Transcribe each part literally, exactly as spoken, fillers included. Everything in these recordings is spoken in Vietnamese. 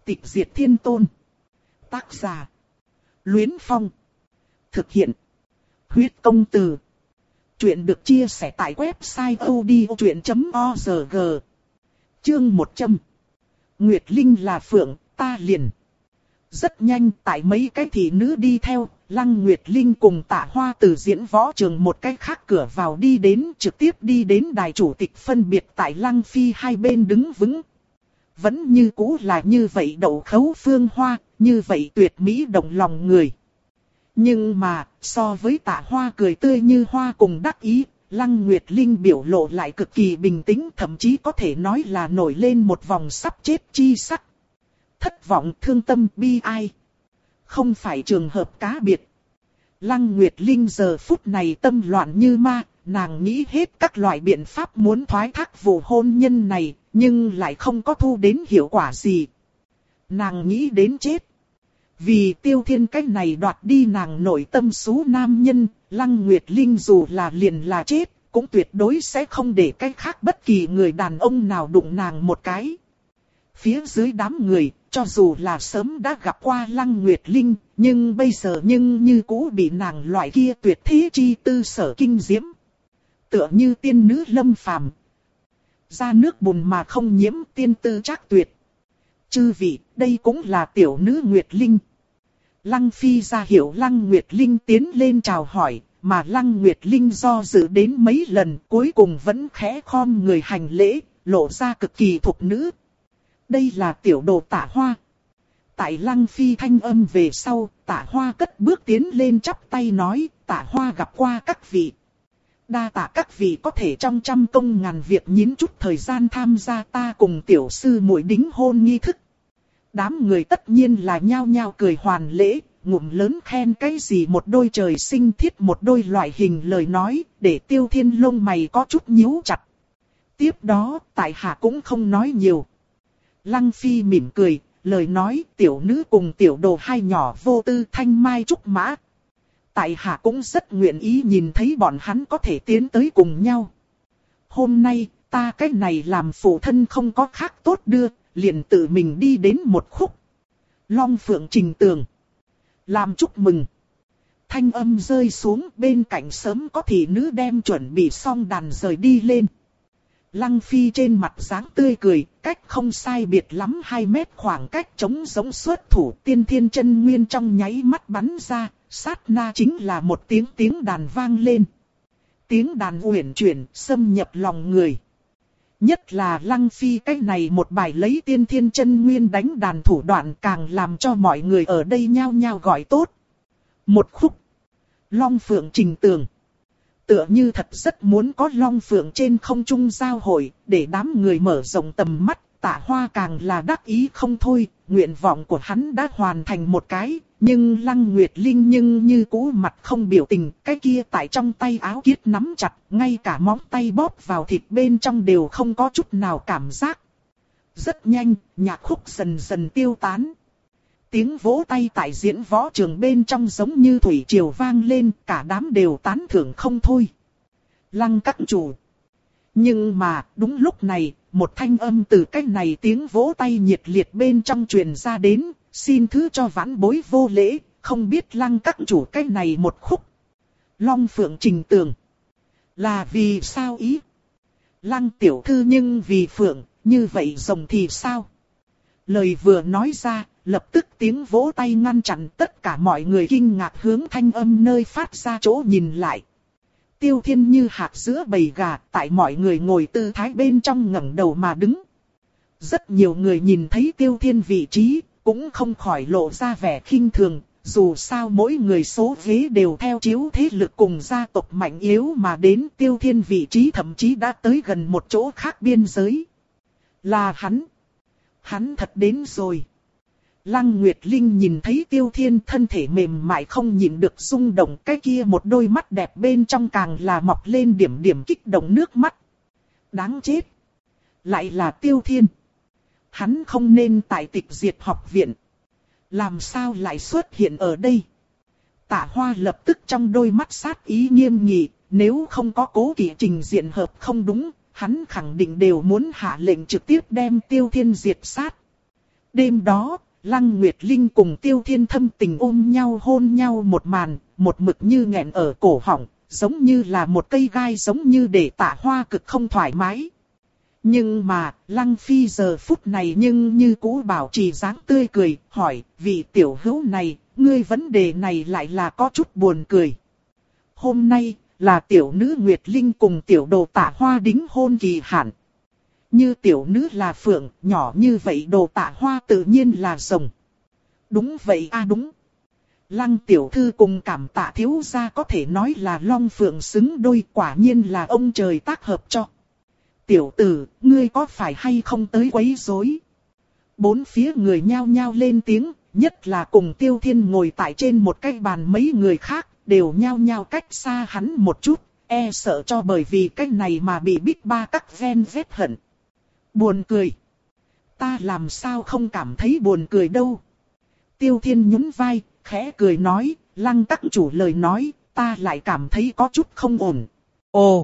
Tịch diệt thiên tôn. Tác giả. Luyến Phong. Thực hiện. Huyết công từ. Chuyện được chia sẻ tại website odchuyện chấm org. Chương một trăm. Nguyệt Linh là phượng, ta liền. Rất nhanh, tại mấy cái thị nữ đi theo, Lăng Nguyệt Linh cùng Tạ Hoa từ diễn võ trường một cái khác cửa vào đi đến, trực tiếp đi đến đài chủ tịch phân biệt tại Lăng Phi hai bên đứng vững. Vẫn như cũ là như vậy đậu khấu phương hoa, như vậy tuyệt mỹ động lòng người. Nhưng mà, so với Tạ Hoa cười tươi như hoa cùng đắc ý, Lăng Nguyệt Linh biểu lộ lại cực kỳ bình tĩnh, thậm chí có thể nói là nổi lên một vòng sắp chết chi sắc. Thất vọng, thương tâm, bi ai. Không phải trường hợp cá biệt. Lăng Nguyệt Linh giờ phút này tâm loạn như ma, nàng nghĩ hết các loại biện pháp muốn thoái thác vụ hôn nhân này, nhưng lại không có thu đến hiệu quả gì. Nàng nghĩ đến chết. Vì Tiêu Thiên cách này đoạt đi nàng nội tâm xú nam nhân, Lăng Nguyệt Linh dù là liền là chết, cũng tuyệt đối sẽ không để cái khác bất kỳ người đàn ông nào đụng nàng một cái. Phía dưới đám người, cho dù là sớm đã gặp qua Lăng Nguyệt Linh, nhưng bây giờ nhưng như cũ bị nàng loại kia tuyệt thế chi tư sở kinh diễm. Tựa như tiên nữ lâm phàm. Ra nước bùn mà không nhiễm, tiên tư trác tuyệt. Chư vị, đây cũng là tiểu nữ Nguyệt Linh. Lăng Phi ra hiệu Lăng Nguyệt Linh tiến lên chào hỏi, mà Lăng Nguyệt Linh do dự đến mấy lần, cuối cùng vẫn khẽ khom người hành lễ, lộ ra cực kỳ thục nữ. Đây là tiểu đồ Tạ Hoa. Tại Lăng Phi thanh âm về sau, Tạ Hoa cất bước tiến lên chắp tay nói, Tạ Hoa gặp qua các vị. Đa tạ các vị có thể trong trăm công ngàn việc nhín chút thời gian tham gia ta cùng tiểu sư muội đính hôn nghi thức. Đám người tất nhiên là nhao nhao cười hoàn lễ, ngụm lớn khen cái gì một đôi trời sinh thiết một đôi loại hình lời nói, để Tiêu Thiên lông mày có chút nhíu chặt. Tiếp đó, tại hạ cũng không nói nhiều. Lăng Phi mỉm cười, lời nói tiểu nữ cùng tiểu đồ hai nhỏ vô tư thanh mai trúc mã. Tại hạ cũng rất nguyện ý nhìn thấy bọn hắn có thể tiến tới cùng nhau. Hôm nay, ta cái này làm phụ thân không có khác tốt đưa, liền tự mình đi đến một khúc. Long Phượng Trình Tường. Làm chúc mừng. Thanh âm rơi xuống, bên cạnh sớm có thị nữ đem chuẩn bị xong đàn rời đi lên. Lăng Phi trên mặt dáng tươi cười, cách không sai biệt lắm hai mét khoảng cách chống giống xuất thủ, Tiên Thiên Chân Nguyên trong nháy mắt bắn ra, sát na chính là một tiếng tiếng đàn vang lên. Tiếng đàn uyển chuyển, xâm nhập lòng người. Nhất là Lăng Phi cái này một bài lấy Tiên Thiên Chân Nguyên đánh đàn thủ đoạn càng làm cho mọi người ở đây nhao nhao gọi tốt. Một khúc. Long Phượng Trình Tường. Tựa như thật rất muốn có Long Phượng trên không trung giao hội, để đám người mở rộng tầm mắt, Tạ Hoa càng là đắc ý không thôi, nguyện vọng của hắn đã hoàn thành một cái, nhưng Lăng Nguyệt Linh nhưng như cũ mặt không biểu tình, cái kia tại trong tay áo kiết nắm chặt, ngay cả móng tay bóp vào thịt bên trong đều không có chút nào cảm giác. Rất nhanh, nhạc khúc dần dần tiêu tán. Tiếng vỗ tay tại diễn võ trường bên trong giống như thủy triều vang lên, cả đám đều tán thưởng không thôi. Lăng các chủ. Nhưng mà, đúng lúc này, một thanh âm từ cái này tiếng vỗ tay nhiệt liệt bên trong truyền ra đến, xin thứ cho vãn bối vô lễ, không biết Lăng các chủ cái này một khúc. Long Phượng Trình Tường. Là vì sao ý? Lăng tiểu thư nhưng vì Phượng, như vậy rồng thì sao? Lời vừa nói ra, lập tức tiếng vỗ tay ngăn chặn, tất cả mọi người kinh ngạc hướng thanh âm nơi phát ra chỗ nhìn lại. Tiêu Thiên như hạt giữa bầy gà, tại mọi người ngồi tư thái bên trong ngẩng đầu mà đứng. Rất nhiều người nhìn thấy Tiêu Thiên vị trí, cũng không khỏi lộ ra vẻ khinh thường, dù sao mỗi người số ghế đều theo chiếu thế lực cùng gia tộc mạnh yếu mà đến, Tiêu Thiên vị trí thậm chí đã tới gần một chỗ khác biên giới. Là hắn. Hắn thật đến rồi. Lăng Nguyệt Linh nhìn thấy Tiêu Thiên thân thể mềm mại không nhịn được rung động, cái kia một đôi mắt đẹp bên trong càng là mọc lên điểm điểm kích động nước mắt. Đáng chết. Lại là Tiêu Thiên. Hắn không nên tại Tịch Diệt học viện. Làm sao lại xuất hiện ở đây? Tạ Hoa lập tức trong đôi mắt sát ý nghiêm nghị, nếu không có cố kỵ trình diện hợp không đúng, hắn khẳng định đều muốn hạ lệnh trực tiếp đem Tiêu Thiên diệt sát. Đêm đó, Lăng Nguyệt Linh cùng Tiêu Thiên thâm tình ôm nhau hôn nhau một màn, một mực như nghẹn ở cổ họng, giống như là một cây gai giống như để Tạ Hoa cực không thoải mái. Nhưng mà, Lăng Phi giờ phút này nhưng như cũ bảo trì dáng tươi cười, hỏi, vị tiểu hữu này, ngươi vấn đề này lại là có chút buồn cười. Hôm nay, là tiểu nữ Nguyệt Linh cùng tiểu đồ Tạ Hoa đính hôn kỳ hạn. Như tiểu nữ là phượng, nhỏ như vậy đồ Tạ Hoa tự nhiên là rồng. Đúng vậy a à đúng. Lăng tiểu thư cùng Cảm Tạ thiếu gia có thể nói là long phượng xứng đôi, quả nhiên là ông trời tác hợp cho. Tiểu tử, ngươi có phải hay không tới quấy rối? Bốn phía người nhao nhao lên tiếng, nhất là cùng Tiêu Thiên ngồi tại trên một cái bàn mấy người khác, đều nhao nhao cách xa hắn một chút, e sợ cho bởi vì cái này mà bị Bích Ba các ven vết hận. Buồn cười. Ta làm sao không cảm thấy buồn cười đâu. Tiêu Thiên nhún vai, khẽ cười nói, Lăng các chủ lời nói, ta lại cảm thấy có chút không ổn. Ồ,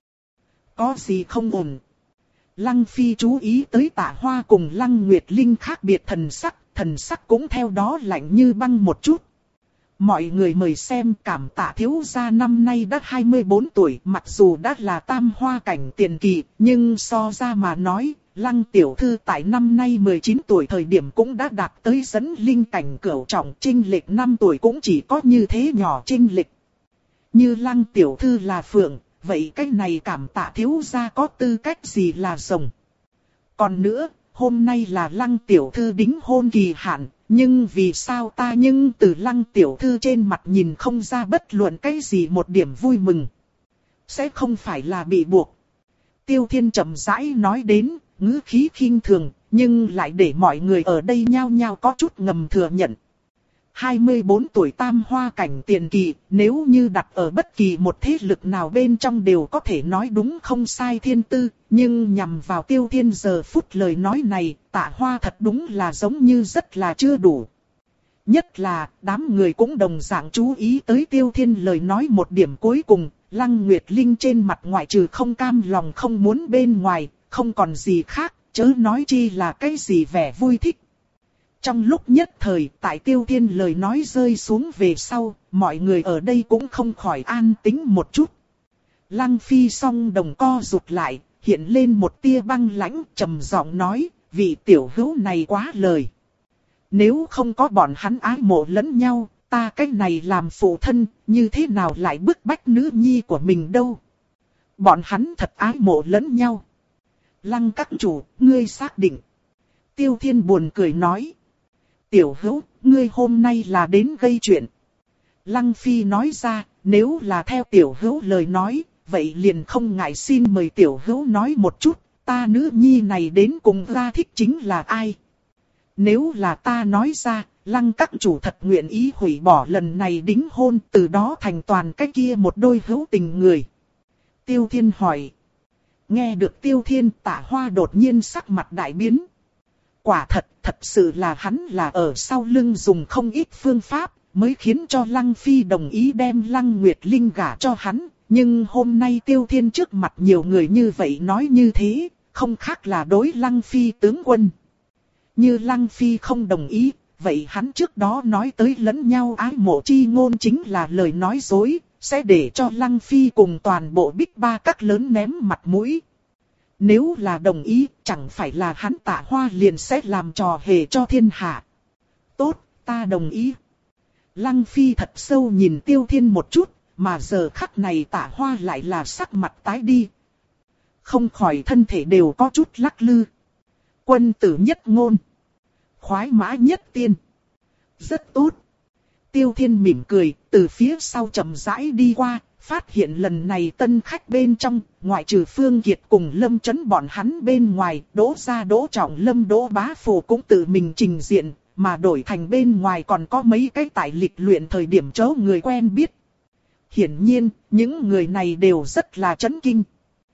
có gì không ổn? Lăng Phi chú ý tới Tạ Hoa cùng Lăng Nguyệt Linh khác biệt thần sắc, thần sắc cũng theo đó lạnh như băng một chút. Mọi người mời xem, Cảm Tạ thiếu gia năm nay đã hai mươi bốn tuổi, mặc dù đã là tam hoa cảnh tiền kỳ, nhưng so ra mà nói, Lăng tiểu thư tại năm nay mười chín tuổi thời điểm cũng đã đạt tới dẫn linh cảnh cửu trọng, chênh lệch năm tuổi cũng chỉ có như thế nhỏ chênh lệch. Như Lăng tiểu thư là phượng, vậy cái này Cảm Tạ thiếu gia có tư cách gì là rồng? Còn nữa, hôm nay là Lăng tiểu thư đính hôn kỳ hạn, nhưng vì sao ta nhưng từ Lăng tiểu thư trên mặt nhìn không ra bất luận cái gì một điểm vui mừng? Sẽ không phải là bị buộc. Tiêu Thiên chậm rãi nói đến, ngữ khí khinh thường, nhưng lại để mọi người ở đây nhao nhao có chút ngầm thừa nhận. hai mươi bốn tuổi tam hoa cảnh tiền kỳ, nếu như đặt ở bất kỳ một thế lực nào bên trong đều có thể nói đúng không sai thiên tư, nhưng nhằm vào Tiêu Thiên giờ phút lời nói này, Tạ Hoa thật đúng là giống như rất là chưa đủ. Nhất là, đám người cũng đồng dạng chú ý tới Tiêu Thiên lời nói một điểm cuối cùng, Lăng Nguyệt Linh trên mặt ngoại trừ không cam lòng không muốn bên ngoài, không còn gì khác, chớ nói chi là cái gì vẻ vui thích. Trong lúc nhất thời, tại Tiêu Thiên lời nói rơi xuống về sau, mọi người ở đây cũng không khỏi an tĩnh một chút. Lăng Phi song đồng co rụt lại, hiện lên một tia băng lãnh, trầm giọng nói, vị tiểu hữu này quá lời. Nếu không có bọn hắn ái mộ lẫn nhau, ta cái này làm phụ thân, như thế nào lại bức bách nữ nhi của mình đâu. Bọn hắn thật ái mộ lẫn nhau. Lăng các chủ, ngươi xác định. Tiêu Thiên buồn cười nói. Tiểu hữu, ngươi hôm nay là đến gây chuyện. Lăng Phi nói ra, nếu là theo tiểu hữu lời nói, vậy liền không ngại xin mời tiểu hữu nói một chút, ta nữ nhi này đến cùng ra thích chính là ai. Nếu là ta nói ra, Lăng các chủ thật nguyện ý hủy bỏ lần này đính hôn, từ đó thành toàn cái kia một đôi hữu tình người. Tiêu Thiên hỏi. Nghe được Tiêu Thiên, Tạ Hoa đột nhiên sắc mặt đại biến. Quả thật, thật sự là hắn là ở sau lưng dùng không ít phương pháp, mới khiến cho Lăng Phi đồng ý đem Lăng Nguyệt Linh gả cho hắn. Nhưng hôm nay Tiêu Thiên trước mặt nhiều người như vậy nói như thế, không khác là đối Lăng Phi tướng quân. Như Lăng Phi không đồng ý, vậy hắn trước đó nói tới lẫn nhau ái mộ chi ngôn chính là lời nói dối, sẽ để cho Lăng Phi cùng toàn bộ Bích Ba các lớn ném mặt mũi. Nếu là đồng ý, chẳng phải là hắn Tạ Hoa liền sẽ làm trò hề cho thiên hạ. Tốt, ta đồng ý. Lăng Phi thật sâu nhìn Tiêu Thiên một chút, mà giờ khắc này Tạ Hoa lại là sắc mặt tái đi. Không khỏi thân thể đều có chút lắc lư. Quân tử nhất ngôn. Khoái mã nhất tiên. Rất tốt. Tiêu Thiên mỉm cười, từ phía sau chậm rãi đi qua, phát hiện lần này tân khách bên trong, ngoại trừ Phương Kiệt cùng Lâm Chấn bọn hắn bên ngoài, Đỗ Gia Đỗ Trọng Lâm Đỗ Bá Phù cũng tự mình trình diện, mà đổi thành bên ngoài còn có mấy cái tại lịch luyện thời điểm chớ người quen biết. Hiển nhiên, những người này đều rất là chấn kinh.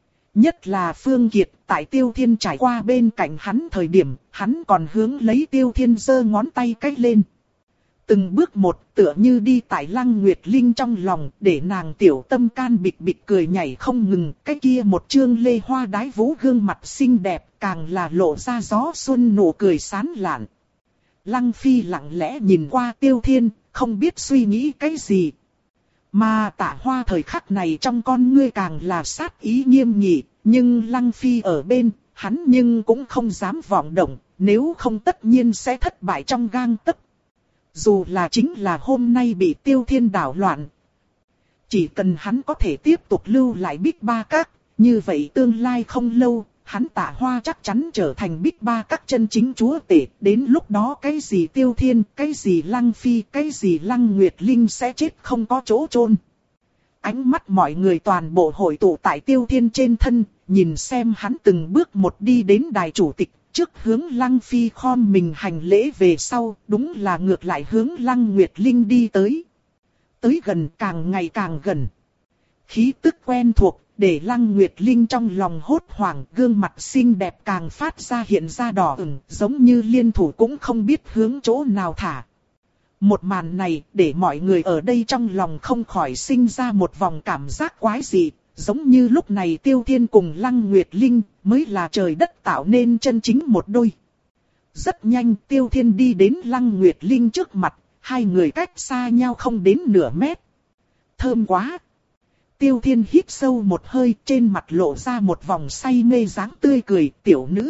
Nhất là Phương Kiệt, tại Tiêu Thiên trải qua bên cạnh hắn thời điểm, hắn còn hướng lấy Tiêu Thiên giơ ngón tay cách lên. Từng bước một tựa như đi tại Lăng Nguyệt Linh trong lòng, để nàng tiểu tâm can bịch bịch cười nhảy không ngừng, cái kia một trương lê hoa đái vũ gương mặt xinh đẹp, càng là lộ ra gió xuân nụ cười sán lạn. Lăng Phi lặng lẽ nhìn qua Tiêu Thiên, không biết suy nghĩ cái gì. Mà Tạ Hoa thời khắc này trong con ngươi càng là sát ý nghiêm nghị, nhưng Lăng Phi ở bên, hắn nhưng cũng không dám vọng động, nếu không tất nhiên sẽ thất bại trong gang tấc. Dù là chính là hôm nay bị Tiêu Thiên đảo loạn, chỉ cần hắn có thể tiếp tục lưu lại Bích Ba Các, như vậy tương lai không lâu, hắn Tạ Hoa chắc chắn trở thành Bích Ba Các chân chính chúa tể. Đến lúc đó cái gì Tiêu Thiên, cái gì Lăng Phi, cái gì Lăng Nguyệt Linh sẽ chết không có chỗ chôn. Ánh mắt mọi người toàn bộ hội tụ tại Tiêu Thiên trên thân, nhìn xem hắn từng bước một đi đến đài chủ tịch, trước hướng Lăng Phi khom mình hành lễ về sau, đúng là ngược lại hướng Lăng Nguyệt Linh đi tới. Tới gần càng ngày càng gần. Khí tức quen thuộc, để Lăng Nguyệt Linh trong lòng hốt hoảng, gương mặt xinh đẹp càng phát ra hiện ra đỏ ửng, giống như liên thủ cũng không biết hướng chỗ nào thả. Một màn này để mọi người ở đây trong lòng không khỏi sinh ra một vòng cảm giác quái dị, giống như lúc này Tiêu Thiên cùng Lăng Nguyệt Linh mới là trời đất tạo nên chân chính một đôi. Rất nhanh Tiêu Thiên đi đến Lăng Nguyệt Linh trước mặt, hai người cách xa nhau không đến nửa mét. Thơm quá! Tiêu Thiên hít sâu một hơi, trên mặt lộ ra một vòng say mê dáng tươi cười. Tiểu nữ!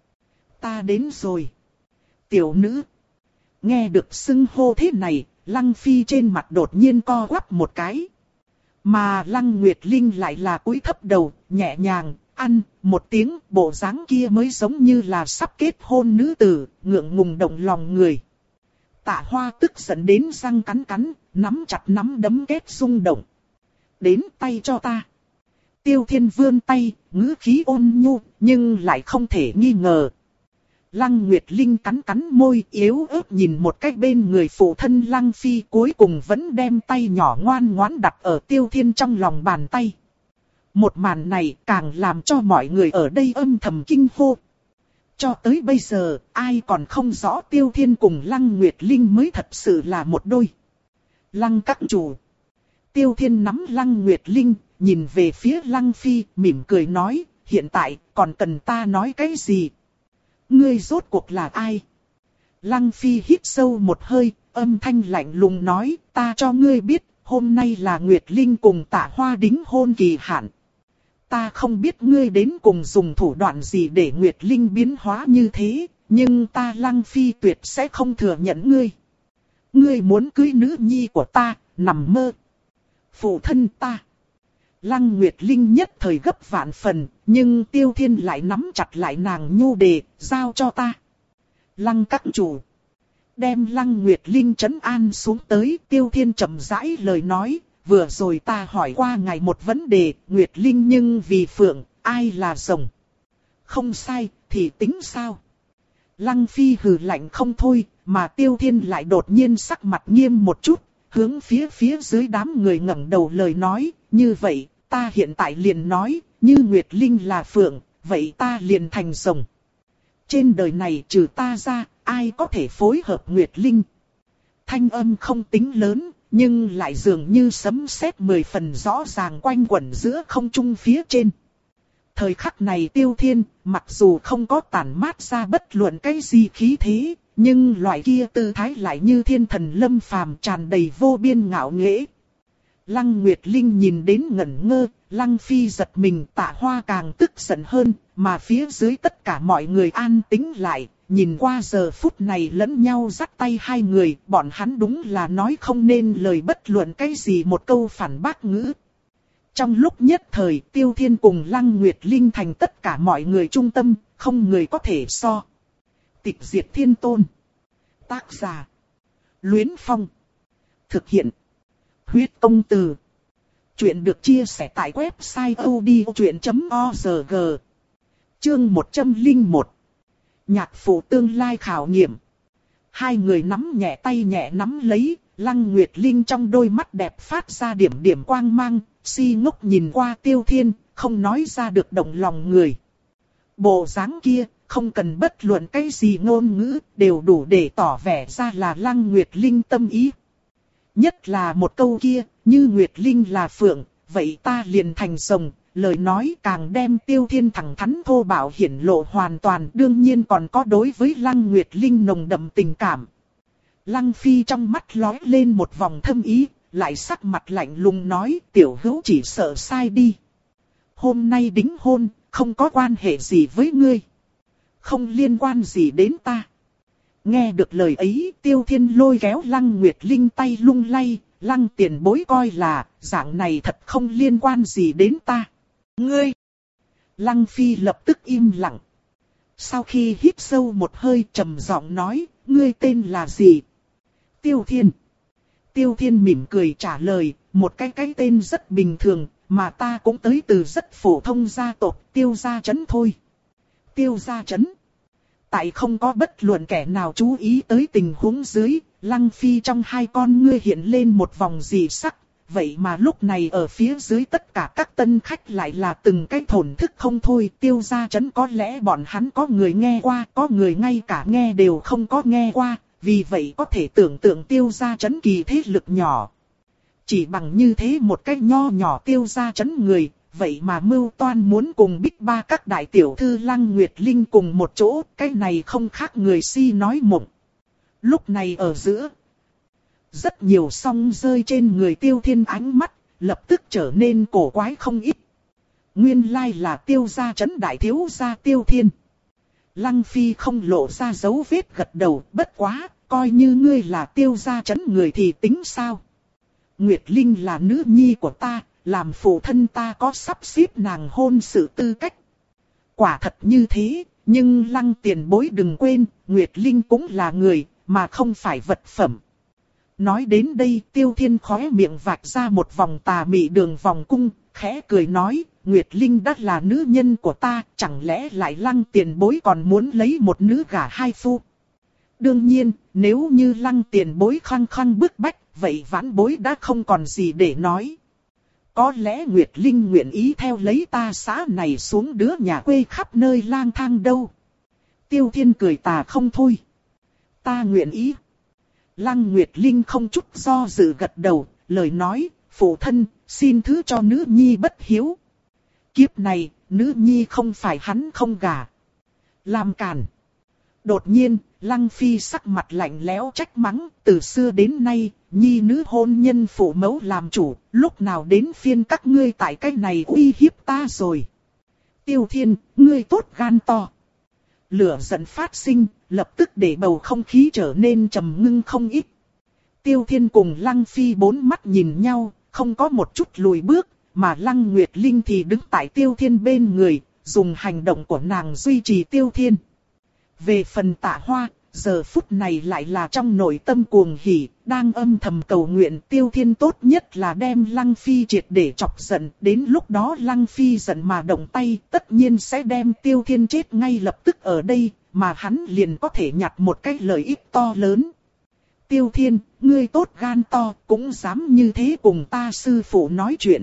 Ta đến rồi! Tiểu nữ! Nghe được xưng hô thế này, Lăng Phi trên mặt đột nhiên co quắp một cái. Mà Lăng Nguyệt Linh lại là cúi thấp đầu, nhẹ nhàng, ăn, một tiếng, bộ dáng kia mới giống như là sắp kết hôn nữ tử, ngượng ngùng động lòng người. Tạ Hoa tức giận đến răng cắn cắn, nắm chặt nắm đấm kết rung động. Đến tay cho ta. Tiêu Thiên vươn tay, ngữ khí ôn nhu, nhưng lại không thể nghi ngờ. Lăng Nguyệt Linh cắn cắn môi yếu ớt nhìn một cách bên người phụ thân Lăng Phi, cuối cùng vẫn đem tay nhỏ ngoan ngoãn đặt ở Tiêu Thiên trong lòng bàn tay. Một màn này càng làm cho mọi người ở đây âm thầm kinh hô. Cho tới bây giờ, ai còn không rõ Tiêu Thiên cùng Lăng Nguyệt Linh mới thật sự là một đôi. Lăng các chủ. Tiêu Thiên nắm Lăng Nguyệt Linh, nhìn về phía Lăng Phi, mỉm cười nói, hiện tại còn cần ta nói cái gì? Ngươi rốt cuộc là ai? Lăng Phi hít sâu một hơi, âm thanh lạnh lùng nói, ta cho ngươi biết, hôm nay là Nguyệt Linh cùng Tạ Hoa đính hôn kỳ hạn. Ta không biết ngươi đến cùng dùng thủ đoạn gì để Nguyệt Linh biến hóa như thế, nhưng ta Lăng Phi tuyệt sẽ không thừa nhận ngươi. Ngươi muốn cưới nữ nhi của ta, nằm mơ. Phụ thân ta. Lăng Nguyệt Linh nhất thời gấp vạn phần, nhưng Tiêu Thiên lại nắm chặt lại nàng nhu đề, giao cho ta. Lăng các chủ. Đem Lăng Nguyệt Linh trấn an xuống tới, Tiêu Thiên chậm rãi lời nói, vừa rồi ta hỏi qua ngài một vấn đề, Nguyệt Linh nhưng vì phượng, ai là rồng? Không sai, thì tính sao? Lăng Phi hừ lạnh không thôi, mà Tiêu Thiên lại đột nhiên sắc mặt nghiêm một chút, hướng phía phía dưới đám người ngẩng đầu lời nói, như vậy, ta hiện tại liền nói, như Nguyệt Linh là phượng, vậy ta liền thành rồng. Trên đời này trừ ta ra, ai có thể phối hợp Nguyệt Linh? Thanh âm không tính lớn, nhưng lại dường như sấm sét mười phần rõ ràng quanh quẩn giữa không trung phía trên. Thời khắc này Tiêu Thiên, mặc dù không có tản mát ra bất luận cái gì khí thế, nhưng loại kia tư thái lại như thiên thần lâm phàm, tràn đầy vô biên ngạo nghễ. Lăng Nguyệt Linh nhìn đến ngẩn ngơ, Lăng Phi giật mình, Tạ Hoa càng tức giận hơn, mà phía dưới tất cả mọi người an tĩnh lại, nhìn qua giờ phút này lẫn nhau dắt tay hai người, bọn hắn đúng là nói không nên lời bất luận cái gì một câu phản bác ngữ. Trong lúc nhất thời Tiêu Thiên cùng Lăng Nguyệt Linh thành tất cả mọi người trung tâm, không người có thể so. Tịch diệt thiên tôn. Tác giả. Luyến Phong. Thực hiện. Huyết công từ. Chuyện được chia sẻ tại website odchuyện chấm org. Chương một trăm lẻ một. Nhạc phụ tương lai khảo nghiệm. Hai người nắm nhẹ tay nhẹ nắm lấy, Lăng Nguyệt Linh trong đôi mắt đẹp phát ra điểm điểm quang mang, si ngốc nhìn qua Tiêu Thiên, không nói ra được động lòng người. Bộ dáng kia, không cần bất luận cái gì ngôn ngữ, đều đủ để tỏ vẻ ra là Lăng Nguyệt Linh tâm ý. Nhất là một câu kia, như Nguyệt Linh là phượng, vậy ta liền thành rồng, lời nói càng đem Tiêu Thiên thẳng thắn thô bạo hiển lộ hoàn toàn, đương nhiên còn có đối với Lăng Nguyệt Linh nồng đậm tình cảm. Lăng Phi trong mắt lóe lên một vòng thâm ý, lại sắc mặt lạnh lùng nói, tiểu hữu chỉ sợ sai đi. Hôm nay đính hôn, không có quan hệ gì với ngươi. Không liên quan gì đến ta. Nghe được lời ấy, Tiêu Thiên lôi kéo Lăng Nguyệt Linh tay lung lay, Lăng tiền bối coi là, dạng này thật không liên quan gì đến ta. Ngươi! Lăng Phi lập tức im lặng. Sau khi hít sâu một hơi trầm giọng nói, ngươi tên là gì? Tiêu Thiên. Tiêu Thiên mỉm cười trả lời, một cái cái tên rất bình thường, mà ta cũng tới từ rất phổ thông gia tộc, Tiêu gia trấn thôi. Tiêu gia trấn. Tại không có bất luận kẻ nào chú ý tới tình huống dưới, Lăng Phi trong hai con ngươi hiện lên một vòng dị sắc. Vậy mà lúc này ở phía dưới tất cả các tân khách lại là từng cái thổn thức không thôi. Tiêu gia trấn có lẽ bọn hắn có người nghe qua, có người ngay cả nghe đều không có nghe qua. Vì vậy có thể tưởng tượng Tiêu gia trấn kỳ thế lực nhỏ. Chỉ bằng như thế một cái nho nhỏ Tiêu gia trấn người, vậy mà mưu toan muốn cùng Bích Ba các đại tiểu thư Lăng Nguyệt Linh cùng một chỗ, cái này không khác người si nói mộng. Lúc này ở giữa, rất nhiều song rơi trên người Tiêu Thiên ánh mắt, lập tức trở nên cổ quái không ít. Nguyên lai là Tiêu gia trấn đại thiếu gia Tiêu Thiên. Lăng Phi không lộ ra dấu vết gật đầu, bất quá, coi như ngươi là Tiêu gia trấn người thì tính sao? Nguyệt Linh là nữ nhi của ta, làm phụ thân ta có sắp xếp nàng hôn sự tư cách. Quả thật như thế, nhưng Lăng tiền bối đừng quên, Nguyệt Linh cũng là người, mà không phải vật phẩm. Nói đến đây, Tiêu Thiên khóe miệng vạch ra một vòng tà mị đường vòng cung, khẽ cười nói, Nguyệt Linh đã là nữ nhân của ta, chẳng lẽ lại Lăng tiền bối còn muốn lấy một nữ gả hai phu? Đương nhiên, nếu như Lăng tiền bối khăng khăng bức bách, vậy vãn bối đã không còn gì để nói. Có lẽ Nguyệt Linh nguyện ý theo lấy ta xã này xuống đứa nhà quê khắp nơi lang thang đâu. Tiêu Thiên cười tà không thôi. Ta nguyện ý. Lăng Nguyệt Linh không chút do dự gật đầu, lời nói, phụ thân, xin thứ cho nữ nhi bất hiếu. Kiếp này, nữ nhi không phải hắn không gả. Làm càn. Đột nhiên, Lăng Phi sắc mặt lạnh lẽo trách mắng, từ xưa đến nay, nhi nữ hôn nhân phụ mẫu làm chủ, lúc nào đến phiên các ngươi tại cái này uy hiếp ta rồi. Tiêu Thiên, ngươi tốt gan to. Lửa giận phát sinh, lập tức để bầu không khí trở nên trầm ngưng không ít. Tiêu Thiên cùng Lăng Phi bốn mắt nhìn nhau, không có một chút lùi bước, mà Lăng Nguyệt Linh thì đứng tại Tiêu Thiên bên người, dùng hành động của nàng duy trì Tiêu Thiên. Về phần Tạ Hoa, giờ phút này lại là trong nội tâm cuồng hỉ, đang âm thầm cầu nguyện Tiêu Thiên tốt nhất là đem Lăng Phi triệt để chọc giận, đến lúc đó Lăng Phi giận mà động tay, tất nhiên sẽ đem Tiêu Thiên chết ngay lập tức ở đây, mà hắn liền có thể nhặt một cái lợi ích to lớn. Tiêu Thiên, ngươi tốt gan to, cũng dám như thế cùng ta sư phụ nói chuyện.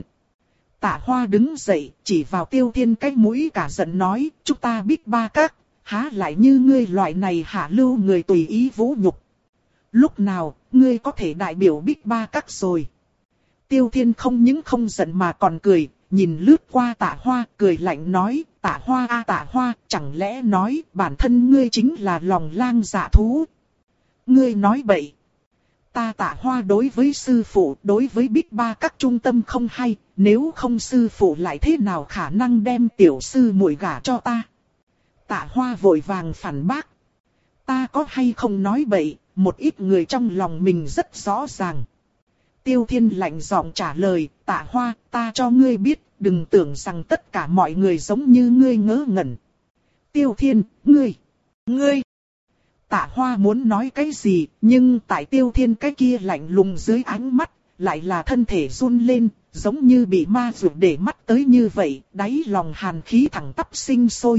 Tạ Hoa đứng dậy, chỉ vào Tiêu Thiên cái mũi cả giận nói, chúng ta Bích Ba các, há lại như ngươi loại này hạ lưu người tùy ý vũ nhục. Lúc nào, ngươi có thể đại biểu Bích Ba các rồi. Tiêu Thiên không những không giận mà còn cười, nhìn lướt qua Tạ Hoa, cười lạnh nói, Tạ Hoa a à, Tạ Hoa, chẳng lẽ nói bản thân ngươi chính là lòng lang dạ thú. Ngươi nói bậy. Ta Tạ Hoa đối với sư phụ, đối với Bích Ba các trung tâm không hay, nếu không sư phụ lại thế nào khả năng đem tiểu sư muội gả cho ta. Tạ Hoa vội vàng phản bác. Ta có hay không nói bậy, một ít người trong lòng mình rất rõ ràng. Tiêu Thiên lạnh giọng trả lời, Tạ Hoa, ta cho ngươi biết, đừng tưởng rằng tất cả mọi người giống như ngươi ngớ ngẩn. Tiêu Thiên, ngươi, ngươi. Tạ Hoa muốn nói cái gì, nhưng tại Tiêu Thiên cái kia lạnh lùng dưới ánh mắt, lại là thân thể run lên, giống như bị ma dụ để mắt tới như vậy, đáy lòng hàn khí thẳng tắp sinh sôi.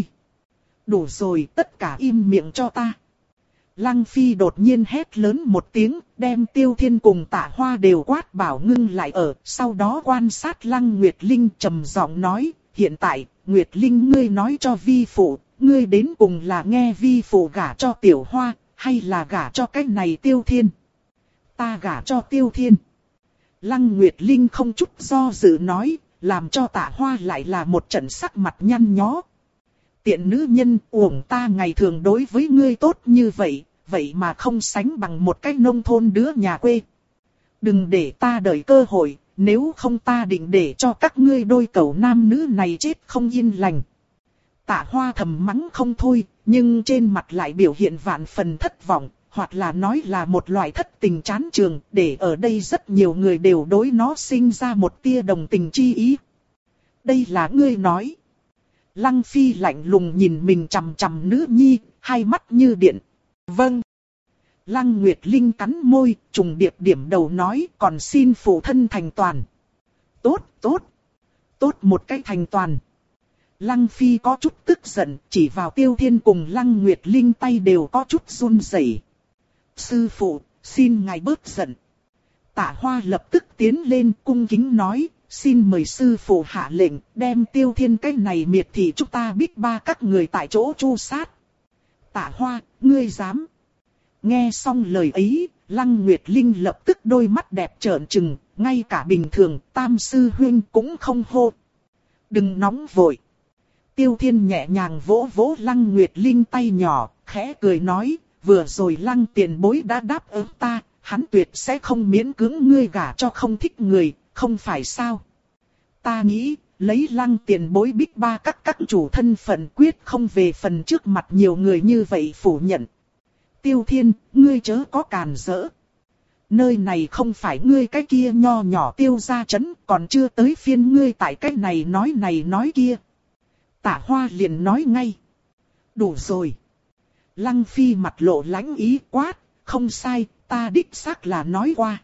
Đủ rồi, tất cả im miệng cho ta. Lăng Phi đột nhiên hét lớn một tiếng, đem Tiêu Thiên cùng Tạ Hoa đều quát bảo ngưng lại ở, sau đó quan sát Lăng Nguyệt Linh trầm giọng nói, hiện tại, Nguyệt Linh ngươi nói cho vi phụ, ngươi đến cùng là nghe vi phụ gả cho Tiểu Hoa, hay là gả cho cái này Tiêu Thiên? Ta gả cho Tiêu Thiên. Lăng Nguyệt Linh không chút do dự nói, làm cho Tạ Hoa lại là một trận sắc mặt nhăn nhó. Tiện nữ nhân, uổng ta ngày thường đối với ngươi tốt như vậy, vậy mà không sánh bằng một cái nông thôn đứa nhà quê. Đừng để ta đợi cơ hội, nếu không ta định để cho các ngươi đôi cẩu nam nữ này chết không yên lành. Tạ Hoa thầm mắng không thôi, nhưng trên mặt lại biểu hiện vạn phần thất vọng, hoặc là nói là một loại thất tình chán trường, để ở đây rất nhiều người đều đối nó sinh ra một tia đồng tình chi ý. Đây là ngươi nói. Lăng Phi lạnh lùng nhìn mình chằm chằm nữ nhi, hai mắt như điện. Vâng. Lăng Nguyệt Linh cắn môi, trùng điệp điểm đầu nói, còn xin phụ thân thành toàn. Tốt, tốt. Tốt một cái thành toàn. Lăng Phi có chút tức giận, chỉ vào Tiêu Thiên cùng Lăng Nguyệt Linh tay đều có chút run rẩy. Sư phụ, xin ngài bớt giận. Tạ Hoa lập tức tiến lên cung kính nói, xin mời sư phụ hạ lệnh, đem Tiêu Thiên cái này miệt thị chúng ta biết ba các người tại chỗ tru sát. Tạ Hoa, ngươi dám. Nghe xong lời ấy, Lăng Nguyệt Linh lập tức đôi mắt đẹp trợn trừng, ngay cả bình thường tam sư huynh cũng không hô. Đừng nóng vội. Tiêu Thiên nhẹ nhàng vỗ vỗ Lăng Nguyệt Linh tay nhỏ, khẽ cười nói, vừa rồi Lăng tiền bối đã đáp ứng ta, hắn tuyệt sẽ không miễn cưỡng ngươi gả cho không thích người, không phải sao. Ta nghĩ, lấy Lăng tiền bối bích ba các các chủ thân phận quyết không về phần trước mặt nhiều người như vậy phủ nhận. Tiêu Thiên, ngươi chớ có càn rỡ. Nơi này không phải ngươi cái kia nho nhỏ Tiêu gia trấn, còn chưa tới phiên ngươi tại cái này nói này nói kia. Tạ Hoa liền nói ngay. Đủ rồi. Lăng Phi mặt lộ lãnh ý quát, không sai, ta đích xác là nói qua.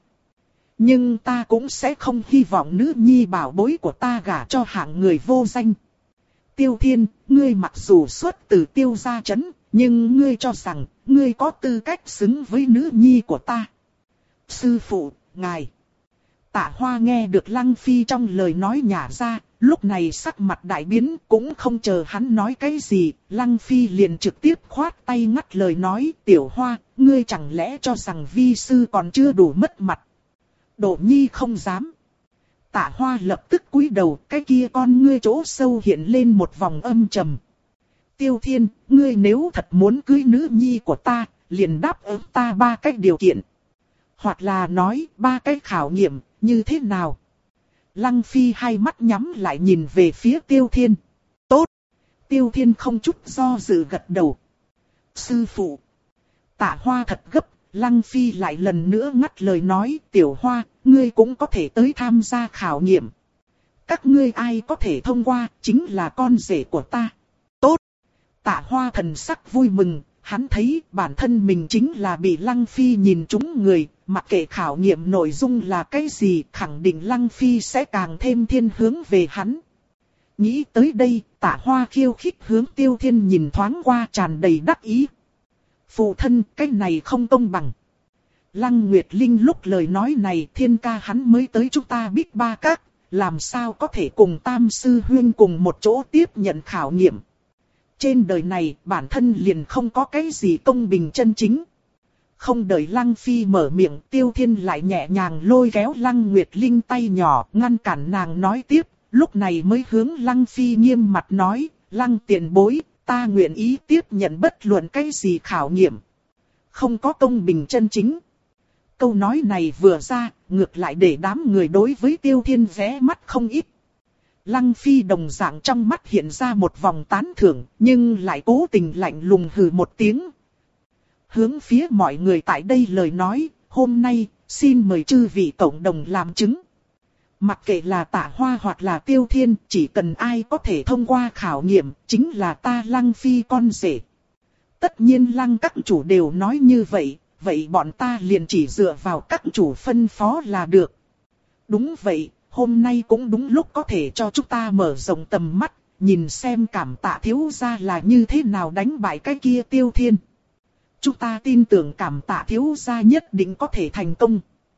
Nhưng ta cũng sẽ không hy vọng nữ nhi bảo bối của ta gả cho hạng người vô danh. Tiêu Thiên, ngươi mặc dù xuất từ Tiêu gia trấn, nhưng ngươi cho rằng, ngươi có tư cách xứng với nữ nhi của ta. Sư phụ, ngài. Tạ Hoa nghe được Lăng Phi trong lời nói nhả ra, lúc này sắc mặt đại biến, cũng không chờ hắn nói cái gì, Lăng Phi liền trực tiếp khoát tay ngắt lời nói, Tiểu Hoa, ngươi chẳng lẽ cho rằng vi sư còn chưa đủ mất mặt. Đỗ nhi không dám. Tạ Hoa lập tức cúi đầu, cái kia con ngươi chỗ sâu hiện lên một vòng âm trầm. Tiêu Thiên, ngươi nếu thật muốn cưới nữ nhi của ta, liền đáp ứng ta ba cái điều kiện. Hoặc là nói, ba cái khảo nghiệm, như thế nào? Lăng Phi hai mắt nhắm lại nhìn về phía Tiêu Thiên. Tốt! Tiêu Thiên không chút do dự gật đầu. Sư phụ! Tạ Hoa thật gấp, Lăng Phi lại lần nữa ngắt lời nói, Tiểu Hoa, ngươi cũng có thể tới tham gia khảo nghiệm. Các ngươi ai có thể thông qua, chính là con rể của ta. Tốt! Tạ Hoa thần sắc vui mừng, hắn thấy bản thân mình chính là bị Lăng Phi nhìn trúng người, mặc kệ khảo nghiệm nội dung là cái gì, khẳng định Lăng Phi sẽ càng thêm thiên hướng về hắn. Nghĩ tới đây, Tạ Hoa khiêu khích hướng Tiêu Thiên nhìn thoáng qua tràn đầy đắc ý. Phụ thân, cái này không công bằng. Lăng Nguyệt Linh lúc lời nói này, Thiên ca hắn mới tới chúng ta biết ba các, làm sao có thể cùng tam sư huyên cùng một chỗ tiếp nhận khảo nghiệm. Trên đời này, bản thân liền không có cái gì công bình chân chính. Không đợi Lăng Phi mở miệng, Tiêu Thiên lại nhẹ nhàng lôi kéo Lăng Nguyệt Linh tay nhỏ, ngăn cản nàng nói tiếp, lúc này mới hướng Lăng Phi nghiêm mặt nói, Lăng tiền bối, ta nguyện ý tiếp nhận bất luận cái gì khảo nghiệm. Không có công bình chân chính. Câu nói này vừa ra, ngược lại để đám người đối với Tiêu Thiên ghé mắt không ít. Lăng Phi đồng dạng trong mắt hiện ra một vòng tán thưởng, nhưng lại cố tình lạnh lùng hừ một tiếng. Hướng phía mọi người tại đây lời nói, hôm nay, xin mời chư vị cộng đồng làm chứng. Mặc kệ là Tạ Hoa hoặc là Tiêu Thiên, chỉ cần ai có thể thông qua khảo nghiệm, chính là ta Lăng Phi con rể. Tất nhiên Lăng các chủ đều nói như vậy, vậy bọn ta liền chỉ dựa vào các chủ phân phó là được. Đúng vậy, hôm nay cũng đúng lúc có thể cho chúng ta mở rộng tầm mắt, nhìn xem Cảm Tạ thiếu gia là như thế nào đánh bại cái kia Tiêu Thiên. Chúng ta tin tưởng Cảm Tạ thiếu gia nhất định có thể thành công.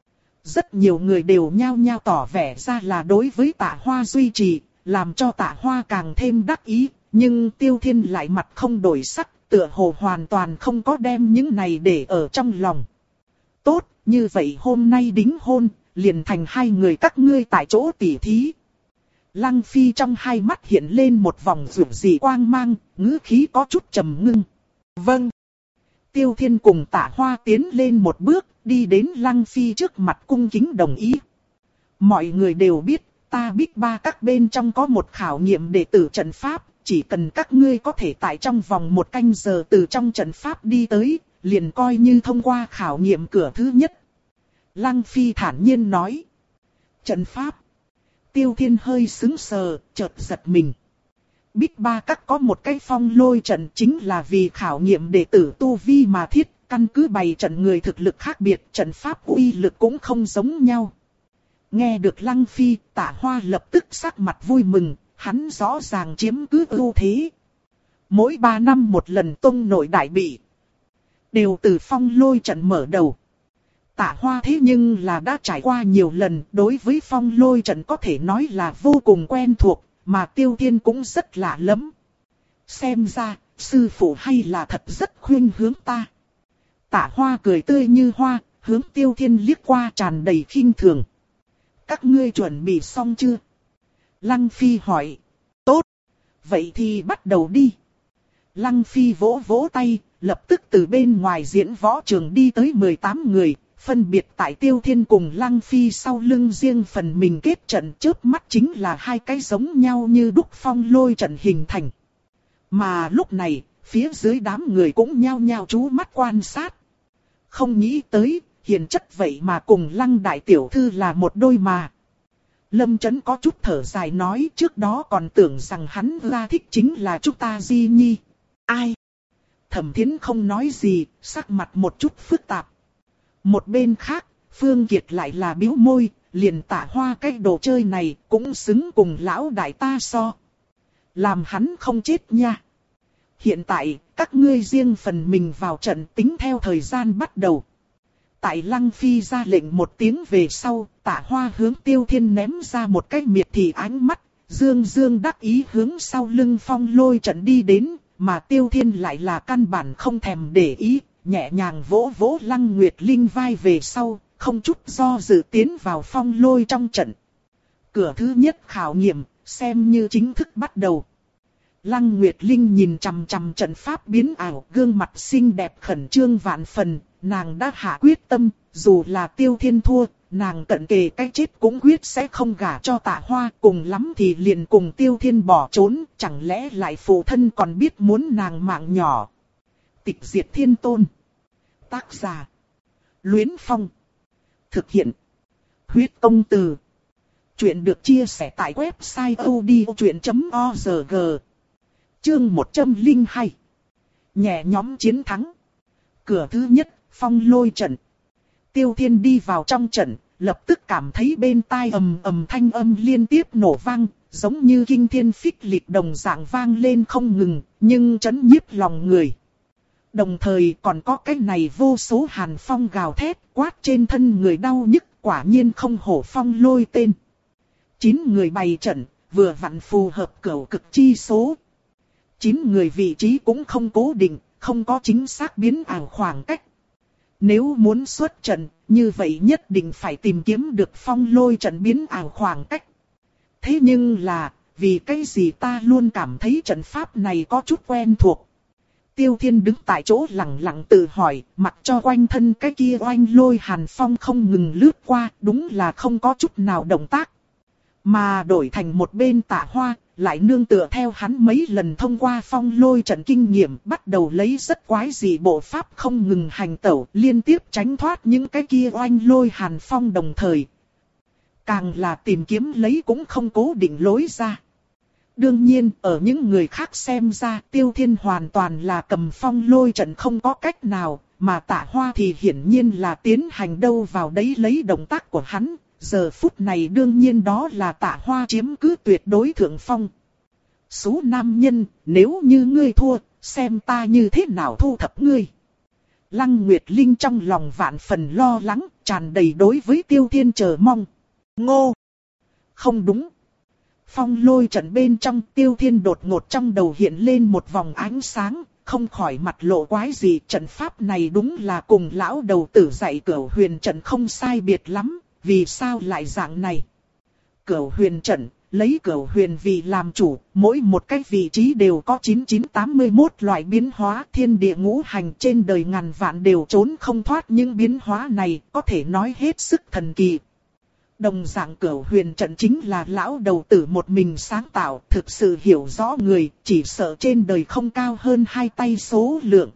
Rất nhiều người đều nhao nhao tỏ vẻ ra là đối với Tạ Hoa duy trì, làm cho Tạ Hoa càng thêm đắc ý, nhưng Tiêu Thiên lại mặt không đổi sắc, tựa hồ hoàn toàn không có đem những này để ở trong lòng. Tốt, như vậy hôm nay đính hôn, liền thành hai người các ngươi tại chỗ tỉ thí. Lăng Phi trong hai mắt hiện lên một vòng rực rỡ quang mang, ngữ khí có chút trầm ngưng. Vâng. Tiêu Thiên cùng Tạ Hoa tiến lên một bước, đi đến Lăng Phi trước mặt cung kính đồng ý. Mọi người đều biết, ta biết ba các bên trong có một khảo nghiệm đệ tử trận pháp, chỉ cần các ngươi có thể tại trong vòng một canh giờ từ trong trận pháp đi tới, liền coi như thông qua khảo nghiệm cửa thứ nhất. Lăng Phi thản nhiên nói. Trận pháp. Tiêu Thiên hơi sững sờ, chợt giật mình. Bích Ba Các có một cái phong lôi trận chính là vì khảo nghiệm đệ tử tu vi mà thiết, căn cứ bày trận người thực lực khác biệt, trận pháp uy lực cũng không giống nhau. Nghe được Lăng Phi, Tạ Hoa lập tức sắc mặt vui mừng, hắn rõ ràng chiếm cứ ưu thế. Mỗi ba năm một lần tông nội đại bị, đều từ phong lôi trận mở đầu. Tạ Hoa thế nhưng là đã trải qua nhiều lần, đối với phong lôi trận có thể nói là vô cùng quen thuộc, mà Tiêu Thiên cũng rất lạ lắm. Xem ra, sư phụ hay là thật rất khuyên hướng ta. Tạ Hoa cười tươi như hoa, hướng Tiêu Thiên liếc qua tràn đầy khinh thường. Các ngươi chuẩn bị xong chưa? Lăng Phi hỏi. Tốt. Vậy thì bắt đầu đi. Lăng Phi vỗ vỗ tay, lập tức từ bên ngoài diễn võ trường đi tới mười tám người. Phân biệt tại Tiêu Thiên cùng Lăng Phi sau lưng riêng phần mình kết trận, chớp mắt chính là hai cái giống nhau như đúc phong lôi trận hình thành. Mà lúc này, phía dưới đám người cũng nhao nhao chú mắt quan sát. Không nghĩ tới, hiền chất vậy mà cùng Lăng đại tiểu thư là một đôi mà. Lâm Chấn có chút thở dài nói, trước đó còn tưởng rằng hắn ra thích chính là chúng ta Di Nhi. Ai? Thẩm Thiến không nói gì, sắc mặt một chút phức tạp. Một bên khác, Phương Kiệt lại là bĩu môi, liền Tạ Hoa cái đồ chơi này cũng xứng cùng lão đại ta so. Làm hắn không chết nha. Hiện tại, các ngươi riêng phần mình vào trận tính theo thời gian bắt đầu. Tại Lăng Phi ra lệnh một tiếng về sau, Tạ Hoa hướng Tiêu Thiên ném ra một cái miệt thị ánh mắt, dương dương đắc ý hướng sau lưng phong lôi trận đi đến, mà Tiêu Thiên lại là căn bản không thèm để ý. Nhẹ nhàng vỗ vỗ Lăng Nguyệt Linh vai về sau, không chút do dự tiến vào phong lôi trong trận. Cửa thứ nhất khảo nghiệm, xem như chính thức bắt đầu. Lăng Nguyệt Linh nhìn chằm chằm trận pháp biến ảo, gương mặt xinh đẹp khẩn trương vạn phần, nàng đã hạ quyết tâm, dù là Tiêu Thiên thua, nàng cận kề cái chết cũng quyết sẽ không gả cho Tạ Hoa, cùng lắm thì liền cùng Tiêu Thiên bỏ trốn, chẳng lẽ lại phụ thân còn biết muốn nàng mạng nhỏ. Tịch diệt thiên tôn. Tác giả. Luyến Phong. Thực hiện. Huyết công từ. Chuyện được chia sẻ tại website odchuyện chấm org. Chương một trăm lẻ hai. Nhẹ nhóm chiến thắng. Cửa thứ nhất, phong lôi trận. Tiêu Thiên đi vào trong trận, lập tức cảm thấy bên tai ầm ầm thanh âm liên tiếp nổ vang, giống như kinh thiên phích lịch đồng dạng vang lên không ngừng, nhưng chấn nhiếp lòng người. Đồng thời còn có cái này vô số hàn phong gào thét quát trên thân người đau nhức, quả nhiên không hổ phong lôi tên. Chín người bày trận, vừa vặn phù hợp cửu cực chi số. Chín người vị trí cũng không cố định, không có chính xác biến ảo khoảng cách. Nếu muốn xuất trận, như vậy nhất định phải tìm kiếm được phong lôi trận biến ảo khoảng cách. Thế nhưng là, vì cái gì ta luôn cảm thấy trận pháp này có chút quen thuộc. Tiêu Thiên đứng tại chỗ lặng lặng tự hỏi, mặc cho quanh thân cái kia oanh lôi hàn phong không ngừng lướt qua, đúng là không có chút nào động tác. Mà đổi thành một bên Tạ Hoa, lại nương tựa theo hắn mấy lần thông qua phong lôi trận kinh nghiệm, bắt đầu lấy rất quái dị bộ pháp không ngừng hành tẩu, liên tiếp tránh thoát những cái kia oanh lôi hàn phong đồng thời. Càng là tìm kiếm lấy cũng không cố định lối ra. Đương nhiên, ở những người khác xem ra, Tiêu Thiên hoàn toàn là cầm phong lôi trận không có cách nào, mà Tạ Hoa thì hiển nhiên là tiến hành đâu vào đấy lấy động tác của hắn. Giờ phút này đương nhiên đó là Tạ Hoa chiếm cứ tuyệt đối thượng phong. Số nam nhân, nếu như ngươi thua, xem ta như thế nào thu thập ngươi. Lăng Nguyệt Linh trong lòng vạn phần lo lắng, tràn đầy đối với Tiêu Thiên chờ mong. Ngô! Không đúng! Phong lôi trận bên trong, Tiêu Thiên đột ngột trong đầu hiện lên một vòng ánh sáng, không khỏi mặt lộ quái gì. Trận pháp này đúng là cùng lão đầu tử dạy Cửu Huyền trận không sai biệt lắm, vì sao lại dạng này? Cửu Huyền trận lấy Cửu Huyền vị làm chủ, mỗi một cái vị trí đều có chín chín tám mươi mốt loại biến hóa, thiên địa ngũ hành trên đời ngàn vạn đều trốn không thoát những biến hóa này, có thể nói hết sức thần kỳ. Đồng dạng Cửu Huyền trận chính là lão đầu tử một mình sáng tạo, thực sự hiểu rõ người, chỉ sợ trên đời không cao hơn hai tay số lượng.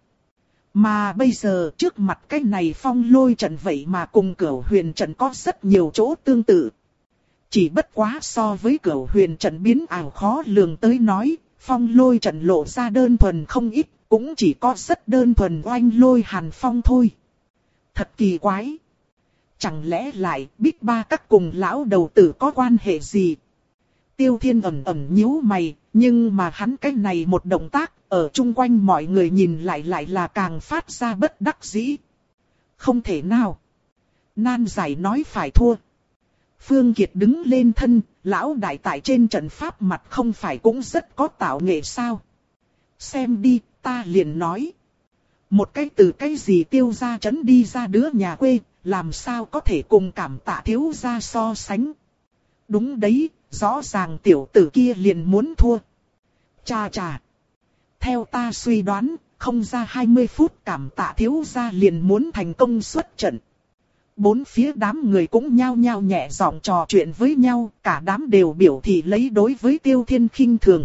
Mà bây giờ trước mặt cái này phong lôi trận vậy mà cùng Cửu Huyền trận có rất nhiều chỗ tương tự. Chỉ bất quá so với Cửu Huyền trận biến ảo khó lường tới nói, phong lôi trận lộ ra đơn thuần không ít, cũng chỉ có rất đơn thuần oanh lôi hàn phong thôi. Thật kỳ quái. Chẳng lẽ lại Bích Ba Các cùng lão đầu tử có quan hệ gì? Tiêu Thiên ẩn ẩn nhíu mày, nhưng mà hắn cái này một động tác, ở chung quanh mọi người nhìn lại lại là càng phát ra bất đắc dĩ. Không thể nào. Nan giải nói phải thua. Phương Kiệt đứng lên thân, lão đại tại trên trận pháp mặt không phải cũng rất có tạo nghệ sao? Xem đi, ta liền nói. Một cái từ cái gì Tiêu gia trấn đi ra đứa nhà quê, làm sao có thể cùng Cảm Tạ thiếu gia so sánh? Đúng đấy, rõ ràng tiểu tử kia liền muốn thua. Chà chà. Theo ta suy đoán, không ra hai mươi phút Cảm Tạ thiếu gia liền muốn thành công xuất trận. Bốn phía đám người cũng nhao nhao nhẹ giọng trò chuyện với nhau, cả đám đều biểu thị lấy đối với Tiêu Thiên khinh thường.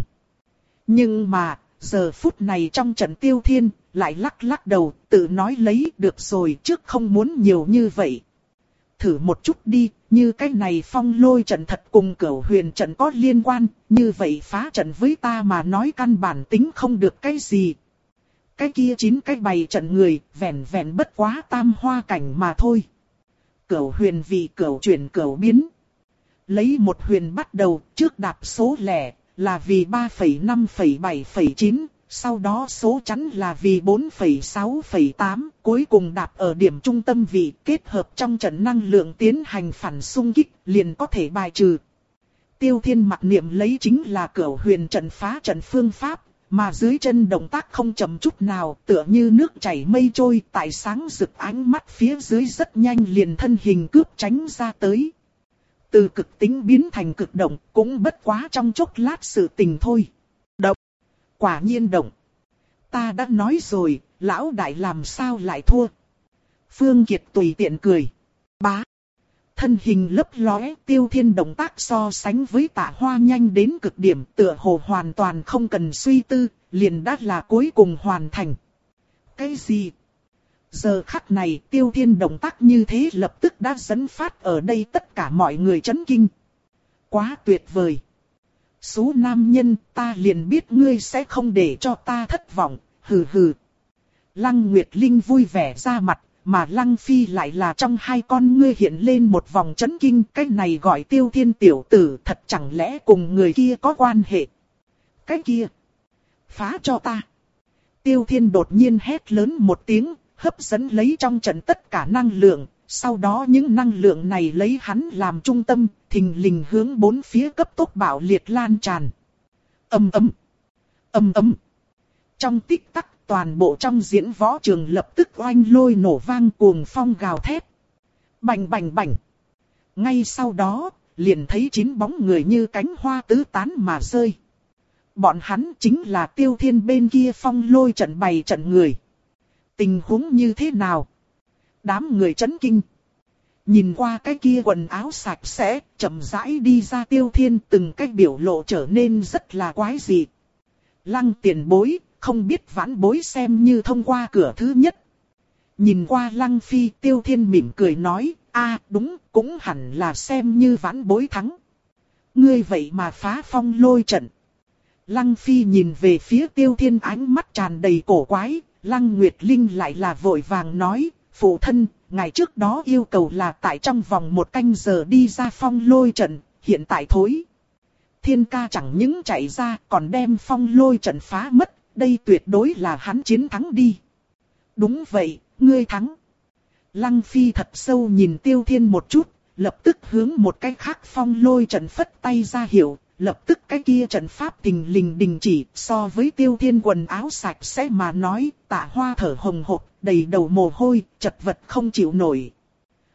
Nhưng mà, giờ phút này trong trận Tiêu Thiên, lại lắc lắc đầu, tự nói lấy được rồi trước không muốn nhiều như vậy. Thử một chút đi, như cái này phong lôi trận thật cùng Cửu Huyền trận có liên quan, như vậy phá trận với ta mà nói căn bản tính không được cái gì. Cái kia chín cái bày trận người, vẹn vẹn bất quá tam hoa cảnh mà thôi. Cửu Huyền vì cửu chuyển cửu biến. Lấy một huyền bắt đầu, trước đạp số lẻ, là vì ba phẩy năm phẩy bảy phẩy chín, sau đó số chẵn là vì bốn phẩy sáu phẩy tám, cuối cùng đạp ở điểm trung tâm vị, kết hợp trong trận năng lượng tiến hành phản xung kích, liền có thể bài trừ. Tiêu Thiên mặc niệm lấy chính là Cửu Huyền trận phá trận phương pháp, mà dưới chân động tác không chậm chút nào, tựa như nước chảy mây trôi, tại sáng rực ánh mắt phía dưới rất nhanh liền thân hình cướp tránh ra tới. Từ cực tính biến thành cực động, cũng bất quá trong chốc lát sự tình thôi. Động. Quả nhiên động. Ta đã nói rồi, lão đại làm sao lại thua. Phương Kiệt tùy tiện cười. Bá. Thân hình lấp lóe, Tiêu Thiên động tác so sánh với Tạ Hoa nhanh đến cực điểm, tựa hồ hoàn toàn không cần suy tư, liền đã là cuối cùng hoàn thành. Cái gì? Giờ khắc này Tiêu Thiên động tác như thế lập tức đã dẫn phát ở đây tất cả mọi người chấn kinh. Quá tuyệt vời. Số nam nhân, ta liền biết ngươi sẽ không để cho ta thất vọng, hừ hừ. Lăng Nguyệt Linh vui vẻ ra mặt, mà Lăng Phi lại là trong hai con ngươi hiện lên một vòng chấn kinh. Cái này gọi Tiêu Thiên tiểu tử thật chẳng lẽ cùng người kia có quan hệ. Cái kia, phá cho ta. Tiêu Thiên đột nhiên hét lớn một tiếng, hấp dẫn lấy trong trận tất cả năng lượng. Sau đó những năng lượng này lấy hắn làm trung tâm, thình lình hướng bốn phía cấp tốc bạo liệt lan tràn. Ầm ầm, ầm ầm. Trong tích tắc, toàn bộ trong diễn võ trường lập tức oanh lôi nổ vang, cuồng phong gào thét. Bành bành bành. Ngay sau đó, liền thấy chín bóng người như cánh hoa tứ tán mà rơi. Bọn hắn chính là Tiêu Thiên bên kia phong lôi trận bày trận người. Tình huống như thế nào? Đám người chấn kinh. Nhìn qua cái kia quần áo sạch sẽ, chậm rãi đi ra Tiêu Thiên, từng cái biểu lộ trở nên rất là quái dị. Lăng tiền bối, không biết vãn bối xem như thông qua cửa thứ nhất. Nhìn qua Lăng Phi, Tiêu Thiên mỉm cười nói, a đúng, cũng hẳn là xem như vãn bối thắng. Ngươi vậy mà phá phong lôi trận. Lăng Phi nhìn về phía Tiêu Thiên, ánh mắt tràn đầy cổ quái. Lăng Nguyệt Linh lại là vội vàng nói, phụ thân, ngày trước đó yêu cầu là tại trong vòng một canh giờ đi ra phong lôi trận, hiện tại thối. Thiên ca chẳng những chạy ra còn đem phong lôi trận phá mất, đây tuyệt đối là hắn chiến thắng đi. Đúng vậy, ngươi thắng. Lăng Phi thật sâu nhìn Tiêu Thiên một chút, lập tức hướng một cái khác phong lôi trận phất tay ra hiệu. Lập tức cái kia trận pháp thình lình đình chỉ, so với Tiêu Thiên quần áo sạch sẽ mà nói, Tạ Hoa thở hồng hộc, đầy đầu mồ hôi, chật vật không chịu nổi.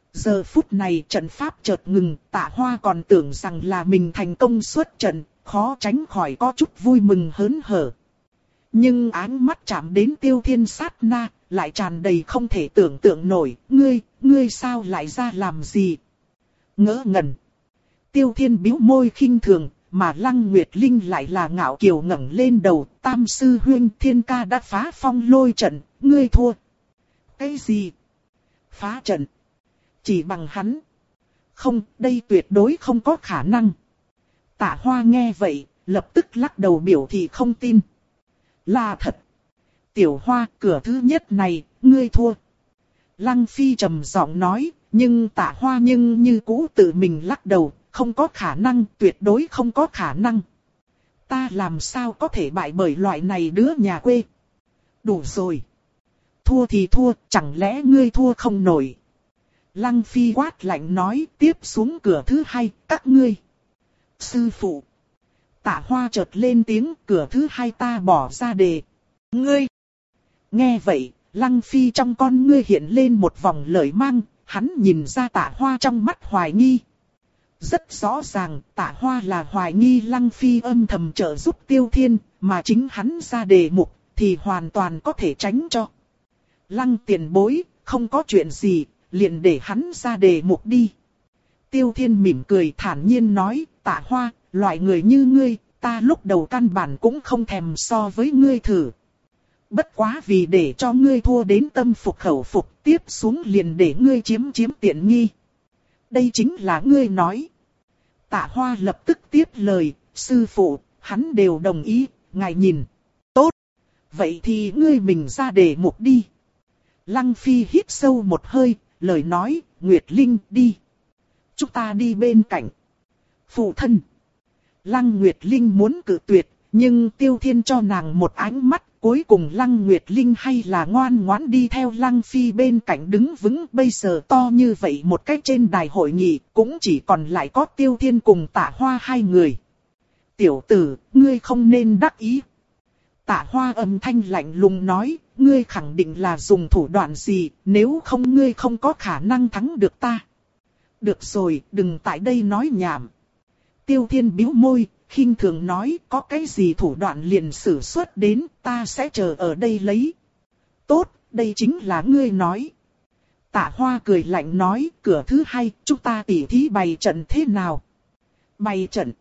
Giờ phút này trận pháp chợt ngừng, Tạ Hoa còn tưởng rằng là mình thành công xuất trận, khó tránh khỏi có chút vui mừng hớn hở. Nhưng ánh mắt chạm đến Tiêu Thiên sát na, lại tràn đầy không thể tưởng tượng nổi, ngươi, ngươi sao lại ra làm gì? Ngỡ ngẩn. Tiêu Thiên bĩu môi khinh thường, mà Lăng Nguyệt Linh lại là ngạo kiều ngẩng lên đầu, Tam sư huynh Thiên ca đã phá phong lôi trận, ngươi thua. Cái gì? Phá trận? Chỉ bằng hắn? Không, đây tuyệt đối không có khả năng. Tạ Hoa nghe vậy, lập tức lắc đầu biểu thị không tin. Là thật. Tiểu Hoa, cửa thứ nhất này, ngươi thua. Lăng Phi trầm giọng nói, nhưng Tạ Hoa nhưng như cũ tự mình lắc đầu, không có khả năng, tuyệt đối không có khả năng. Ta làm sao có thể bại bởi loại này đứa nhà quê. Đủ rồi. Thua thì thua, chẳng lẽ ngươi thua không nổi. Lăng Phi quát lạnh nói, tiếp xuống cửa thứ hai, các ngươi. Sư phụ. Tạ Hoa chợt lên tiếng, cửa thứ hai ta bỏ ra đề. Ngươi. Nghe vậy, Lăng Phi trong con ngươi hiện lên một vòng lợi mang, hắn nhìn ra Tạ Hoa trong mắt hoài nghi. Rất rõ ràng, Tạ Hoa là hoài nghi Lăng Phi âm thầm trợ giúp Tiêu Thiên, mà chính hắn ra đề mục, thì hoàn toàn có thể tránh cho. Lăng tiền bối, không có chuyện gì, liền để hắn ra đề mục đi. Tiêu Thiên mỉm cười thản nhiên nói, Tạ Hoa, loại người như ngươi, ta lúc đầu căn bản cũng không thèm so với ngươi thử. Bất quá vì để cho ngươi thua đến tâm phục khẩu phục, tiếp xuống liền để ngươi chiếm chiếm tiện nghi. Đây chính là ngươi nói. Tạ Hoa lập tức tiếp lời, sư phụ, hắn đều đồng ý, ngài nhìn. Tốt. Vậy thì ngươi mình ra đề mục đi. Lăng Phi hít sâu một hơi, lời nói, Nguyệt Linh đi. Chúng ta đi bên cạnh. Phụ thân. Lăng Nguyệt Linh muốn cự tuyệt, nhưng Tiêu Thiên cho nàng một ánh mắt. Cuối cùng Lăng Nguyệt Linh hay là ngoan ngoãn đi theo Lăng Phi bên cạnh đứng vững. Bây giờ to như vậy một cách trên đài hội nghị, cũng chỉ còn lại có Tiêu Thiên cùng Tạ Hoa hai người. Tiểu tử, ngươi không nên đắc ý. Tạ Hoa âm thanh lạnh lùng nói, ngươi khẳng định là dùng thủ đoạn gì, nếu không ngươi không có khả năng thắng được ta. Được rồi, đừng tại đây nói nhảm. Tiêu Thiên bĩu môi, khinh thường nói, có cái gì thủ đoạn liền sử xuất đến, ta sẽ chờ ở đây lấy. Tốt, đây chính là ngươi nói. Tạ Hoa cười lạnh nói, cửa thứ hai, chúng ta tỉ thí bày trận thế nào? Bày trận?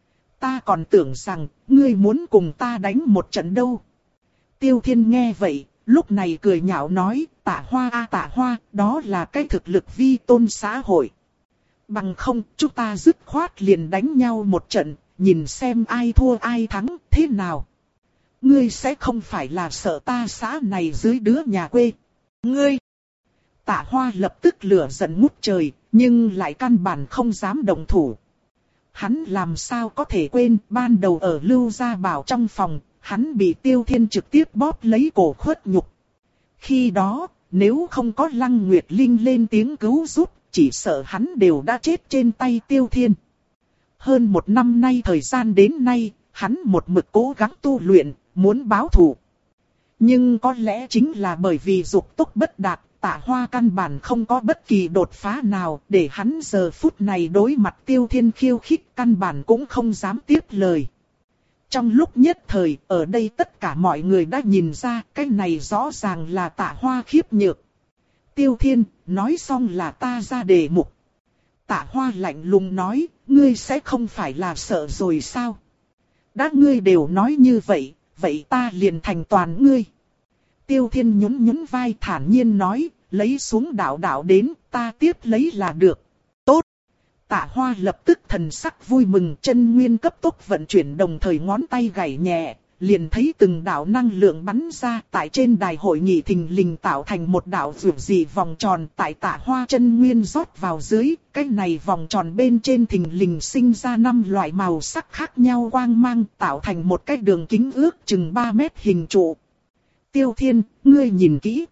Ta còn tưởng rằng, ngươi muốn cùng ta đánh một trận đâu. Tiêu Thiên nghe vậy, lúc này cười nhạo nói, Tạ Hoa a à, Tạ Hoa, đó là cái thực lực vi tôn xã hội. Bằng không, chúng ta dứt khoát liền đánh nhau một trận, nhìn xem ai thua ai thắng, thế nào? Ngươi sẽ không phải là sợ ta xã này dưới đứa nhà quê. Ngươi! Tạ Hoa lập tức lửa giận ngút trời, nhưng lại căn bản không dám động thủ. Hắn làm sao có thể quên, ban đầu ở Lưu Gia Bảo trong phòng, hắn bị Tiêu Thiên trực tiếp bóp lấy cổ khuất nhục. Khi đó, nếu không có Lăng Nguyệt Linh lên tiếng cứu giúp, chỉ sợ hắn đều đã chết trên tay Tiêu Thiên. Hơn một năm nay thời gian đến nay, hắn một mực cố gắng tu luyện, muốn báo thù. Nhưng có lẽ chính là bởi vì dục tốc bất đạt, Tạ Hoa căn bản không có bất kỳ đột phá nào, để hắn giờ phút này đối mặt Tiêu Thiên khiêu khích căn bản cũng không dám tiếp lời. Trong lúc nhất thời, ở đây tất cả mọi người đã nhìn ra, cái này rõ ràng là Tạ Hoa khiếp nhược. Tiêu Thiên, nói xong là ta ra đề mục. Tạ Hoa lạnh lùng nói, ngươi sẽ không phải là sợ rồi sao? Đã ngươi đều nói như vậy, vậy ta liền thành toàn ngươi. Tiêu Thiên nhún nhún vai thản nhiên nói, lấy xuống đạo đạo đến, ta tiếp lấy là được. Tốt. Tạ Hoa lập tức thần sắc vui mừng, chân nguyên cấp tốc vận chuyển đồng thời ngón tay gảy nhẹ, liền thấy từng đạo năng lượng bắn ra tại trên đài hội nghị thình lình tạo thành một đạo rực dị vòng tròn tại Tạ Hoa chân nguyên rót vào dưới, cái này vòng tròn bên trên thình lình sinh ra năm loại màu sắc khác nhau quang mang tạo thành một cái đường kính ước chừng ba mét hình trụ. Tiêu Thiên, ngươi nhìn kỹ.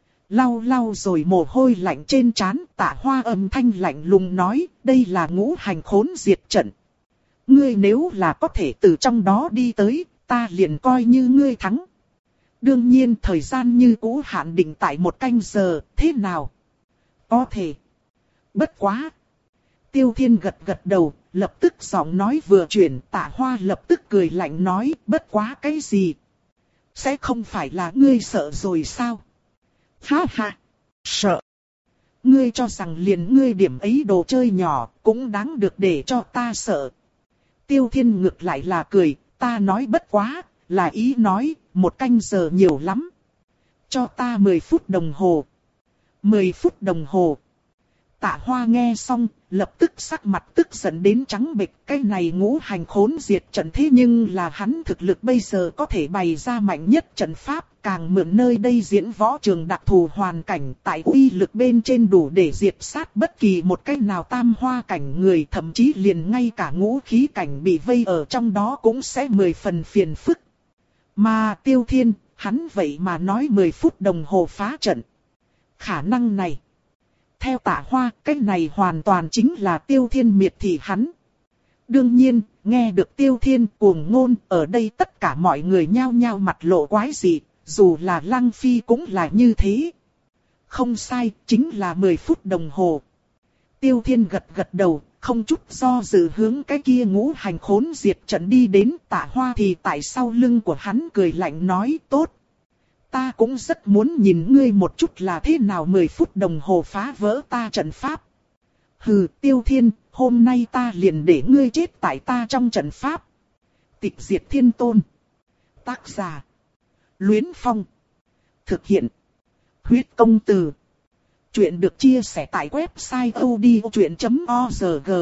Lau lau rồi mồ hôi lạnh trên trán, Tạ Hoa âm thanh lạnh lùng nói, đây là ngũ hành khốn diệt trận. Ngươi nếu là có thể từ trong đó đi tới, ta liền coi như ngươi thắng. Đương nhiên thời gian như cũ hạn định tại một canh giờ, thế nào? Có thể. Bất quá. Tiêu Thiên gật gật đầu, lập tức giọng nói vừa chuyển, Tạ Hoa lập tức cười lạnh nói, bất quá cái gì? Sẽ không phải là ngươi sợ rồi sao? Ha ha, sợ. Ngươi cho rằng liền ngươi điểm ấy đồ chơi nhỏ cũng đáng được để cho ta sợ. Tiêu Thiên ngược lại là cười, ta nói bất quá, là ý nói, một canh giờ nhiều lắm. Cho ta mười phút đồng hồ. mười phút đồng hồ. Tạ Hoa nghe xong, lập tức sắc mặt tức giận đến trắng bệch. Cái này ngũ hành khốn diệt trận thế nhưng là hắn thực lực bây giờ có thể bày ra mạnh nhất trận pháp. Càng mượn nơi đây diễn võ trường đặc thù hoàn cảnh tại uy lực bên trên đủ để diệt sát bất kỳ một cái nào tam hoa cảnh người. Thậm chí liền ngay cả ngũ khí cảnh bị vây ở trong đó cũng sẽ mười phần phiền phức. Mà Tiêu Thiên, hắn vậy mà nói mười phút đồng hồ phá trận. Khả năng này. Theo Tạ Hoa, cái này hoàn toàn chính là Tiêu Thiên miệt thị hắn. Đương nhiên, nghe được Tiêu Thiên cuồng ngôn, ở đây tất cả mọi người nhao nhao mặt lộ quái dị, dù là Lăng Phi cũng là như thế. Không sai, chính là mười phút đồng hồ. Tiêu Thiên gật gật đầu, không chút do dự hướng cái kia ngũ hành khốn diệt trận đi đến. Tạ Hoa thì tại sau lưng của hắn cười lạnh nói, tốt. Ta cũng rất muốn nhìn ngươi một chút là thế nào mười phút đồng hồ phá vỡ ta trận pháp. Hừ, Tiêu Thiên, hôm nay ta liền để ngươi chết tại ta trong trận pháp. Tịch diệt thiên tôn. Tác giả. Luyến Phong. Thực hiện. Huyết công từ. Chuyện được chia sẻ tại website odchuyện chấm org.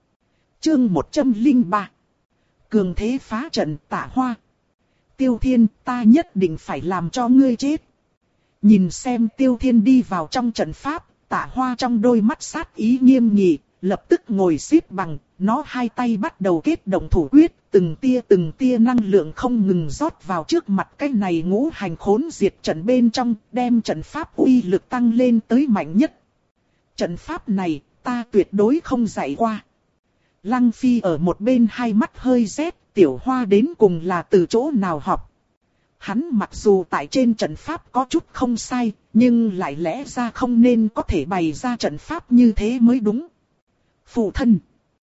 Chương một trăm lẻ ba. Cường thế phá trận. Tạ Hoa. Tiêu Thiên, ta nhất định phải làm cho ngươi chết. Nhìn xem Tiêu Thiên đi vào trong trận pháp, Tạ Hoa trong đôi mắt sát ý nghiêm nghị, lập tức ngồi xếp bằng, nó hai tay bắt đầu kết động thủ quyết, từng tia từng tia năng lượng không ngừng rót vào trước mặt cái này ngũ hành khốn diệt trận bên trong, đem trận pháp uy lực tăng lên tới mạnh nhất. Trận pháp này, ta tuyệt đối không dạy qua. Lăng Phi ở một bên hai mắt hơi rét. Tiểu Hoa đến cùng là từ chỗ nào học. Hắn mặc dù tại trên trận pháp có chút không sai, nhưng lại lẽ ra không nên có thể bày ra trận pháp như thế mới đúng. Phụ thân.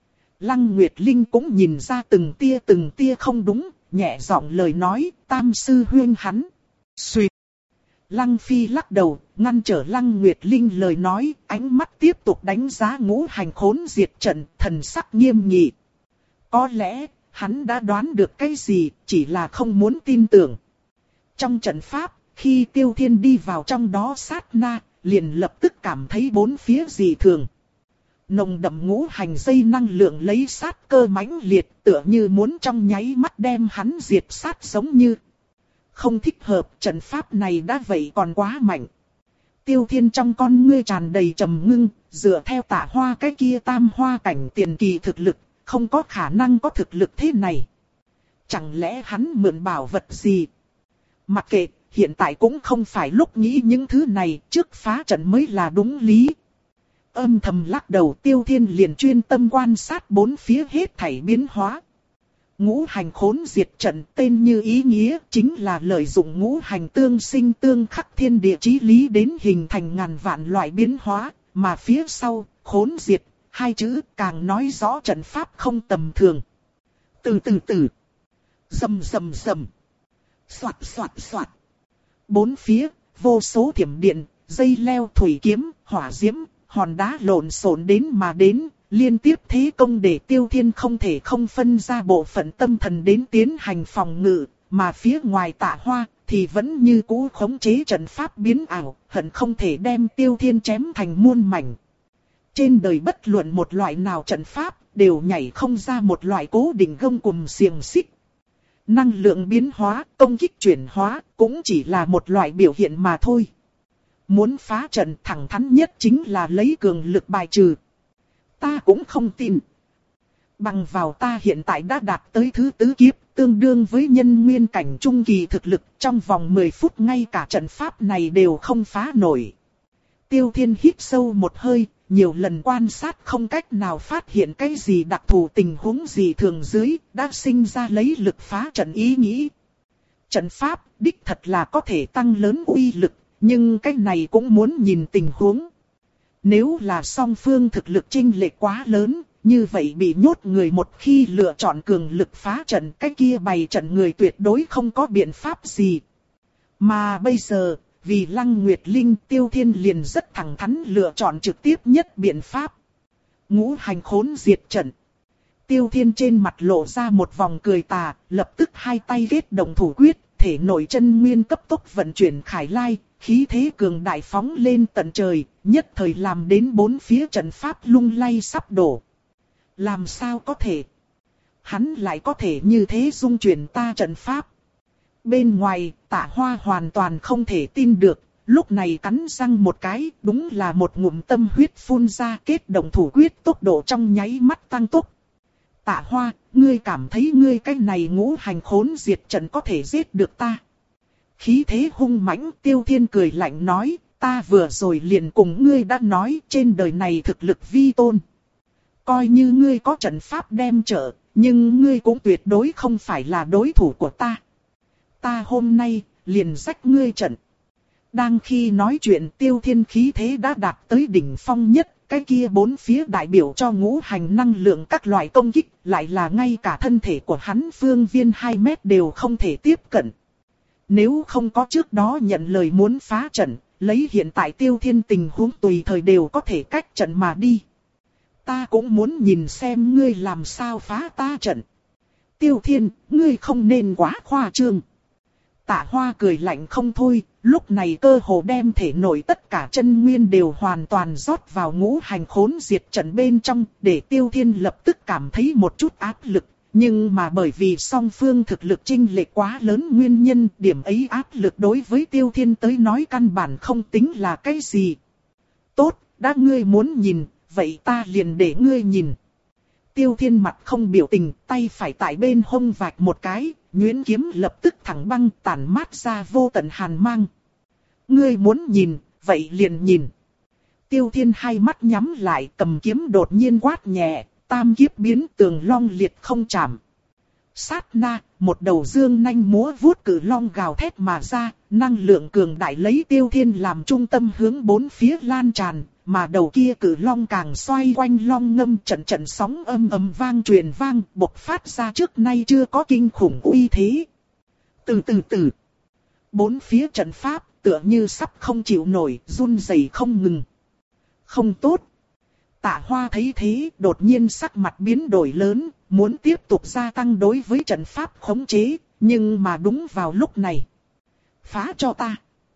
Lăng Nguyệt Linh cũng nhìn ra từng tia từng tia không đúng, nhẹ giọng lời nói, tam sư huynh hắn. Xuyệt. Lăng Phi lắc đầu, ngăn trở Lăng Nguyệt Linh lời nói, ánh mắt tiếp tục đánh giá ngũ hành khốn diệt trận, thần sắc nghiêm nghị. Có lẽ, hắn đã đoán được cái gì, chỉ là không muốn tin tưởng. Trong trận pháp, khi Tiêu Thiên đi vào trong đó sát na, liền lập tức cảm thấy bốn phía dị thường. Nồng đậm ngũ hành dây năng lượng lấy sát cơ mãnh liệt, tựa như muốn trong nháy mắt đem hắn diệt sát giống như. Không thích hợp, trận pháp này đã vậy còn quá mạnh. Tiêu Thiên trong con ngươi tràn đầy trầm ngưng, dựa theo Tạ Hoa cái kia tam hoa cảnh tiền kỳ thực lực. Không có khả năng có thực lực thế này. Chẳng lẽ hắn mượn bảo vật gì? Mặc kệ, hiện tại cũng không phải lúc nghĩ những thứ này, trước phá trận mới là đúng lý. Âm thầm lắc đầu, Tiêu Thiên liền chuyên tâm quan sát bốn phía hết thảy biến hóa. Ngũ hành khốn diệt trận tên như ý nghĩa chính là lợi dụng ngũ hành tương sinh tương khắc thiên địa chí lý đến hình thành ngàn vạn loại biến hóa, mà phía sau, khốn diệt. Hai chữ càng nói rõ trận pháp không tầm thường. Từ từ từ. Rầm rầm rầm. Xoạt xoạt xoạt. Bốn phía, vô số thiểm điện, dây leo thủy kiếm, hỏa diễm, hòn đá lộn xộn đến mà đến. Liên tiếp thế công để Tiêu Thiên không thể không phân ra bộ phận tâm thần đến tiến hành phòng ngự. Mà phía ngoài Tạ Hoa thì vẫn như cũ khống chế trận pháp biến ảo. Hận không thể đem Tiêu Thiên chém thành muôn mảnh. Trên đời bất luận một loại nào trận pháp, đều nhảy không ra một loại cố định gông cùm xiềng xích. Năng lượng biến hóa, công kích chuyển hóa, cũng chỉ là một loại biểu hiện mà thôi. Muốn phá trận thẳng thắn nhất chính là lấy cường lực bài trừ. Ta cũng không tin. Bằng vào ta hiện tại đã đạt tới thứ tứ kiếp, tương đương với nhân nguyên cảnh trung kỳ thực lực, trong vòng mười phút ngay cả trận pháp này đều không phá nổi. Tiêu Thiên hít sâu một hơi. Nhiều lần quan sát không cách nào phát hiện cái gì đặc thù tình huống gì thường dưới, đã sinh ra lấy lực phá trận ý nghĩ. Trận pháp, đích thật là có thể tăng lớn uy lực, nhưng cái này cũng muốn nhìn tình huống. Nếu là song phương thực lực chênh lệch quá lớn, như vậy bị nhốt người một khi lựa chọn cường lực phá trận, cái kia bày trận người tuyệt đối không có biện pháp gì. Mà bây giờ, vì Lăng Nguyệt Linh, Tiêu Thiên liền rất thẳng thắn lựa chọn trực tiếp nhất biện pháp. Ngũ hành khốn diệt trận. Tiêu Thiên trên mặt lộ ra một vòng cười tà, lập tức hai tay kết động thủ quyết, thể nội chân nguyên cấp tốc vận chuyển khải lai, khí thế cường đại phóng lên tận trời, nhất thời làm đến bốn phía trận pháp lung lay sắp đổ. Làm sao có thể? Hắn lại có thể như thế dung chuyển ta trận pháp. Bên ngoài, Tạ Hoa hoàn toàn không thể tin được, lúc này cắn răng một cái, đúng là một ngụm tâm huyết phun ra, kết động thủ quyết, tốc độ trong nháy mắt tăng tốc. Tạ Hoa, ngươi cảm thấy ngươi cái này ngũ hành khốn diệt trận có thể giết được ta? Khí thế hung mãnh, Tiêu Thiên cười lạnh nói, ta vừa rồi liền cùng ngươi đã nói, trên đời này thực lực vi tôn. Coi như ngươi có trận pháp đem trợ, nhưng ngươi cũng tuyệt đối không phải là đối thủ của ta. Ta hôm nay, liền rách ngươi trận. Đang khi nói chuyện, Tiêu Thiên khí thế đã đạt tới đỉnh phong nhất, cái kia bốn phía đại biểu cho ngũ hành năng lượng các loại công kích, lại là ngay cả thân thể của hắn phương viên hai mét đều không thể tiếp cận. Nếu không có trước đó nhận lời muốn phá trận, lấy hiện tại Tiêu Thiên tình huống tùy thời đều có thể cách trận mà đi. Ta cũng muốn nhìn xem ngươi làm sao phá ta trận. Tiêu Thiên, ngươi không nên quá khoa trương. Tạ Hoa cười lạnh không thôi, lúc này cơ hồ đem thể nội tất cả chân nguyên đều hoàn toàn rót vào ngũ hành khốn diệt trận bên trong, để Tiêu Thiên lập tức cảm thấy một chút áp lực. Nhưng mà bởi vì song phương thực lực chênh lệch quá lớn nguyên nhân, điểm ấy áp lực đối với Tiêu Thiên tới nói căn bản không tính là cái gì. Tốt, đã ngươi muốn nhìn, vậy ta liền để ngươi nhìn. Tiêu Thiên mặt không biểu tình, tay phải tại bên hông vạch một cái, nhuyễn kiếm lập tức thẳng băng tản mát ra vô tận hàn mang. Ngươi muốn nhìn, vậy liền nhìn. Tiêu Thiên hai mắt nhắm lại, cầm kiếm đột nhiên quát nhẹ, tam kiếp biến tường long liệt không chạm. Sát na, một đầu dương nanh múa vuốt cử long gào thét mà ra, năng lượng cường đại lấy Tiêu Thiên làm trung tâm hướng bốn phía lan tràn, mà đầu kia cử long càng xoay quanh long ngâm, trận trận sóng âm ầm vang truyền vang, bộc phát ra trước nay chưa có kinh khủng uy thế. Từ từ từ, bốn phía trận pháp tựa như sắp không chịu nổi, run rẩy không ngừng. Không tốt. Tạ Hoa thấy thế, đột nhiên sắc mặt biến đổi lớn, muốn tiếp tục gia tăng đối với trận pháp khống chế, nhưng mà đúng vào lúc này. Phá cho ta.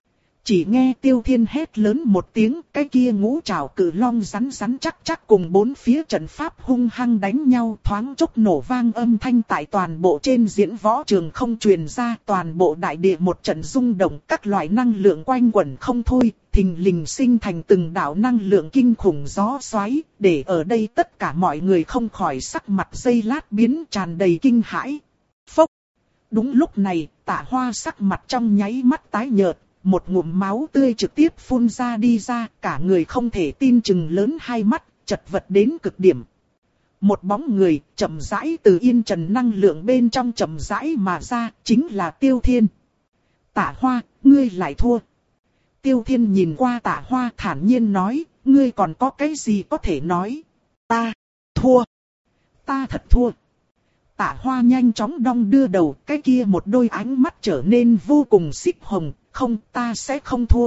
Chỉ nghe Tiêu Thiên hét lớn một tiếng, cái kia ngũ trảo cử long rắn rắn chắc chắc cùng bốn phía trận pháp hung hăng đánh nhau, thoáng chốc nổ vang âm thanh tại toàn bộ trên diễn võ trường không truyền ra, toàn bộ đại địa một trận rung động, các loại năng lượng quanh quẩn không thôi, thình lình sinh thành từng đạo năng lượng kinh khủng gió xoáy, để ở đây tất cả mọi người không khỏi sắc mặt giây lát biến tràn đầy kinh hãi. Phốc! Đúng lúc này, Tạ Hoa sắc mặt trong nháy mắt tái nhợt. Một ngụm máu tươi trực tiếp phun ra đi ra, cả người không thể tin chừng lớn hai mắt, chật vật đến cực điểm. Một bóng người chậm rãi từ yên trần năng lượng bên trong chậm rãi mà ra, chính là Tiêu Thiên. Tạ Hoa, ngươi lại thua. Tiêu Thiên nhìn qua Tạ Hoa thản nhiên nói, ngươi còn có cái gì có thể nói? Ta thua. Ta thật thua. Tạ Hoa nhanh chóng đong đưa đầu, cái kia một đôi ánh mắt trở nên vô cùng xích hồng. Không, ta sẽ không thua.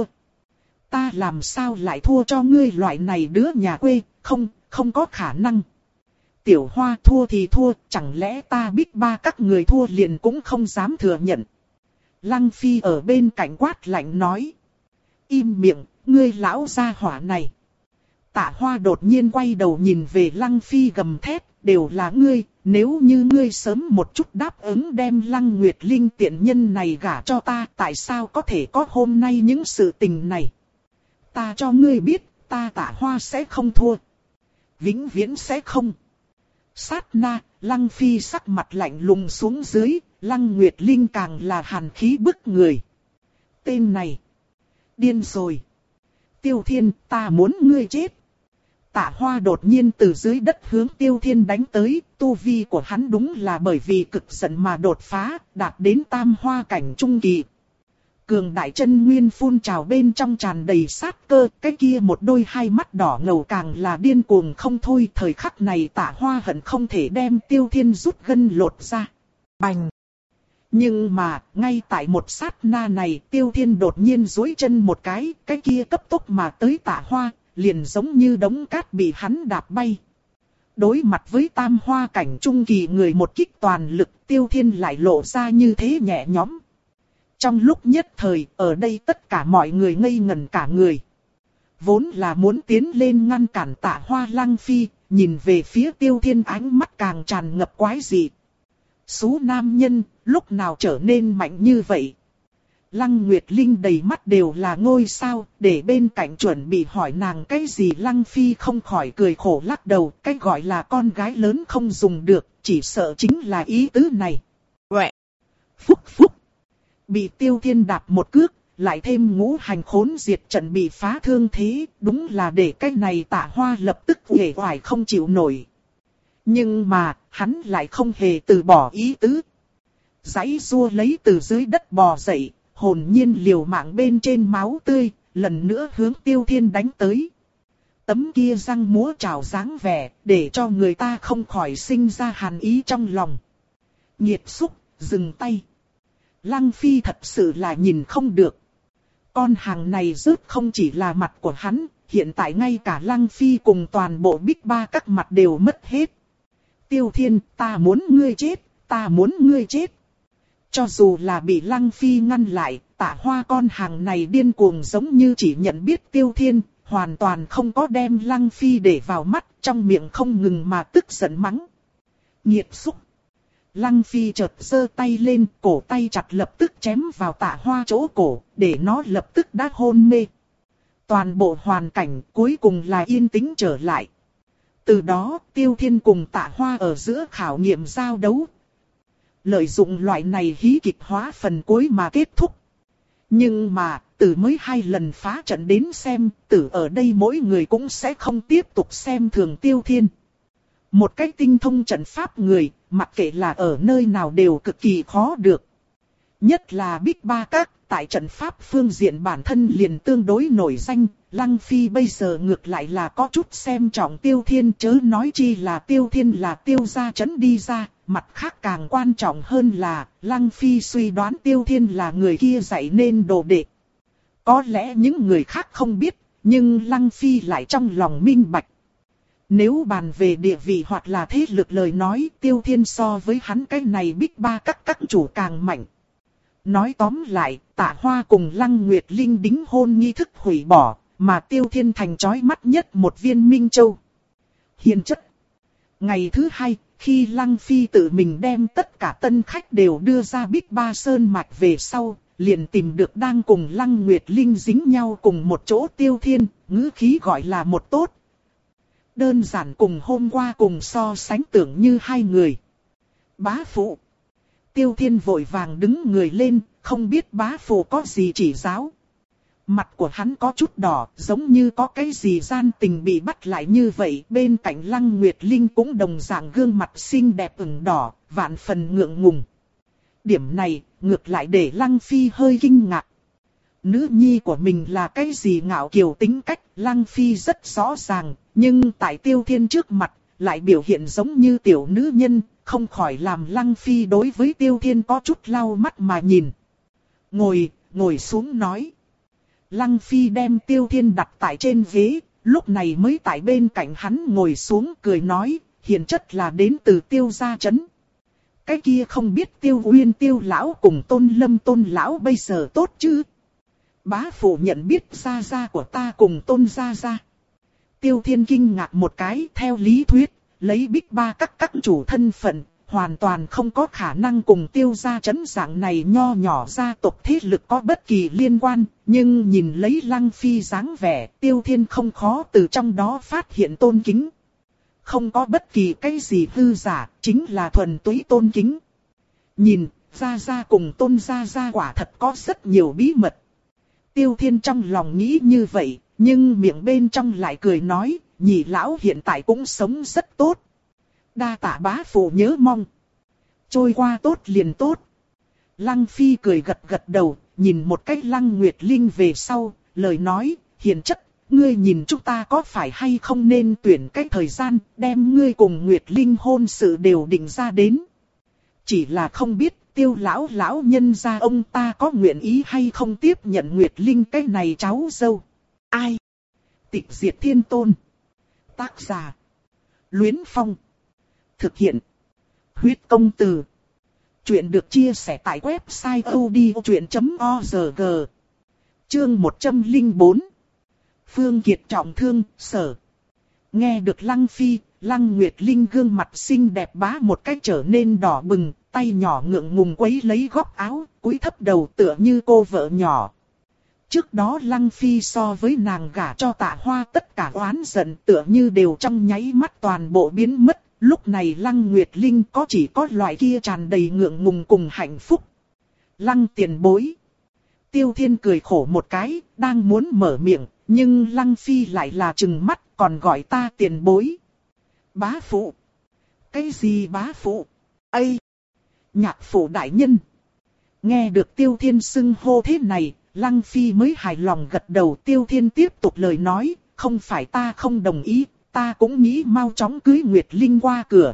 Ta làm sao lại thua cho ngươi loại này đứa nhà quê, không, không có khả năng. Tiểu Hoa thua thì thua, chẳng lẽ ta biết ba các người thua liền cũng không dám thừa nhận. Lăng Phi ở bên cạnh quát lạnh nói. Im miệng, ngươi lão gia hỏa này. Tạ Hoa đột nhiên quay đầu nhìn về Lăng Phi gầm thét, đều là ngươi, nếu như ngươi sớm một chút đáp ứng đem Lăng Nguyệt Linh tiện nhân này gả cho ta, tại sao có thể có hôm nay những sự tình này? Ta cho ngươi biết, ta Tạ Hoa sẽ không thua. Vĩnh viễn sẽ không. Sát na, Lăng Phi sắc mặt lạnh lùng xuống dưới, Lăng Nguyệt Linh càng là hàn khí bức người. Tên này. Điên rồi. Tiêu Thiên, ta muốn ngươi chết. Tạ Hoa đột nhiên từ dưới đất hướng Tiêu Thiên đánh tới, tu vi của hắn đúng là bởi vì cực giận mà đột phá, đạt đến tam hoa cảnh trung kỳ. cường đại chân nguyên phun trào bên trong tràn đầy sát cơ, cái kia một đôi hai mắt đỏ ngầu càng là điên cuồng không thôi. Thời khắc này Tạ Hoa hận không thể đem Tiêu Thiên rút gân lột ra. Bành! Nhưng mà, ngay tại một sát na này, Tiêu Thiên đột nhiên duỗi chân một cái, cái kia cấp tốc mà tới Tạ Hoa, liền giống như đống cát bị hắn đạp bay. Đối mặt với tam hoa cảnh trung kỳ người một kích toàn lực, Tiêu Thiên lại lộ ra như thế nhẹ nhõm. Trong lúc nhất thời, ở đây tất cả mọi người ngây ngẩn cả người. Vốn là muốn tiến lên ngăn cản Tạ Hoa Lăng Phi, nhìn về phía Tiêu Thiên ánh mắt càng tràn ngập quái dị. Số nam nhân, lúc nào trở nên mạnh như vậy? Lăng Nguyệt Linh đầy mắt đều là ngôi sao, để bên cạnh chuẩn bị hỏi nàng cái gì Lăng Phi không khỏi cười khổ lắc đầu, cái gọi là con gái lớn không dùng được, chỉ sợ chính là ý tứ này. Uệ! Phúc phúc! Bị Tiêu Thiên đạp một cước, lại thêm ngũ hành khốn diệt trận bị phá thương thế, đúng là để cái này Tạ Hoa lập tức uể oải không chịu nổi. Nhưng mà, hắn lại không hề từ bỏ ý tứ. Giãy giụa lấy từ dưới đất bò dậy, hồn nhiên liều mạng bên trên máu tươi, lần nữa hướng Tiêu Thiên đánh tới. Tấm kia răng múa trào dáng vẻ, để cho người ta không khỏi sinh ra hàn ý trong lòng. Nhiệt xúc, dừng tay. Lăng Phi thật sự là nhìn không được. Con hàng này rớt không chỉ là mặt của hắn, hiện tại ngay cả Lăng Phi cùng toàn bộ Big Ba các mặt đều mất hết. Tiêu Thiên, ta muốn ngươi chết, ta muốn ngươi chết. Cho dù là bị Lăng Phi ngăn lại, Tạ Hoa con hàng này điên cuồng giống như chỉ nhận biết Tiêu Thiên, hoàn toàn không có đem Lăng Phi để vào mắt, trong miệng không ngừng mà tức giận mắng. Nhiệt xúc. Lăng Phi chợt giơ tay lên, cổ tay chặt lập tức chém vào Tạ Hoa chỗ cổ, để nó lập tức đã hôn mê. Toàn bộ hoàn cảnh cuối cùng là yên tĩnh trở lại. Từ đó, Tiêu Thiên cùng Tạ Hoa ở giữa khảo nghiệm giao đấu. Lợi dụng loại này hí kịch hóa phần cuối mà kết thúc. Nhưng mà, từ mới hai lần phá trận đến xem, từ ở đây mỗi người cũng sẽ không tiếp tục xem thường Tiêu Thiên. Một cách tinh thông trận pháp người, mặc kệ là ở nơi nào đều cực kỳ khó được. Nhất là Big Ba Các, tại trận pháp phương diện bản thân liền tương đối nổi danh, Lăng Phi bây giờ ngược lại là có chút xem trọng Tiêu Thiên, chớ nói chi là Tiêu Thiên là Tiêu gia trấn đi ra, mặt khác càng quan trọng hơn là Lăng Phi suy đoán Tiêu Thiên là người kia dạy nên đồ đệ. Có lẽ những người khác không biết, nhưng Lăng Phi lại trong lòng minh bạch. Nếu bàn về địa vị hoặc là thế lực lời nói, Tiêu Thiên so với hắn cái này Big Ba Các các chủ càng mạnh. Nói tóm lại, Tạ Hoa cùng Lăng Nguyệt Linh đính hôn nghi thức hủy bỏ, mà Tiêu Thiên thành chói mắt nhất một viên minh châu. Hiền chất. Ngày thứ hai, khi Lăng Phi tự mình đem tất cả tân khách đều đưa ra Big Ba Sơn Mạch về sau, liền tìm được đang cùng Lăng Nguyệt Linh dính nhau cùng một chỗ Tiêu Thiên, ngữ khí gọi là một tốt. Đơn giản cùng hôm qua cùng so sánh tưởng như hai người. Bá phụ. Tiêu Thiên vội vàng đứng người lên, không biết bá phụ có gì chỉ giáo. Mặt của hắn có chút đỏ, giống như có cái gì gian tình bị bắt lại như vậy. Bên cạnh Lăng Nguyệt Linh cũng đồng dạng gương mặt xinh đẹp ửng đỏ, vạn phần ngượng ngùng. Điểm này, ngược lại để Lăng Phi hơi kinh ngạc. Nữ nhi của mình là cái gì ngạo kiều tính cách, Lăng Phi rất rõ ràng, nhưng tại Tiêu Thiên trước mặt, lại biểu hiện giống như tiểu nữ nhân, không khỏi làm Lăng Phi đối với Tiêu Thiên có chút lau mắt mà nhìn. Ngồi, ngồi xuống nói. Lăng Phi đem Tiêu Thiên đặt tại trên ghế, lúc này mới tại bên cạnh hắn ngồi xuống cười nói, hiền chất là đến từ Tiêu gia trấn. Cái kia không biết Tiêu Uyên Tiêu lão cùng Tôn Lâm Tôn lão bây giờ tốt chứ? Bá phụ nhận biết gia gia của ta cùng Tôn gia gia. Tiêu Thiên kinh ngạc một cái, theo lý thuyết, lấy Big Ba Các các chủ thân phận, hoàn toàn không có khả năng cùng Tiêu gia trấn dạng này nho nhỏ gia tộc thế lực có bất kỳ liên quan, nhưng nhìn lấy Lăng Phi dáng vẻ, Tiêu Thiên không khó từ trong đó phát hiện tôn kính. Không có bất kỳ cái gì hư giả, chính là thuần túy tôn kính. Nhìn, gia gia cùng Tôn gia gia quả thật có rất nhiều bí mật. Tiêu Thiên trong lòng nghĩ như vậy, nhưng miệng bên trong lại cười nói, nhị lão hiện tại cũng sống rất tốt. Đa tạ bá phụ nhớ mong. Trôi qua tốt liền tốt. Lăng Phi cười gật gật đầu, nhìn một cách Lăng Nguyệt Linh về sau, lời nói, hiền chất, ngươi nhìn chúng ta có phải hay không nên tuyển cái thời gian, đem ngươi cùng Nguyệt Linh hôn sự đều định ra đến. Chỉ là không biết Tiêu lão lão nhân gia ông ta có nguyện ý hay không tiếp nhận Nguyệt Linh cái này cháu dâu. Ai? Tịch Diệt Thiên Tôn. Tác giả. Luyến Phong. Thực hiện. Huyết Công Từ. Chuyện được chia sẻ tại website odchuyện chấm org. Chương một trăm lẻ bốn. Phương Kiệt trọng thương, sở. Nghe được Lăng Phi, Lăng Nguyệt Linh gương mặt xinh đẹp bá một cách trở nên đỏ bừng, tay nhỏ ngượng ngùng quấy lấy góc áo, cúi thấp đầu tựa như cô vợ nhỏ. Trước đó Lăng Phi so với nàng gả cho Tạ Hoa tất cả oán giận tựa như đều trong nháy mắt toàn bộ biến mất, lúc này Lăng Nguyệt Linh có chỉ có loại kia tràn đầy ngượng ngùng cùng hạnh phúc. Lăng tiền bối. Tiêu Thiên cười khổ một cái, đang muốn mở miệng, nhưng Lăng Phi lại là trừng mắt, còn gọi ta tiền bối. Bá phụ. Cái gì bá phụ? Ây! Nhạc phụ đại nhân. Nghe được Tiêu Thiên xưng hô thế này, Lăng Phi mới hài lòng gật đầu. Tiêu Thiên tiếp tục lời nói, không phải ta không đồng ý, ta cũng nghĩ mau chóng cưới Nguyệt Linh qua cửa.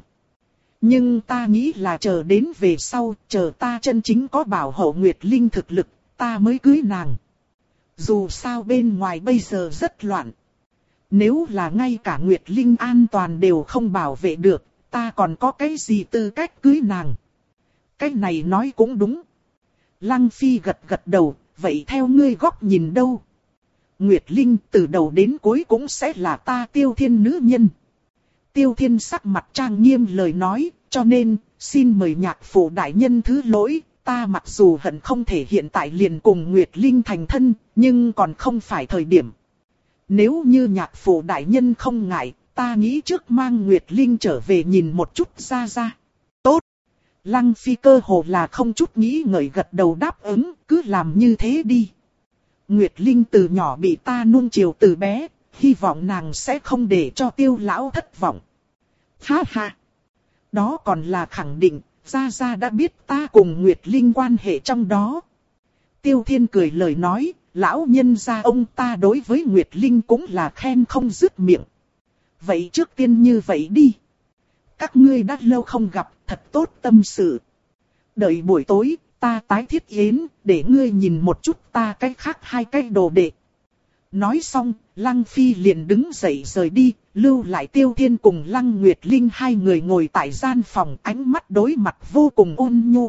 Nhưng ta nghĩ là chờ đến về sau, chờ ta chân chính có bảo hộ Nguyệt Linh thực lực, ta mới cưới nàng. Dù sao bên ngoài bây giờ rất loạn. Nếu là ngay cả Nguyệt Linh an toàn đều không bảo vệ được, ta còn có cái gì tư cách cưới nàng? Cái này nói cũng đúng. Lăng Phi gật gật đầu, vậy theo ngươi góc nhìn đâu? Nguyệt Linh từ đầu đến cuối cũng sẽ là ta Tiêu Thiên nữ nhân. Tiêu Thiên sắc mặt trang nghiêm lời nói, cho nên, xin mời nhạc phụ đại nhân thứ lỗi, ta mặc dù hận không thể hiện tại liền cùng Nguyệt Linh thành thân, nhưng còn không phải thời điểm. Nếu như nhạc phụ đại nhân không ngại, ta nghĩ trước mang Nguyệt Linh trở về nhìn một chút ra ra. Tốt! Lăng Phi cơ hồ là không chút nghĩ ngợi gật đầu đáp ứng, cứ làm như thế đi. Nguyệt Linh từ nhỏ bị ta nuông chiều từ bé, hy vọng nàng sẽ không để cho Tiêu lão thất vọng. Ha ha! Đó còn là khẳng định, Gia Gia đã biết ta cùng Nguyệt Linh quan hệ trong đó. Tiêu Thiên cười lời nói, lão nhân gia ông ta đối với Nguyệt Linh cũng là khen không dứt miệng. Vậy trước tiên như vậy đi. Các ngươi đã lâu không gặp, thật tốt tâm sự. Đợi buổi tối, ta tái thiết yến, để ngươi nhìn một chút ta cái khác hai cái đồ đệ. Nói xong, Lăng Phi liền đứng dậy rời đi, lưu lại Tiêu Thiên cùng Lăng Nguyệt Linh hai người ngồi tại gian phòng, ánh mắt đối mặt vô cùng ôn nhu.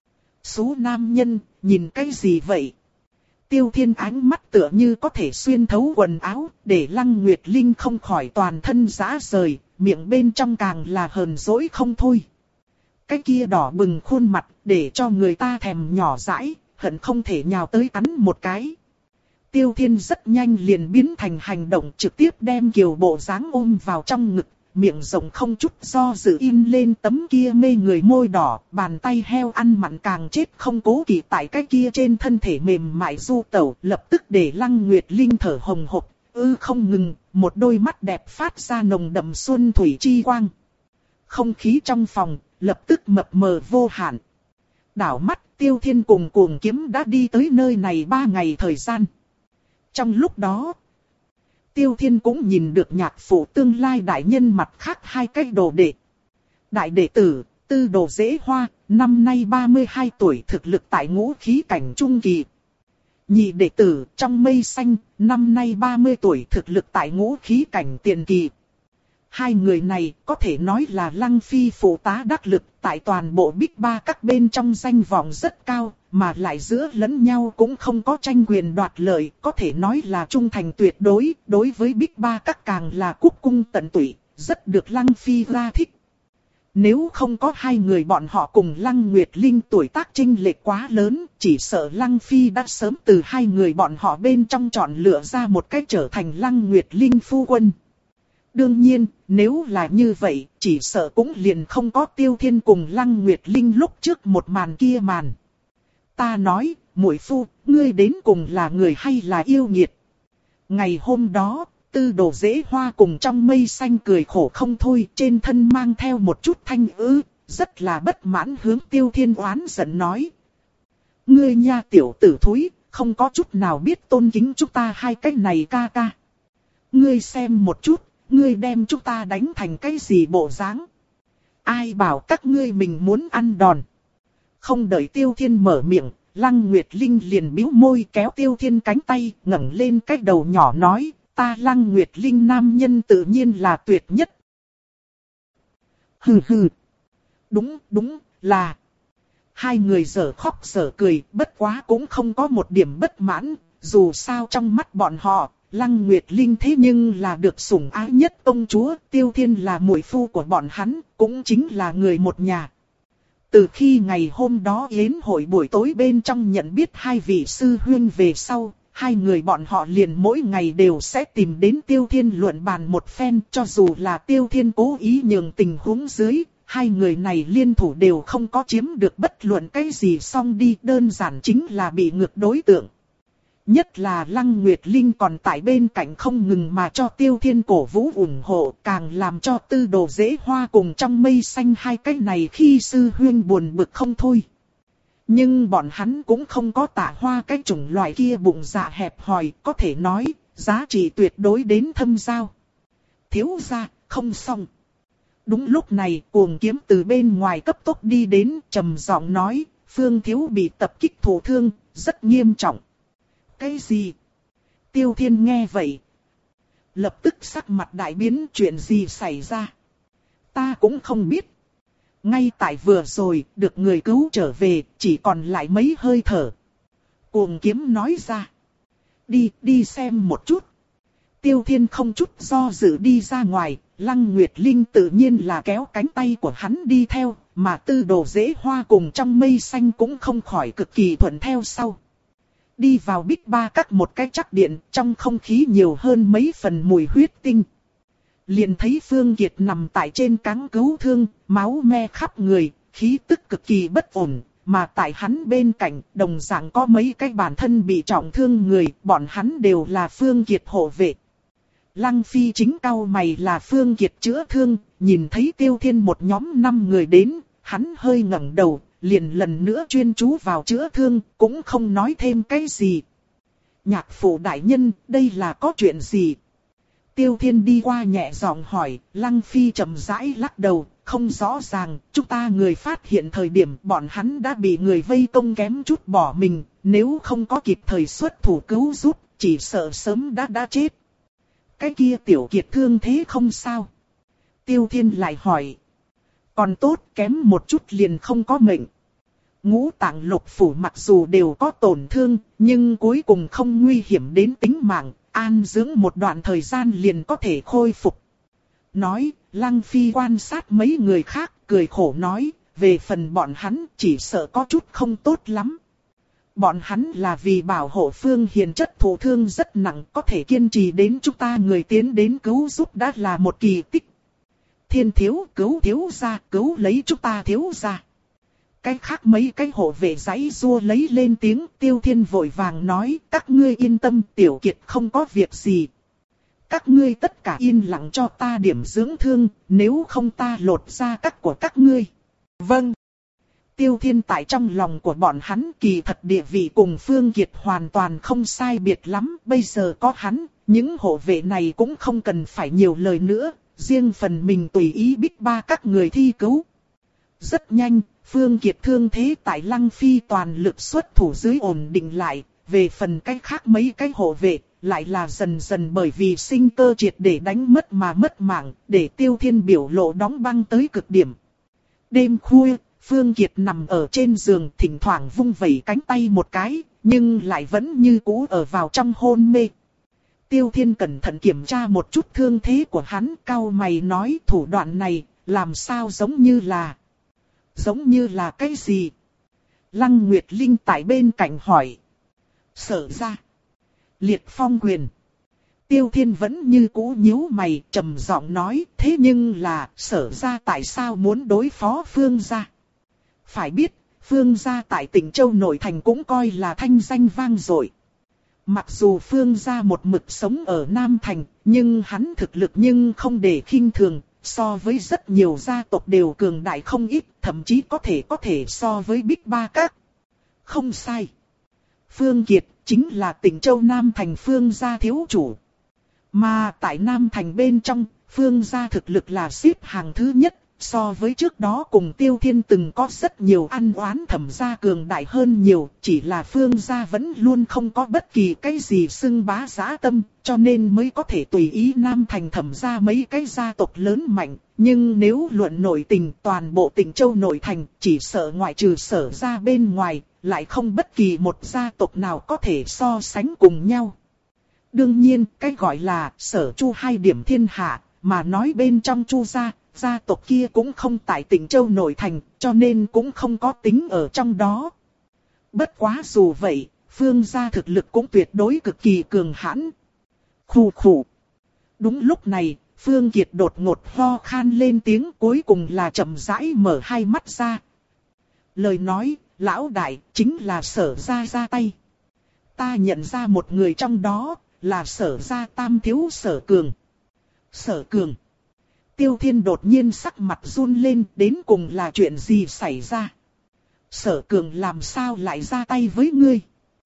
Số nam nhân, nhìn cái gì vậy? Tiêu Thiên ánh mắt tựa như có thể xuyên thấu quần áo, để Lăng Nguyệt Linh không khỏi toàn thân rã rời, miệng bên trong càng là hờn dỗi không thôi. Cái kia đỏ bừng khuôn mặt, để cho người ta thèm nhỏ dãi, hận không thể nhào tới cắn một cái. Tiêu Thiên rất nhanh liền biến thành hành động trực tiếp đem Kiều bộ dáng ôm vào trong ngực, miệng rộng không chút do dự in lên tấm kia mê người môi đỏ, bàn tay heo ăn mặn càng chết không cố kỵ tại cái kia trên thân thể mềm mại du tẩu, lập tức để Lăng Nguyệt Linh thở hồng hộc, ư không ngừng, một đôi mắt đẹp phát ra nồng đậm xuân thủy chi quang. Không khí trong phòng, lập tức mập mờ vô hạn. Đảo mắt, Tiêu Thiên cùng Cuồng Kiếm đã đi tới nơi này ba ngày thời gian. Trong lúc đó, Tiêu Thiên cũng nhìn được nhạc phụ tương lai đại nhân mặt khác hai cái đồ đệ. Đại đệ tử, Tư Đồ Dễ Hoa, năm nay ba mươi hai tuổi, thực lực tại ngũ khí cảnh trung kỳ. Nhị đệ tử, Trong Mây Xanh, năm nay ba mươi tuổi, thực lực tại ngũ khí cảnh tiền kỳ. Hai người này có thể nói là Lăng Phi phụ tá đắc lực, tại toàn bộ Bích Ba các bên trong danh vọng rất cao, mà lại giữa lẫn nhau cũng không có tranh quyền đoạt lợi, có thể nói là trung thành tuyệt đối, đối với Bích Ba các càng là cúc cung tận tụy, rất được Lăng Phi ra thích. Nếu không có hai người bọn họ cùng Lăng Nguyệt Linh tuổi tác chênh lệch quá lớn, chỉ sợ Lăng Phi đã sớm từ hai người bọn họ bên trong chọn lựa ra một cách trở thành Lăng Nguyệt Linh phu quân. Đương nhiên, nếu là như vậy, chỉ sợ cũng liền không có Tiêu Thiên cùng Lăng Nguyệt Linh lúc trước một màn kia màn. Ta nói, muội phu, ngươi đến cùng là người hay là yêu nghiệt? Ngày hôm đó, Tư Đồ Dễ Hoa cùng Trong Mây Xanh cười khổ không thôi, trên thân mang theo một chút thanh ư, rất là bất mãn hướng Tiêu Thiên oán giận nói. Ngươi nha tiểu tử thúi, không có chút nào biết tôn kính chúng ta hai cái này ca ca. Ngươi xem một chút, ngươi đem chúng ta đánh thành cái gì bộ dáng? Ai bảo các ngươi mình muốn ăn đòn? Không đợi Tiêu Thiên mở miệng, Lăng Nguyệt Linh liền bĩu môi kéo Tiêu Thiên cánh tay, ngẩng lên cái đầu nhỏ nói, ta Lăng Nguyệt Linh nam nhân tự nhiên là tuyệt nhất. Hừ hừ. Đúng, đúng, là. Hai người giở khóc giở cười, bất quá cũng không có một điểm bất mãn, dù sao trong mắt bọn họ, Lăng Nguyệt Linh thế nhưng là được sủng ái nhất công chúa, Tiêu Thiên là muội phu của bọn hắn, cũng chính là người một nhà. Từ khi ngày hôm đó yến hội buổi tối bên trong nhận biết hai vị sư huynh về sau, hai người bọn họ liền mỗi ngày đều sẽ tìm đến Tiêu Thiên luận bàn một phen, cho dù là Tiêu Thiên cố ý nhường tình huống dưới, hai người này liên thủ đều không có chiếm được bất luận cái gì, xong đi, đơn giản chính là bị ngược đối tượng. Nhất là Lăng Nguyệt Linh còn tại bên cạnh không ngừng mà cho Tiêu Thiên cổ vũ ủng hộ, càng làm cho Tư Đồ Dễ Hoa cùng Trong Mây Xanh hai cái này khi sư huynh buồn bực không thôi. Nhưng bọn hắn cũng không có Tạ Hoa cái chủng loại kia bụng dạ hẹp hòi, có thể nói, giá trị tuyệt đối đến thâm giao. Thiếu gia, không xong. Đúng lúc này, Cuồng Kiếm từ bên ngoài cấp tốc đi đến, trầm giọng nói, Phương thiếu bị tập kích thụ thương, rất nghiêm trọng. Cái gì? Tiêu Thiên nghe vậy, lập tức sắc mặt đại biến, chuyện gì xảy ra? Ta cũng không biết. Ngay tại vừa rồi, được người cứu trở về, chỉ còn lại mấy hơi thở. Cuồng Kiếm nói ra. Đi, đi xem một chút. Tiêu Thiên không chút do dự đi ra ngoài, Lăng Nguyệt Linh tự nhiên là kéo cánh tay của hắn đi theo, mà Tư Đồ Dễ Hoa cùng Trong Mây Xanh cũng không khỏi cực kỳ thuận theo sau. Đi vào Bích Ba Các một cái chắc điện, trong không khí nhiều hơn mấy phần mùi huyết tinh. Liền thấy Phương Kiệt nằm tại trên cáng cứu thương, máu me khắp người, khí tức cực kỳ bất ổn, mà tại hắn bên cạnh, đồng dạng có mấy cái bản thân bị trọng thương người, bọn hắn đều là Phương Kiệt hộ vệ. Lăng Phi chính cau mày là Phương Kiệt chữa thương, nhìn thấy Tiêu Thiên một nhóm năm người đến, hắn hơi ngẩng đầu, liền lần nữa chuyên chú vào chữa thương, cũng không nói thêm cái gì. Nhạc phụ đại nhân, đây là có chuyện gì? Tiêu Thiên đi qua nhẹ giọng hỏi, Lăng Phi chậm rãi lắc đầu, không rõ ràng, chúng ta người phát hiện thời điểm bọn hắn đã bị người vây công kém chút bỏ mình, nếu không có kịp thời xuất thủ cứu giúp, chỉ sợ sớm đã đã chết. Cái kia Tiểu Kiệt thương thế không sao? Tiêu Thiên lại hỏi. Còn tốt, kém một chút liền không có mệnh. Ngũ tạng lục phủ mặc dù đều có tổn thương, nhưng cuối cùng không nguy hiểm đến tính mạng, an dưỡng một đoạn thời gian liền có thể khôi phục. Nói, Lăng Phi quan sát mấy người khác, cười khổ nói, về phần bọn hắn chỉ sợ có chút không tốt lắm. Bọn hắn là vì bảo hộ Phương Hiền chất thụ thương rất nặng, có thể kiên trì đến chúng ta người tiến đến cứu giúp đã là một kỳ tích. Thiên thiếu cứu thiếu gia, cứu lấy chúng ta thiếu gia. Cái khác mấy cái hộ vệ giãy giụa lấy lên tiếng, Tiêu Thiên vội vàng nói, các ngươi yên tâm, Tiểu Kiệt không có việc gì. Các ngươi tất cả yên lặng cho ta điểm dưỡng thương, nếu không ta lột ra các của các ngươi. Vâng. Tiêu Thiên tại trong lòng của bọn hắn kỳ thật địa vị cùng Phương Kiệt hoàn toàn không sai biệt lắm, bây giờ có hắn, những hộ vệ này cũng không cần phải nhiều lời nữa, riêng phần mình tùy ý Bích Ba Các người thi cứu. Rất nhanh, Phương Kiệt thương thế tại Lăng Phi toàn lực xuất thủ dưới ổn định lại, về phần cách khác mấy cái hộ vệ, lại là dần dần bởi vì sinh cơ triệt để đánh mất mà mất mạng, để Tiêu Thiên biểu lộ đóng băng tới cực điểm. Đêm khuya, Phương Kiệt nằm ở trên giường thỉnh thoảng vung vẩy cánh tay một cái, nhưng lại vẫn như cũ ở vào trong hôn mê. Tiêu Thiên cẩn thận kiểm tra một chút thương thế của hắn, cau mày nói thủ đoạn này, làm sao giống như là... Giống như là cái gì? Lăng Nguyệt Linh tại bên cạnh hỏi. Sở ra. Liệt phong quyền. Tiêu Thiên vẫn như cũ nhíu mày, trầm giọng nói, thế nhưng là, sở ra tại sao muốn đối phó Phương gia? Phải biết, Phương gia tại tỉnh Châu Nội Thành cũng coi là thanh danh vang dội. Mặc dù Phương gia một mực sống ở Nam Thành, nhưng hắn thực lực nhưng không để khinh thường, so với rất nhiều gia tộc đều cường đại không ít, thậm chí có thể có thể so với Bích Ba Các. Không sai. Phương Kiệt chính là tỉnh Châu Nam Thành Phương gia thiếu chủ. Mà tại Nam Thành bên trong, Phương gia thực lực là xếp hàng thứ nhất. So với trước đó cùng Tiêu Thiên từng có rất nhiều ăn oán, Thẩm gia cường đại hơn nhiều, chỉ là Phương gia vẫn luôn không có bất kỳ cái gì xưng bá dã tâm, cho nên mới có thể tùy ý Nam Thành Thẩm gia mấy cái gia tộc lớn mạnh. Nhưng nếu luận nội tình, toàn bộ tỉnh Châu nội thành, chỉ sợ ngoại trừ Sở gia bên ngoài, lại không bất kỳ một gia tộc nào có thể so sánh cùng nhau. Đương nhiên, cái gọi là Sở Chu hai điểm thiên hạ, mà nói bên trong Chu gia, gia tộc kia cũng không tại tỉnh Châu nội thành, cho nên cũng không có tính ở trong đó. Bất quá dù vậy, Phương gia thực lực cũng tuyệt đối cực kỳ cường hãn. Khù khù. Đúng lúc này, Phương Kiệt đột ngột ho khan lên tiếng, cuối cùng là chậm rãi mở hai mắt ra. Lời nói, lão đại, chính là Sở gia ra tay. Ta nhận ra một người trong đó, là Sở gia tam thiếu Sở Cường. Sở Cường. Tiêu Thiên đột nhiên sắc mặt run lên, đến cùng là chuyện gì xảy ra? Sở Cường làm sao lại ra tay với ngươi?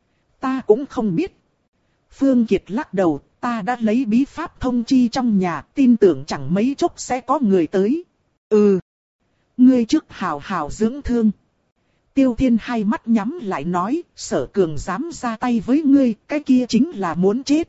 Ta cũng không biết. Phương Kiệt lắc đầu, ta đã lấy bí pháp thông chi trong nhà, tin tưởng chẳng mấy chốc sẽ có người tới. Ừ. Ngươi trước hào hào dưỡng thương. Tiêu Thiên hai mắt nhắm lại nói, Sở Cường dám ra tay với ngươi, cái kia chính là muốn chết.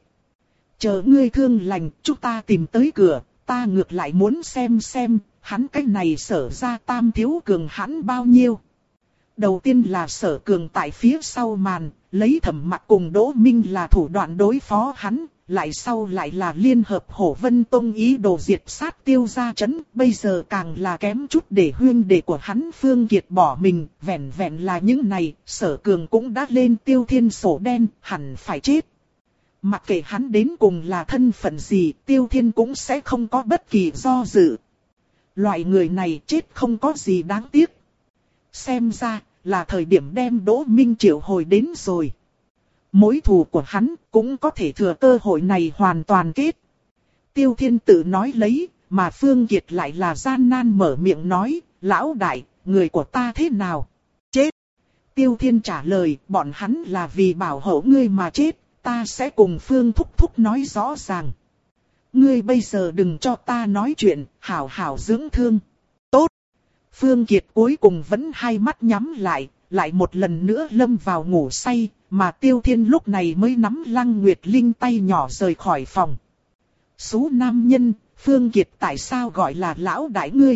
Chờ ngươi thương lành, chúng ta tìm tới cửa. Ta ngược lại muốn xem xem, hắn cái này Sở gia tam thiếu cường hắn bao nhiêu. Đầu tiên là Sở Cường tại phía sau màn, lấy Thẩm Mặc cùng Đỗ Minh là thủ đoạn đối phó hắn, lại sau lại là liên hợp Hổ Vân Tông ý đồ diệt sát Tiêu gia trấn, bây giờ càng là kém chút để huyên đệ của hắn Phương Kiệt bỏ mình, vẹn vẹn là những này, Sở Cường cũng đã lên Tiêu Thiên sổ đen, hẳn phải chết. Mặc kệ hắn đến cùng là thân phận gì, Tiêu Thiên cũng sẽ không có bất kỳ do dự. Loại người này chết không có gì đáng tiếc. Xem ra là thời điểm đem Đỗ Minh triệu hồi đến rồi. Mối thù của hắn cũng có thể thừa cơ hội này hoàn toàn kết. Tiêu Thiên tự nói lấy, mà Phương Kiệt lại là gian nan mở miệng nói, lão đại, người của ta thế nào? Chết. Tiêu Thiên trả lời, bọn hắn là vì bảo hộ ngươi mà chết. Ta sẽ cùng Phương Thúc Thúc nói rõ ràng. Ngươi bây giờ đừng cho ta nói chuyện, hảo hảo dưỡng thương. Tốt. Phương Kiệt cuối cùng vẫn hai mắt nhắm lại, lại một lần nữa lâm vào ngủ say, mà Tiêu Thiên lúc này mới nắm Lăng Nguyệt Linh tay nhỏ rời khỏi phòng. Số nam nhân, Phương Kiệt tại sao gọi là lão đại ngươi?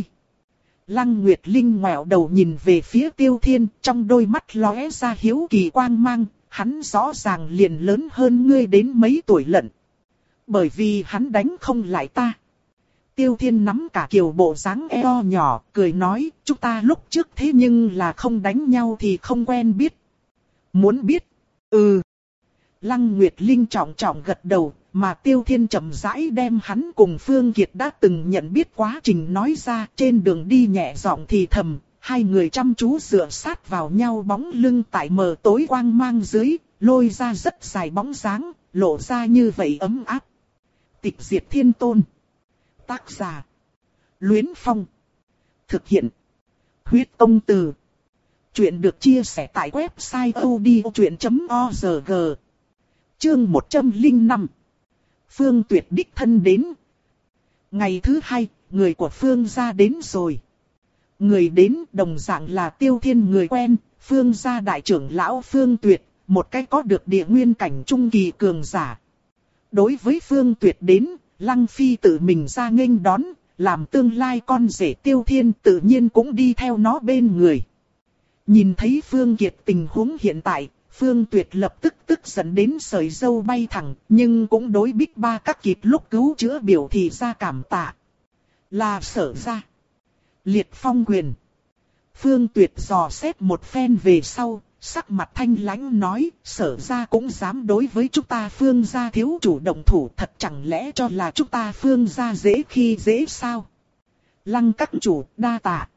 Lăng Nguyệt Linh ngoẹo đầu nhìn về phía Tiêu Thiên, trong đôi mắt lóe ra hiếu kỳ quang mang. Hắn rõ ràng liền lớn hơn ngươi đến mấy tuổi lận. Bởi vì hắn đánh không lại ta. Tiêu Thiên nắm cả kiều bộ dáng eo nhỏ, cười nói, chúng ta lúc trước thế nhưng là không đánh nhau thì không quen biết. Muốn biết? Ừ. Lăng Nguyệt Linh trọng trọng gật đầu, mà Tiêu Thiên chậm rãi đem hắn cùng Phương Kiệt đã từng nhận biết quá trình nói ra, trên đường đi nhẹ giọng thì thầm. Hai người chăm chú dựa sát vào nhau, bóng lưng tại mờ tối quang mang dưới, lôi ra rất dài bóng dáng, lộ ra như vậy ấm áp. Tịch diệt thiên tôn. Tác giả. Luyến Phong. Thực hiện. Huyết công từ. Chuyện được chia sẻ tại website odchuyện chấm org. Chương một trăm lẻ năm. Phương Tuyệt đích thân đến. Ngày thứ hai, người của Phương gia đến rồi. Người đến đồng dạng là Tiêu Thiên người quen, Phương gia đại trưởng lão Phương Tuyệt, một cái có được địa nguyên cảnh trung kỳ cường giả. Đối với Phương Tuyệt đến, Lăng Phi tự mình ra nghênh đón, làm tương lai con rể Tiêu Thiên tự nhiên cũng đi theo nó bên người. Nhìn thấy Phương Kiệt tình huống hiện tại, Phương Tuyệt lập tức tức giận đến sợi râu bay thẳng, nhưng cũng đối Bích Ba các kịp lúc cứu chữa biểu thị ra cảm tạ. Là Sở gia. Liệt phong quyền. Phương Tuyệt dò xét một phen về sau, sắc mặt thanh lãnh nói, Sở gia cũng dám đối với chúng ta Phương gia thiếu chủ động thủ, thật chẳng lẽ cho là chúng ta Phương gia dễ khi dễ sao? Lăng các chủ đa tạ.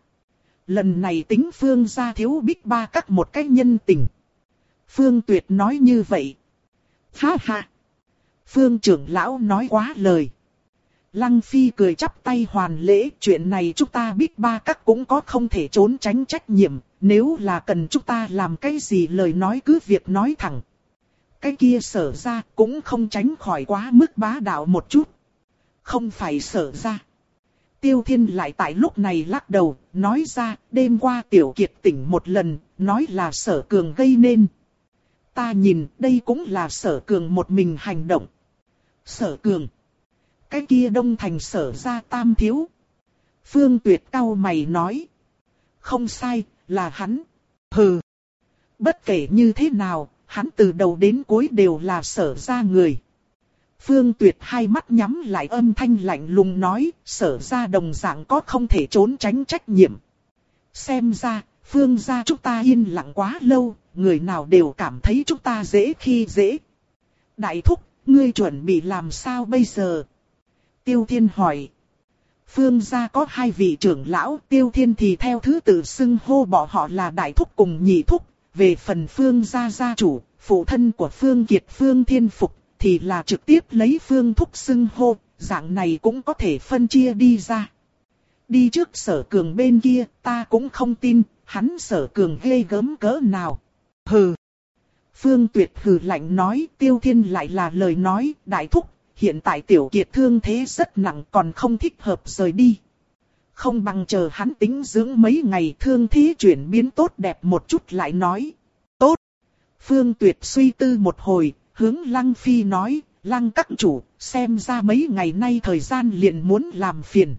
Lần này tính Phương gia thiếu Bích Ba các một cái nhân tình. Phương Tuyệt nói như vậy. Ha ha. Phương trưởng lão nói quá lời. Lăng Phi cười chắp tay hoàn lễ, chuyện này chúng ta biết ba các cũng có không thể trốn tránh trách nhiệm, nếu là cần chúng ta làm cái gì lời nói cứ việc nói thẳng. Cái kia Sở ra cũng không tránh khỏi quá mức bá đạo một chút. Không phải Sở ra. Tiêu Thiên lại tại lúc này lắc đầu, nói ra, đêm qua Tiểu Kiệt tỉnh một lần, nói là Sở Cường gây nên. Ta nhìn, đây cũng là Sở Cường một mình hành động. Sở Cường. Cái kia Đông Thành Sở ra tam thiếu. Phương Tuyệt cau mày nói. Không sai, là hắn. Hừ. Bất kể như thế nào, hắn từ đầu đến cuối đều là Sở ra người. Phương Tuyệt hai mắt nhắm lại, âm thanh lạnh lùng nói, Sở ra đồng dạng có không thể trốn tránh trách nhiệm. Xem ra, Phương gia chúng ta yên lặng quá lâu, người nào đều cảm thấy chúng ta dễ khi dễ. Đại thúc, ngươi chuẩn bị làm sao bây giờ? Tiêu Thiên hỏi. Phương gia có hai vị trưởng lão, Tiêu Thiên thì theo thứ tự xưng hô bọn họ là đại thúc cùng nhị thúc. Về phần Phương gia gia chủ, phụ thân của Phương Kiệt Phương Thiên Phục, thì là trực tiếp lấy Phương thúc xưng hô, dạng này cũng có thể phân chia đi ra. Đi trước Sở Cường bên kia, ta cũng không tin, hắn Sở Cường ghê gớm cỡ nào. Hừ. Phương Tuyệt hừ lạnh nói, Tiêu Thiên lại là lời nói, đại thúc, hiện tại Tiểu Kiệt thương thế rất nặng còn không thích hợp rời đi. Không bằng chờ hắn tĩnh dưỡng mấy ngày thương thế chuyển biến tốt đẹp một chút lại nói. Tốt. Phương Tuyệt suy tư một hồi, hướng Lăng Phi nói, Lăng các chủ, xem ra mấy ngày nay thời gian liền muốn làm phiền.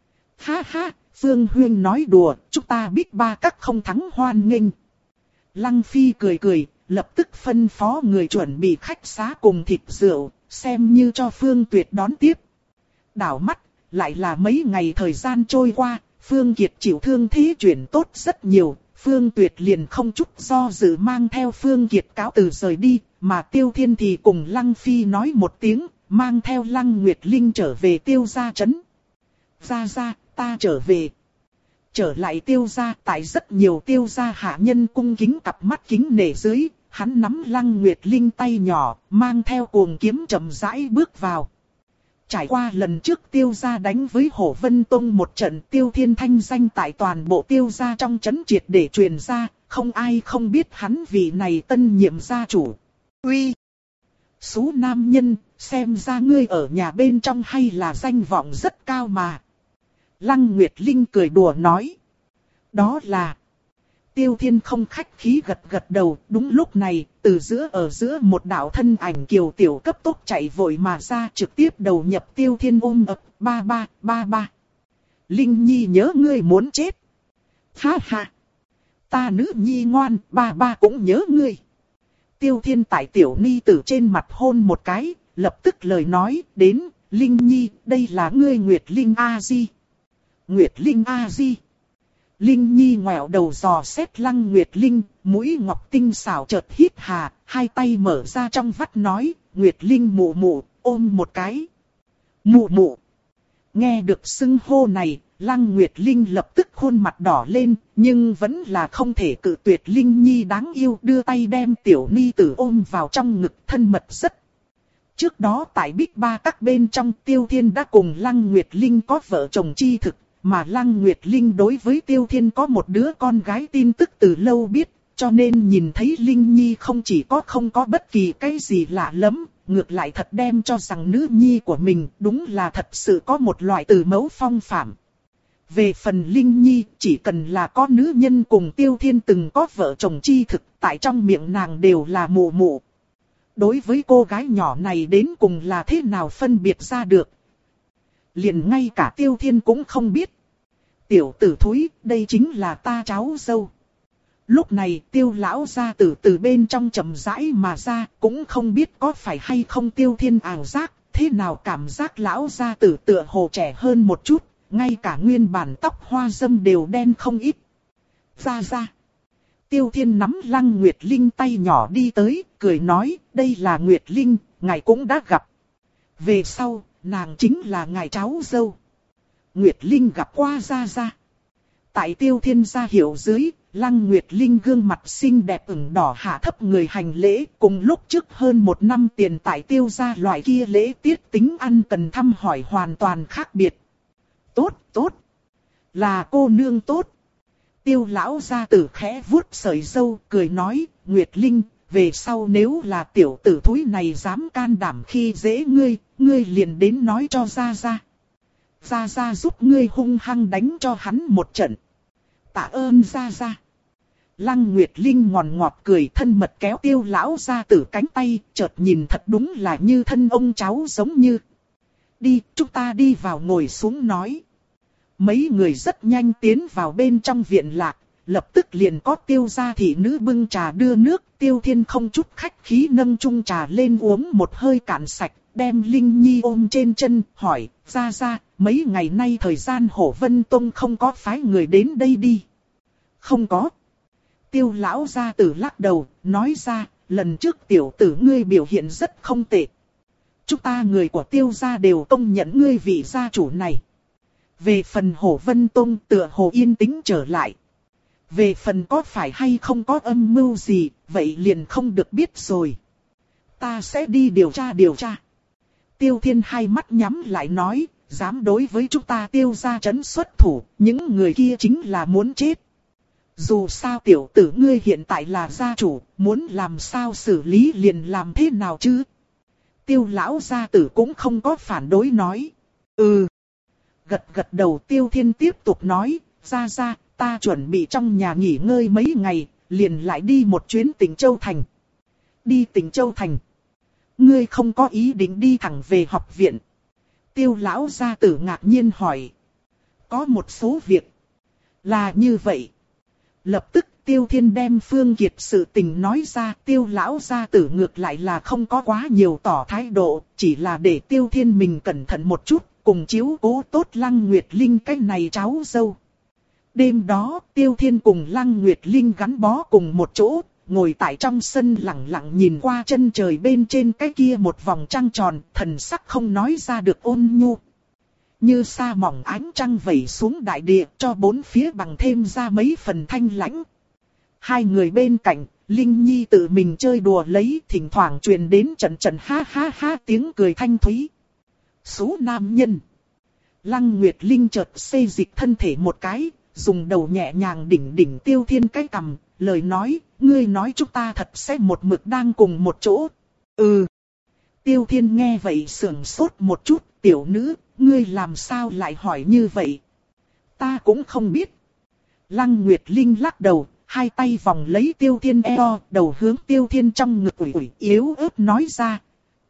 Ha ha, Phương Huyên nói đùa, chúng ta biết ba các không thắng hoan nghênh. Lăng Phi cười cười, lập tức phân phó người chuẩn bị khách xá cùng thịt rượu, xem như cho Phương Tuyệt đón tiếp. Đảo mắt, lại là mấy ngày thời gian trôi qua, Phương Kiệt chịu thương thế chuyển tốt rất nhiều, Phương Tuyệt liền không chút do dự mang theo Phương Kiệt cáo từ rời đi, mà Tiêu Thiên thì cùng Lăng Phi nói một tiếng, mang theo Lăng Nguyệt Linh trở về Tiêu gia trấn. Ra ra, ta trở về. Trở lại Tiêu gia, tại rất nhiều Tiêu gia hạ nhân cung kính cặp mắt kính nể dưới, hắn nắm Lăng Nguyệt Linh tay nhỏ, mang theo cuồng kiếm chậm rãi bước vào. Trải qua lần trước Tiêu gia đánh với Hổ Vân Tông một trận, Tiêu Thiên thanh danh tại toàn bộ Tiêu gia trong trấn triệt để truyền ra, không ai không biết hắn vị này tân nhiệm gia chủ. Uy! Sú nam nhân, xem ra ngươi ở nhà bên trong hay là danh vọng rất cao mà. Lăng Nguyệt Linh cười đùa nói. Đó là... Tiêu Thiên không khách khí gật gật đầu, đúng lúc này, từ giữa ở giữa một đạo thân ảnh kiều tiểu cấp tốc chạy vội mà ra, trực tiếp đầu nhập Tiêu Thiên ôm ập, ba ba, ba ba. Linh Nhi nhớ ngươi muốn chết. Ha ha. Ta nữ nhi ngoan, ba ba cũng nhớ ngươi. Tiêu Thiên tại tiểu ni tử trên mặt hôn một cái, lập tức lời nói, đến, Linh Nhi, đây là ngươi Nguyệt Linh A-di. Nguyệt Linh A-di. Linh Nhi ngoẹo đầu dò xét Lăng Nguyệt Linh, mũi ngọc tinh xảo chợt hít hà, hai tay mở ra trong vắt nói, Nguyệt Linh mụ mụ, ôm một cái. Mụ mụ. Nghe được xưng hô này, Lăng Nguyệt Linh lập tức khuôn mặt đỏ lên, nhưng vẫn là không thể cự tuyệt Linh Nhi đáng yêu, đưa tay đem tiểu ni tử ôm vào trong ngực, thân mật rất. Trước đó tại Bích Ba các bên trong, Tiêu Thiên đã cùng Lăng Nguyệt Linh có vợ chồng chi thực, mà Lăng Nguyệt Linh đối với Tiêu Thiên có một đứa con gái tin tức từ lâu biết, cho nên nhìn thấy Linh Nhi không chỉ có không có bất kỳ cái gì lạ lắm, ngược lại thật đem cho rằng nữ nhi của mình đúng là thật sự có một loại từ mẫu phong phạm. Về phần Linh Nhi, chỉ cần là có nữ nhân cùng Tiêu Thiên từng có vợ chồng chi thực, tại trong miệng nàng đều là mụ mụ. Đối với cô gái nhỏ này đến cùng là thế nào phân biệt ra được? Liền ngay cả Tiêu Thiên cũng không biết. Tiểu tử thúi, đây chính là ta cháu dâu. Lúc này Tiêu lão gia tử từ bên trong chậm rãi mà ra, cũng không biết có phải hay không Tiêu Thiên ảo giác, thế nào cảm giác lão gia tử tựa hồ trẻ hơn một chút, ngay cả nguyên bản tóc hoa râm đều đen không ít. Ra ra. Tiêu Thiên nắm Lăng Nguyệt Linh tay nhỏ đi tới, cười nói, đây là Nguyệt Linh, ngài cũng đã gặp. Về sau, nàng chính là ngài cháu dâu. Nguyệt Linh gặp qua ra ra. Tại Tiêu Thiên ra hiệu dưới, Lăng Nguyệt Linh gương mặt xinh đẹp ửng đỏ hạ thấp người hành lễ, cùng lúc trước hơn một năm tiền tại Tiêu gia loại kia lễ tiết tính ăn cần thăm hỏi hoàn toàn khác biệt. Tốt, tốt. Là cô nương tốt. Tiêu lão gia tử khẽ vuốt sợi râu, cười nói, Nguyệt Linh, về sau nếu là tiểu tử thúi này dám can đảm khi dễ ngươi, ngươi liền đến nói cho Gia Gia. Gia Gia giúp ngươi hung hăng đánh cho hắn một trận. Tạ ơn Gia Gia. Lăng Nguyệt Linh ngòn ngọt cười thân mật kéo Tiêu lão gia tử cánh tay, chợt nhìn thật đúng là như thân ông cháu giống như. Đi, chúng ta đi vào ngồi xuống nói. Mấy người rất nhanh tiến vào bên trong viện lạc, lập tức liền có Tiêu gia thị nữ bưng trà đưa nước. Tiêu Thiên không chút khách khí nâng chung trà lên uống một hơi cạn sạch, đem Linh Nhi ôm trên chân, hỏi, Gia Gia, mấy ngày nay thời gian Hổ Vân Tông không có phái người đến đây đi. Không có. Tiêu lão gia tử lắc đầu, nói ra, lần trước tiểu tử ngươi biểu hiện rất không tệ. Chúng ta người của Tiêu gia đều công nhận ngươi vị gia chủ này. Về phần Hổ Vân Tông tựa hồ yên tĩnh trở lại. Về phần có phải hay không có âm mưu gì, vậy liền không được biết rồi. Ta sẽ đi điều tra điều tra. Tiêu Thiên hai mắt nhắm lại nói, dám đối với chúng ta Tiêu gia trấn xuất thủ, những người kia chính là muốn chết. Dù sao tiểu tử ngươi hiện tại là gia chủ, muốn làm sao xử lý liền làm thế nào chứ? Tiêu lão gia tử cũng không có phản đối nói. Ừ. Gật gật đầu Tiêu Thiên tiếp tục nói, Gia Gia, ta chuẩn bị trong nhà nghỉ ngơi mấy ngày, liền lại đi một chuyến Tỉnh Châu Thành. Đi Tỉnh Châu Thành. Ngươi không có ý định đi thẳng về học viện. Tiêu lão gia tử ngạc nhiên hỏi. Có một số việc. Là như vậy. Lập tức Tiêu Thiên đem Phương Kiệt sự tình nói ra. Tiêu lão gia tử ngược lại là không có quá nhiều tỏ thái độ. Chỉ là để Tiêu Thiên mình cẩn thận một chút. Cùng chiếu cố tốt Lăng Nguyệt Linh cái này cháu dâu. Đêm đó Tiêu Thiên cùng Lăng Nguyệt Linh gắn bó cùng một chỗ. Ngồi tại trong sân lặng lặng nhìn qua chân trời bên trên cái kia một vòng trăng tròn, thần sắc không nói ra được ôn nhu. Như sa mỏng ánh trăng vẩy xuống đại địa cho bốn phía bằng thêm ra mấy phần thanh lãnh. Hai người bên cạnh, Linh Nhi tự mình chơi đùa lấy, thỉnh thoảng truyền đến trận trận ha ha ha tiếng cười thanh thúy. Số nam nhân. Lăng Nguyệt Linh chợt xê dịch thân thể một cái, dùng đầu nhẹ nhàng đỉnh đỉnh Tiêu Thiên cái cằm, lời nói, ngươi nói chúng ta thật sẽ một mực đang cùng một chỗ. Ừ. Tiêu Thiên nghe vậy sưởng sốt một chút, tiểu nữ, ngươi làm sao lại hỏi như vậy? Ta cũng không biết. Lăng Nguyệt Linh lắc đầu, hai tay vòng lấy Tiêu Thiên eo, đầu hướng Tiêu Thiên trong ngực ủi ủi yếu ớt nói ra.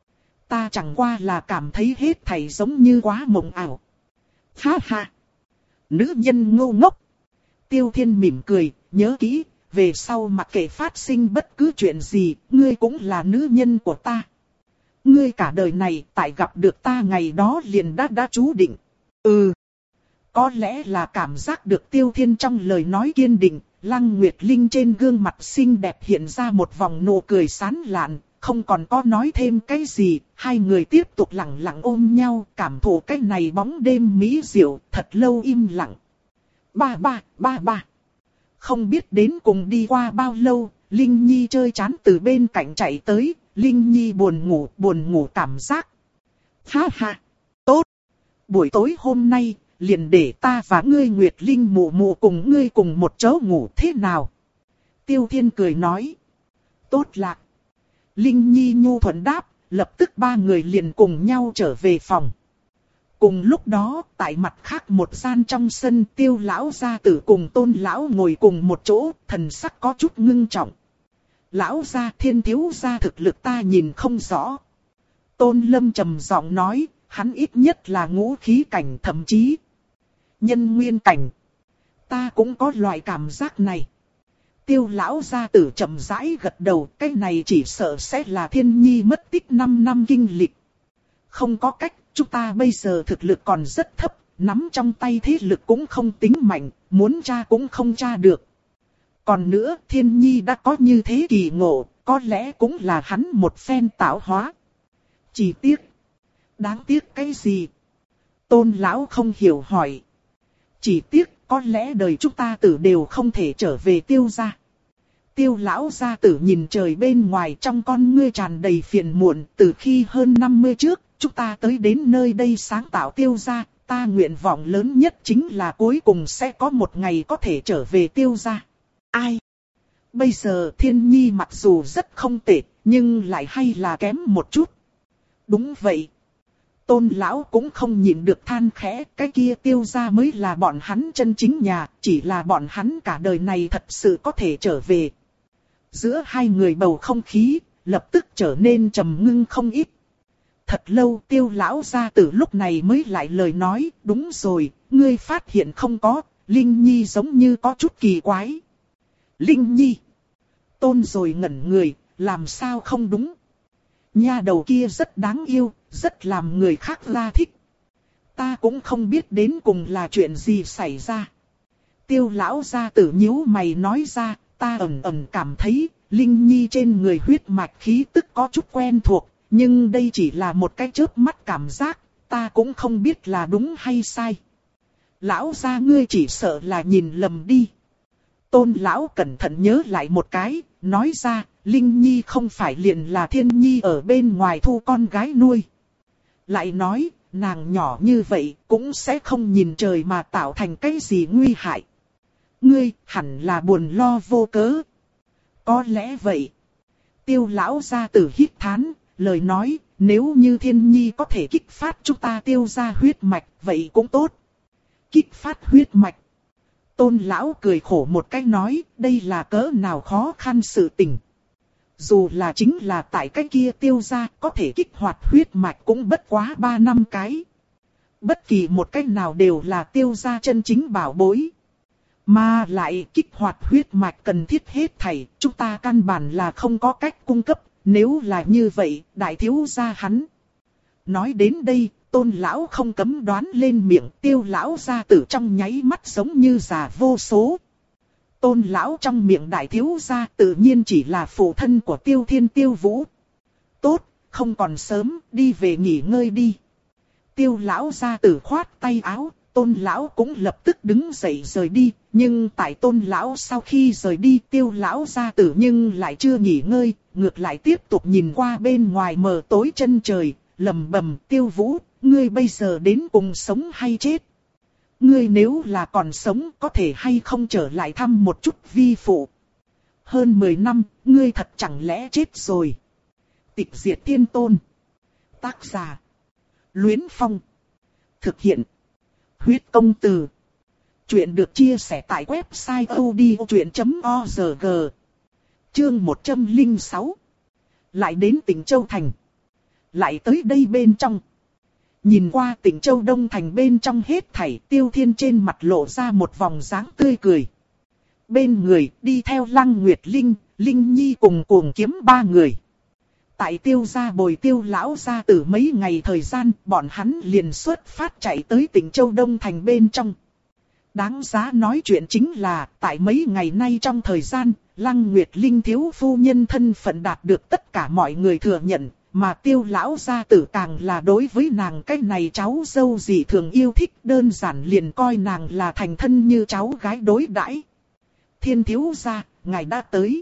Ta chẳng qua là cảm thấy hết thảy giống như quá mộng ảo. Ha ha. Nữ nhân ngu ngốc. Tiêu Thiên mỉm cười, nhớ kỹ, về sau mặc kệ phát sinh bất cứ chuyện gì, ngươi cũng là nữ nhân của ta. Ngươi cả đời này tại gặp được ta ngày đó liền đã đã chú định. Ừ. Có lẽ là cảm giác được Tiêu Thiên trong lời nói kiên định, Lăng Nguyệt Linh trên gương mặt xinh đẹp hiện ra một vòng nụ cười sán lạn, không còn có nói thêm cái gì, hai người tiếp tục lặng lặng ôm nhau, cảm thụ cái này bóng đêm mỹ diệu, thật lâu im lặng. Ba ba, ba ba. Không biết đến cùng đi qua bao lâu, Linh Nhi chơi chán từ bên cạnh chạy tới, Linh Nhi buồn ngủ, buồn ngủ cảm giác. Ha ha, tốt. Buổi tối hôm nay, liền để ta và ngươi Nguyệt Linh mụ mụ cùng ngươi cùng một chỗ ngủ thế nào? Tiêu Thiên cười nói. Tốt lạc. Linh Nhi nhu thuận đáp, lập tức ba người liền cùng nhau trở về phòng. Cùng lúc đó, tại mặt khác một gian trong sân Tiêu lão gia tử cùng Tôn lão ngồi cùng một chỗ, thần sắc có chút ngưng trọng. Lão gia Thiên thiếu gia thực lực ta nhìn không rõ. Tôn Lâm trầm giọng nói, hắn ít nhất là ngũ khí cảnh thậm chí nhân nguyên cảnh. Ta cũng có loại cảm giác này. Tiêu lão gia tử chậm rãi gật đầu, cái này chỉ sợ sẽ là Thiên Nhi mất tích năm năm kinh lịch. Không có cách, chúng ta bây giờ thực lực còn rất thấp, nắm trong tay thế lực cũng không tính mạnh, muốn tra cũng không tra được. Còn nữa, Thiên Nhi đã có như thế kỳ ngộ, có lẽ cũng là hắn một phen tạo hóa. Chỉ tiếc. Đáng tiếc cái gì? Tôn lão không hiểu hỏi. Chỉ tiếc có lẽ đời chúng ta tử đều không thể trở về Tiêu gia. Tiêu lão gia tử nhìn trời bên ngoài, trong con ngươi tràn đầy phiền muộn. Từ khi hơn năm mươi trước, chúng ta tới đến nơi đây sáng tạo Tiêu gia, ta nguyện vọng lớn nhất chính là cuối cùng sẽ có một ngày có thể trở về Tiêu gia. Ai? Bây giờ Thiên Nhi mặc dù rất không tệ, nhưng lại hay là kém một chút. Đúng vậy. Tôn lão cũng không nhịn được than khẽ, cái kia Tiêu gia mới là bọn hắn chân chính nhà, chỉ là bọn hắn cả đời này thật sự có thể trở về. Giữa hai người bầu không khí, lập tức trở nên trầm ngưng không ít. Thật lâu Tiêu lão gia tử lúc này mới lại lời nói, đúng rồi, ngươi phát hiện không có, Linh Nhi giống như có chút kỳ quái. Linh Nhi. Tôn rồi ngẩn người, làm sao không đúng. Nha đầu kia rất đáng yêu, rất làm người khác la thích. Ta cũng không biết đến cùng là chuyện gì xảy ra. Tiêu lão gia tử nhíu mày nói ra, ta ẩn ẩn cảm thấy, Linh Nhi trên người huyết mạch khí tức có chút quen thuộc, nhưng đây chỉ là một cái chớp mắt cảm giác, ta cũng không biết là đúng hay sai. Lão gia ngươi chỉ sợ là nhìn lầm đi. Tôn lão cẩn thận nhớ lại một cái, nói ra, Linh Nhi không phải liền là Thiên Nhi ở bên ngoài thu con gái nuôi. Lại nói, nàng nhỏ như vậy cũng sẽ không nhìn trời mà tạo thành cái gì nguy hại. Ngươi hẳn là buồn lo vô cớ. Có lẽ vậy. Tiêu lão gia tử hít thán, lời nói, nếu như Thiên Nhi có thể kích phát chúng ta Tiêu gia huyết mạch, vậy cũng tốt. Kích phát huyết mạch. Tôn lão cười khổ một cái nói, đây là cỡ nào khó khăn sự tình. Dù là chính là tại cái kia Tiêu gia có thể kích hoạt huyết mạch cũng bất quá ba năm cái. Bất kỳ một cái nào đều là Tiêu gia chân chính bảo bối. Mà lại kích hoạt huyết mạch cần thiết hết thảy, chúng ta căn bản là không có cách cung cấp, nếu là như vậy, đại thiếu gia hắn. Nói đến đây, Tôn lão không cấm đoán lên miệng, Tiêu lão gia tử trong nháy mắt giống như già vô số. Tôn lão trong miệng đại thiếu gia tự nhiên chỉ là phụ thân của Tiêu Thiên Tiêu Vũ. Tốt, không còn sớm, đi về nghỉ ngơi đi. Tiêu lão gia tử khoát tay áo, Tôn lão cũng lập tức đứng dậy rời đi, nhưng tại Tôn lão sau khi rời đi, Tiêu lão gia tử nhưng lại chưa nghỉ ngơi, ngược lại tiếp tục nhìn qua bên ngoài mờ tối chân trời, lẩm bẩm, Tiêu Vũ, ngươi bây giờ đến cùng sống hay chết? Ngươi nếu là còn sống có thể hay không trở lại thăm một chút vi phụ? Hơn mười năm, ngươi thật chẳng lẽ chết rồi? Tịch diệt thiên tôn. Tác giả. Luyến Phong. Thực hiện. Huyết công từ. Chuyện được chia sẻ tại website odchuyện chấm org. Chương một trăm lẻ sáu. Lại đến tỉnh Châu Thành. Lại tới đây bên trong. Nhìn qua tỉnh Châu Đông Thành bên trong hết thảy, Tiêu Thiên trên mặt lộ ra một vòng dáng tươi cười. Bên người đi theo Lăng Nguyệt Linh, Linh Nhi cùng Cuồng Kiếm ba người. Tại Tiêu gia bồi Tiêu lão gia tử mấy ngày thời gian, bọn hắn liền xuất phát chạy tới tỉnh Châu Đông Thành bên trong. Đáng giá nói chuyện chính là, tại mấy ngày nay trong thời gian, Lăng Nguyệt Linh thiếu phu nhân thân phận đạt được tất cả mọi người thừa nhận. Mà Tiêu lão gia tử càng là đối với nàng cái này cháu dâu gì thường yêu thích, đơn giản liền coi nàng là thành thân như cháu gái đối đãi. Thiên thiếu gia, ngài đã tới.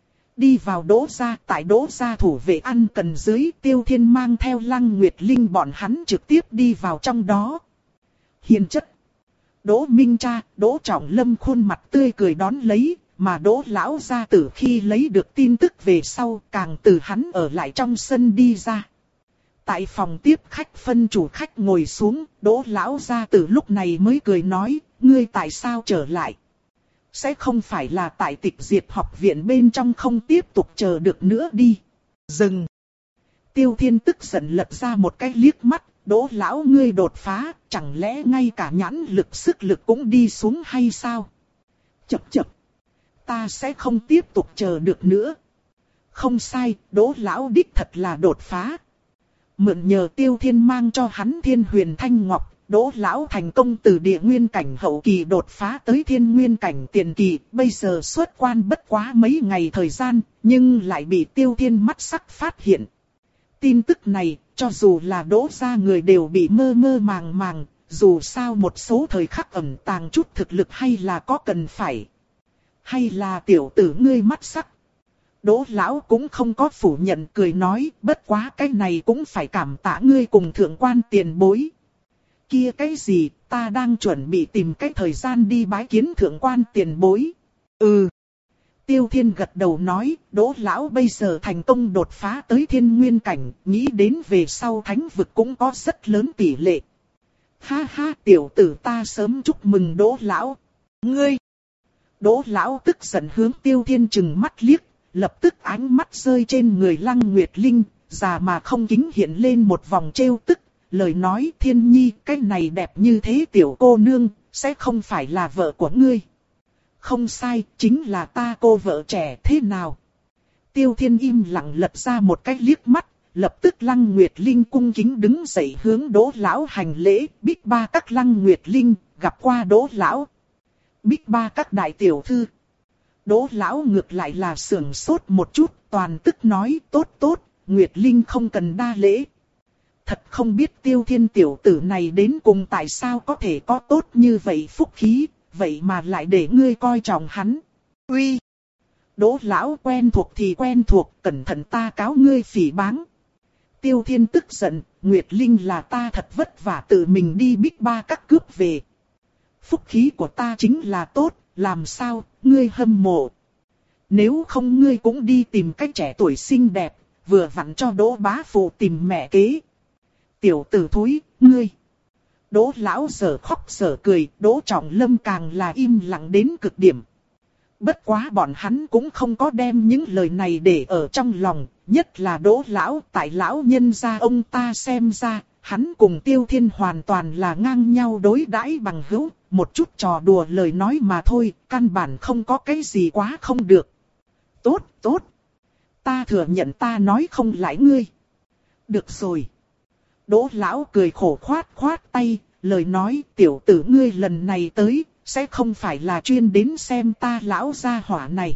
Đi vào Đỗ gia, tại Đỗ gia thủ vệ ăn cần dưới, Tiêu Thiên mang theo Lăng Nguyệt Linh bọn hắn trực tiếp đi vào trong đó. Hiền chất. Đỗ Minh Cha, Đỗ Trọng Lâm khuôn mặt tươi cười đón lấy. Mà Đỗ lão gia tử khi lấy được tin tức về sau, càng từ hắn ở lại trong sân đi ra. Tại phòng tiếp khách phân chủ khách ngồi xuống, Đỗ lão gia tử lúc này mới cười nói, ngươi tại sao trở lại? Sẽ không phải là tại Tịch Diệt học viện bên trong không tiếp tục chờ được nữa đi. Dừng. Tiêu Thiên tức giận lật ra một cái liếc mắt, Đỗ lão ngươi đột phá, chẳng lẽ ngay cả nhãn lực sức lực cũng đi xuống hay sao? Chập chập. Ta sẽ không tiếp tục chờ được nữa. Không sai, Đỗ lão đích thật là đột phá. Mượn nhờ Tiêu Thiên mang cho hắn Thiên Huyền Thanh Ngọc, Đỗ lão thành công từ địa nguyên cảnh hậu kỳ đột phá tới thiên nguyên cảnh tiền kỳ. Bây giờ xuất quan bất quá mấy ngày thời gian, nhưng lại bị Tiêu Thiên mắt sắc phát hiện. Tin tức này, cho dù là Đỗ gia người đều bị mơ mơ màng màng, dù sao một số thời khắc ẩn tàng chút thực lực hay là có cần phải. Hay là tiểu tử ngươi mắt sắc. Đỗ lão cũng không có phủ nhận, cười nói, bất quá cái này cũng phải cảm tạ ngươi cùng thượng quan tiền bối. Kia cái gì, ta đang chuẩn bị tìm cái thời gian đi bái kiến thượng quan tiền bối. Ừ. Tiêu Thiên gật đầu nói, Đỗ lão bây giờ thành công đột phá tới thiên nguyên cảnh, nghĩ đến về sau thánh vực cũng có rất lớn tỷ lệ. Ha ha, tiểu tử ta sớm chúc mừng Đỗ lão. Ngươi! Đỗ lão tức giận hướng Tiêu Thiên trừng mắt liếc, lập tức ánh mắt rơi trên người Lăng Nguyệt Linh, già mà không kính hiện lên một vòng trêu tức, lời nói, Thiên Nhi, cái này đẹp như thế tiểu cô nương, sẽ không phải là vợ của ngươi. Không sai, chính là ta cô vợ trẻ, thế nào? Tiêu Thiên im lặng lật ra một cái liếc mắt, lập tức Lăng Nguyệt Linh cung kính đứng dậy hướng Đỗ lão hành lễ, Bích Ba các Lăng Nguyệt Linh, gặp qua Đỗ lão. Bích Ba các đại tiểu thư. Đỗ lão ngược lại là sưởng sốt một chút, toàn tức nói, tốt tốt, Nguyệt Linh không cần đa lễ. Thật không biết Tiêu Thiên tiểu tử này đến cùng tại sao có thể có tốt như vậy phúc khí, vậy mà lại để ngươi coi trọng hắn. Uy! Đỗ lão quen thuộc thì quen thuộc, cẩn thận ta cáo ngươi phỉ báng. Tiêu Thiên tức giận, Nguyệt Linh là ta thật vất vả tự mình đi Bích Ba các cướp về. Phúc khí của ta chính là tốt, làm sao, ngươi hâm mộ. Nếu không ngươi cũng đi tìm cách trẻ tuổi xinh đẹp, vừa vặn cho Đỗ bá phụ tìm mẹ kế. Tiểu tử thúi, ngươi. Đỗ lão giờ khóc giờ cười, Đỗ Trọng Lâm càng là im lặng đến cực điểm. Bất quá bọn hắn cũng không có đem những lời này để ở trong lòng, nhất là Đỗ lão, tại lão nhân gia ông ta xem ra, hắn cùng Tiêu Thiên hoàn toàn là ngang nhau đối đãi bằng hữu, một chút trò đùa lời nói mà thôi, căn bản không có cái gì quá không được. Tốt, tốt. Ta thừa nhận ta nói không lại ngươi. Được rồi. Đỗ lão cười khổ khoát khoát tay, lời nói tiểu tử ngươi lần này tới, sẽ không phải là chuyên đến xem ta lão gia hỏa này.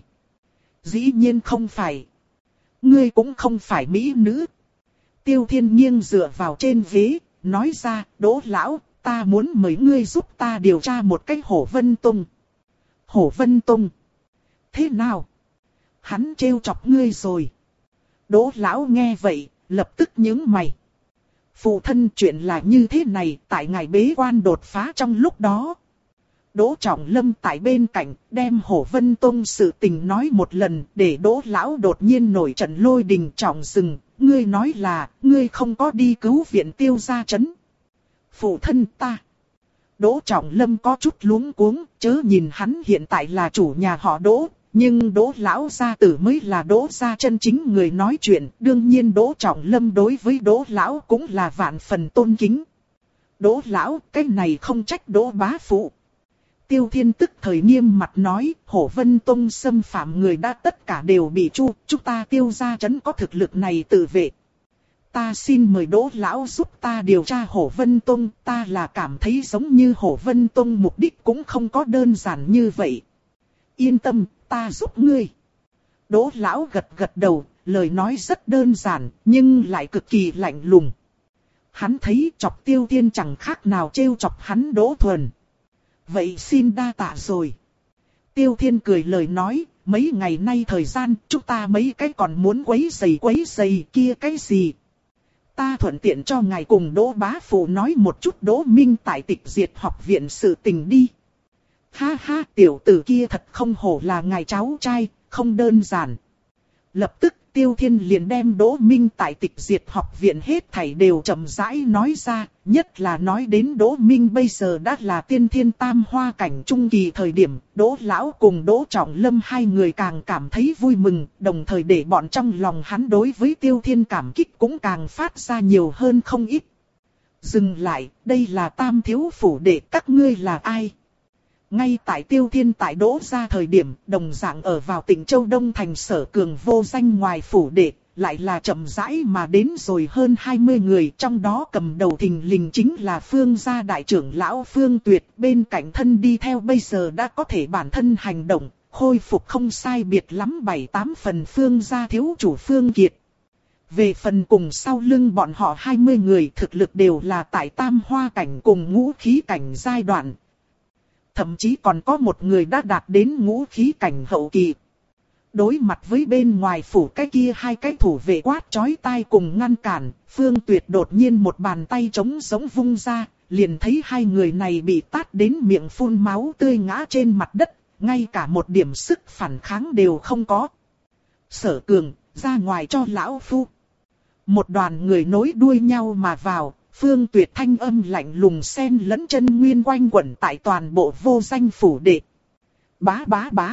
Dĩ nhiên không phải. Ngươi cũng không phải mỹ nữ. Tiêu Thiên nghiêng dựa vào trên ghế, nói ra, Đỗ lão, ta muốn mời ngươi giúp ta điều tra một cái Hổ Vân Tông. Hổ Vân Tông? Thế nào? Hắn trêu chọc ngươi rồi. Đỗ lão nghe vậy, lập tức nhướng mày. Phụ thân chuyện là như thế này, tại ngày bế quan đột phá trong lúc đó. Đỗ Trọng Lâm tại bên cạnh, đem Hổ Vân Tông sự tình nói một lần, để Đỗ lão đột nhiên nổi trận lôi đình trọng sừng. Ngươi nói là, ngươi không có đi cứu viện Tiêu gia trấn. Phụ thân ta. Đỗ Trọng Lâm có chút luống cuống, chớ nhìn hắn hiện tại là chủ nhà họ Đỗ, nhưng Đỗ lão gia tử mới là Đỗ gia chân chính người nói chuyện, đương nhiên Đỗ Trọng Lâm đối với Đỗ lão cũng là vạn phần tôn kính. Đỗ lão, cái này không trách Đỗ bá phụ. Tiêu Thiên tức thời nghiêm mặt nói, Hổ Vân Tông xâm phạm người đã tất cả đều bị chu, chúng ta Tiêu gia trấn có thực lực này tự vệ. Ta xin mời Đỗ lão giúp ta điều tra Hổ Vân Tông, ta là cảm thấy giống như Hổ Vân Tông mục đích cũng không có đơn giản như vậy. Yên tâm, ta giúp ngươi. Đỗ lão gật gật đầu, lời nói rất đơn giản, nhưng lại cực kỳ lạnh lùng. Hắn thấy chọc Tiêu Thiên chẳng khác nào trêu chọc hắn Đỗ Thuần. Vậy xin đa tạ rồi. Tiêu Thiên cười lời nói, mấy ngày nay thời gian, chúng ta mấy cái còn muốn quấy giày quấy giày kia cái gì. Ta thuận tiện cho ngài cùng Đỗ bá phụ nói một chút Đỗ Minh tại Tịch Diệt học viện sự tình đi. Ha ha, tiểu tử kia thật không hổ là ngài cháu trai, không đơn giản. Lập tức Tiêu Thiên liền đem Đỗ Minh tại Tịch Diệt học viện hết thảy đều chậm rãi nói ra, nhất là nói đến Đỗ Minh bây giờ đã là tiên thiên tam hoa cảnh trung kỳ thời điểm, Đỗ Lão cùng Đỗ Trọng Lâm hai người càng cảm thấy vui mừng, đồng thời để bọn trong lòng hắn đối với Tiêu Thiên cảm kích cũng càng phát ra nhiều hơn không ít. Dừng lại, đây là Tam thiếu phủ đệ, các ngươi là ai? Ngay tại Tiêu Thiên tại Đỗ gia thời điểm, đồng dạng ở vào tỉnh Châu Đông thành Sở Cường vô danh ngoài phủ đệ, lại là chậm rãi mà đến rồi hơn hai mươi người, trong đó cầm đầu thình lình chính là Phương gia đại trưởng lão Phương Tuyệt, bên cạnh thân đi theo bây giờ đã có thể bản thân hành động, khôi phục không sai biệt lắm bảy tám phần Phương gia thiếu chủ Phương Kiệt. Về phần cùng sau lưng bọn họ hai mươi người thực lực đều là tại tam hoa cảnh cùng ngũ khí cảnh giai đoạn. Thậm chí còn có một người đã đạt đến ngũ khí cảnh hậu kỳ. Đối mặt với bên ngoài phủ cái kia hai cái thủ vệ quát chói tai cùng ngăn cản, Phương Tuyệt đột nhiên một bàn tay trống giống vung ra, liền thấy hai người này bị tát đến miệng phun máu tươi ngã trên mặt đất, ngay cả một điểm sức phản kháng đều không có. Sở Cường, ra ngoài cho lão phu. Một đoàn người nối đuôi nhau mà vào, Phương Tuyệt thanh âm lạnh lùng xen lẫn chân nguyên quanh quẩn tại toàn bộ vô danh phủ đệ. Bá bá bá.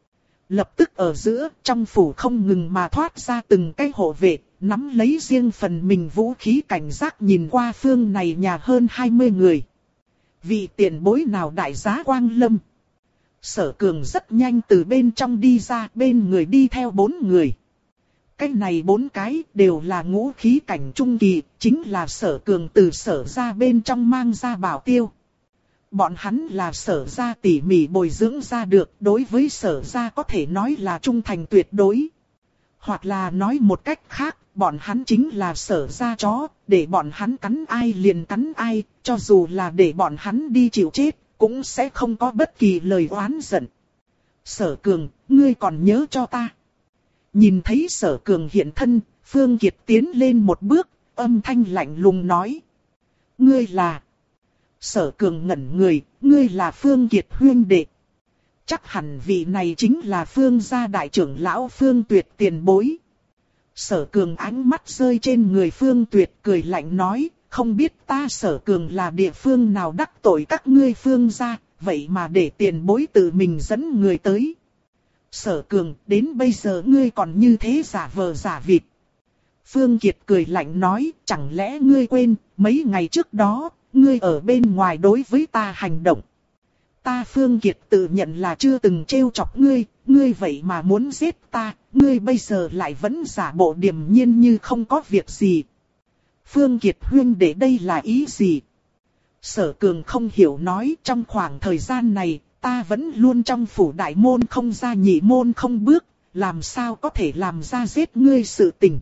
Lập tức ở giữa, trong phủ không ngừng mà thoát ra từng cái hộ vệ, nắm lấy riêng phần mình vũ khí cảnh giác nhìn qua phương này nhà hơn hai mươi người. Vị tiền bối nào đại giá quang lâm. Sở Cường rất nhanh từ bên trong đi ra, bên người đi theo bốn người. Cái này bốn cái đều là ngũ khí cảnh trung kỳ, chính là Sở Cường từ Sở ra bên trong mang ra bảo tiêu. Bọn hắn là Sở ra tỉ mỉ bồi dưỡng ra được, đối với Sở ra có thể nói là trung thành tuyệt đối. Hoặc là nói một cách khác, bọn hắn chính là Sở ra chó, để bọn hắn cắn ai liền cắn ai, cho dù là để bọn hắn đi chịu chết, cũng sẽ không có bất kỳ lời oán giận. Sở Cường, ngươi còn nhớ cho ta. Nhìn thấy Sở Cường hiện thân, Phương Kiệt tiến lên một bước, âm thanh lạnh lùng nói. Ngươi là... Sở Cường ngẩn người, ngươi là Phương Kiệt huynh đệ. Chắc hẳn vị này chính là Phương gia đại trưởng lão Phương Tuyệt tiền bối. Sở Cường ánh mắt rơi trên người Phương Tuyệt cười lạnh nói, không biết ta Sở Cường là địa phương nào đắc tội các ngươi Phương gia, vậy mà để tiền bối tự mình dẫn người tới. Sở Cường, đến bây giờ ngươi còn như thế giả vờ giả vịt. Phương Kiệt cười lạnh nói, chẳng lẽ ngươi quên, mấy ngày trước đó, ngươi ở bên ngoài đối với ta hành động. Ta Phương Kiệt tự nhận là chưa từng trêu chọc ngươi, ngươi vậy mà muốn giết ta, ngươi bây giờ lại vẫn giả bộ điềm nhiên như không có việc gì. Phương Kiệt huynh đệ đây là ý gì? Sở Cường không hiểu nói, trong khoảng thời gian này, ta vẫn luôn trong phủ đại môn không ra nhị môn không bước, làm sao có thể làm ra giết ngươi sự tình.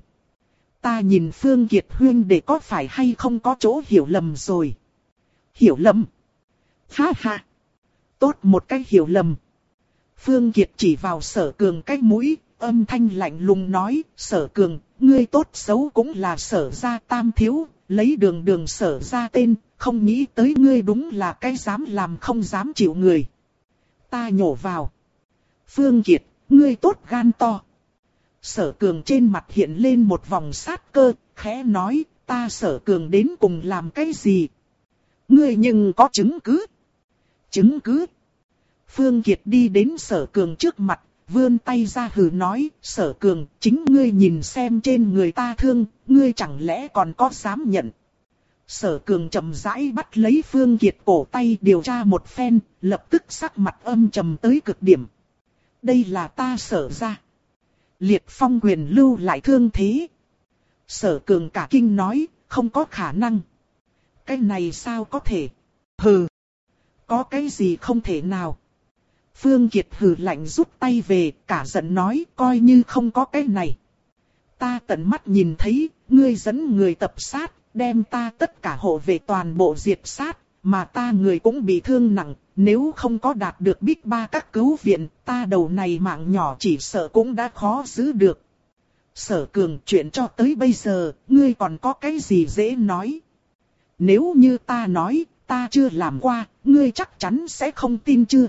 Ta nhìn Phương Kiệt huynh đệ có phải hay không có chỗ hiểu lầm rồi. Hiểu lầm? Ha ha! Tốt một cái hiểu lầm. Phương Kiệt chỉ vào Sở Cường cái mũi, âm thanh lạnh lùng nói, Sở Cường, ngươi tốt xấu cũng là Sở gia tam thiếu, lấy đường đường Sở gia tên, không nghĩ tới ngươi đúng là cái dám làm không dám chịu người. Ta nhổ vào. Phương Kiệt, ngươi tốt gan to. Sở Cường trên mặt hiện lên một vòng sát cơ, khẽ nói, ta Sở Cường đến cùng làm cái gì? Ngươi nhưng có chứng cứ? Chứng cứ? Phương Kiệt đi đến Sở Cường trước mặt, vươn tay ra hừ nói, Sở Cường, chính ngươi nhìn xem trên người ta thương, ngươi chẳng lẽ còn có dám nhận? Sở Cường chậm rãi bắt lấy Phương Kiệt cổ tay điều tra một phen, lập tức sắc mặt âm trầm tới cực điểm. Đây là ta Sở ra. Liệt Phong quyền lưu lại thương thế. Sở Cường cả kinh nói, không có khả năng. Cái này sao có thể? Hừ. Có cái gì không thể nào? Phương Kiệt hừ lạnh rút tay về, cả giận nói, coi như không có cái này. Ta tận mắt nhìn thấy, ngươi dẫn người tập sát, đem ta tất cả hộ vệ toàn bộ diệt sát, mà ta người cũng bị thương nặng, nếu không có đạt được Bích Ba các cứu viện, ta đầu này mạng nhỏ chỉ sợ cũng đã khó giữ được. Sở Cường, chuyện cho tới bây giờ, ngươi còn có cái gì dễ nói? Nếu như ta nói, ta chưa làm qua, ngươi chắc chắn sẽ không tin chưa?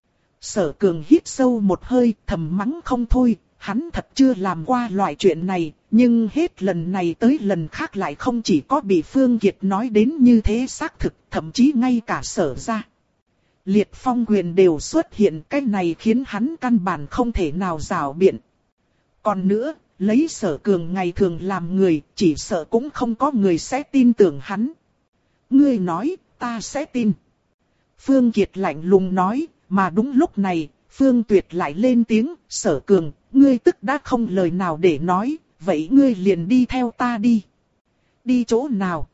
Sở Cường hít sâu một hơi, thầm mắng không thôi, hắn thật chưa làm qua loại chuyện này, nhưng hết lần này tới lần khác lại không chỉ có bị Phương Kiệt nói đến như thế xác thực, thậm chí ngay cả Sở ra. Liệt Phong quyền đều xuất hiện, cái này khiến hắn căn bản không thể nào rào biện. Còn nữa, lấy Sở Cường ngày thường làm người, chỉ sợ cũng không có người sẽ tin tưởng hắn. Ngươi nói, ta sẽ tin. Phương Kiệt lạnh lùng nói, mà đúng lúc này, Phương Tuyệt lại lên tiếng, Sở Cường, ngươi tức đã không lời nào để nói, vậy ngươi liền đi theo ta đi. Đi chỗ nào?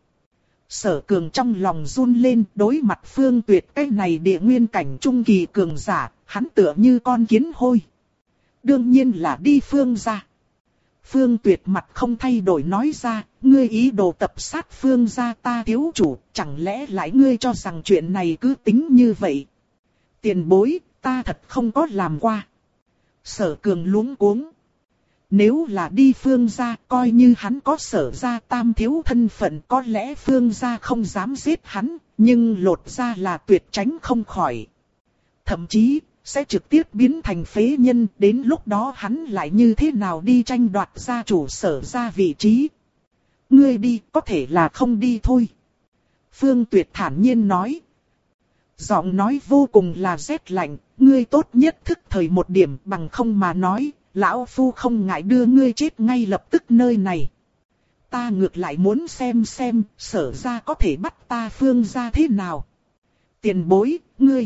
Sở Cường trong lòng run lên, đối mặt Phương Tuyệt cái này địa nguyên cảnh trung kỳ cường giả, hắn tựa như con kiến hôi. Đương nhiên là đi Phương gia. Phương Tuyệt mặt không thay đổi nói ra, ngươi ý đồ tập sát Phương gia ta thiếu chủ, chẳng lẽ lại ngươi cho rằng chuyện này cứ tính như vậy? Tiền bối, ta thật không có làm qua. Sở Cường luống cuống. Nếu là đi Phương gia, coi như hắn có Sở gia tam thiếu thân phận, có lẽ Phương gia không dám giết hắn, nhưng Lột gia là tuyệt tránh không khỏi. Thậm chí, sẽ trực tiếp biến thành phế nhân, đến lúc đó hắn lại như thế nào đi tranh đoạt gia chủ Sở gia vị trí. Ngươi đi, có thể là không đi thôi. Phương Tuyệt thản nhiên nói. Giọng nói vô cùng là rét lạnh, ngươi tốt nhất thức thời một điểm, bằng không mà nói, lão phu không ngại đưa ngươi chết ngay lập tức nơi này. Ta ngược lại muốn xem xem, Sở gia có thể bắt ta Phương gia thế nào. Tiền bối, ngươi.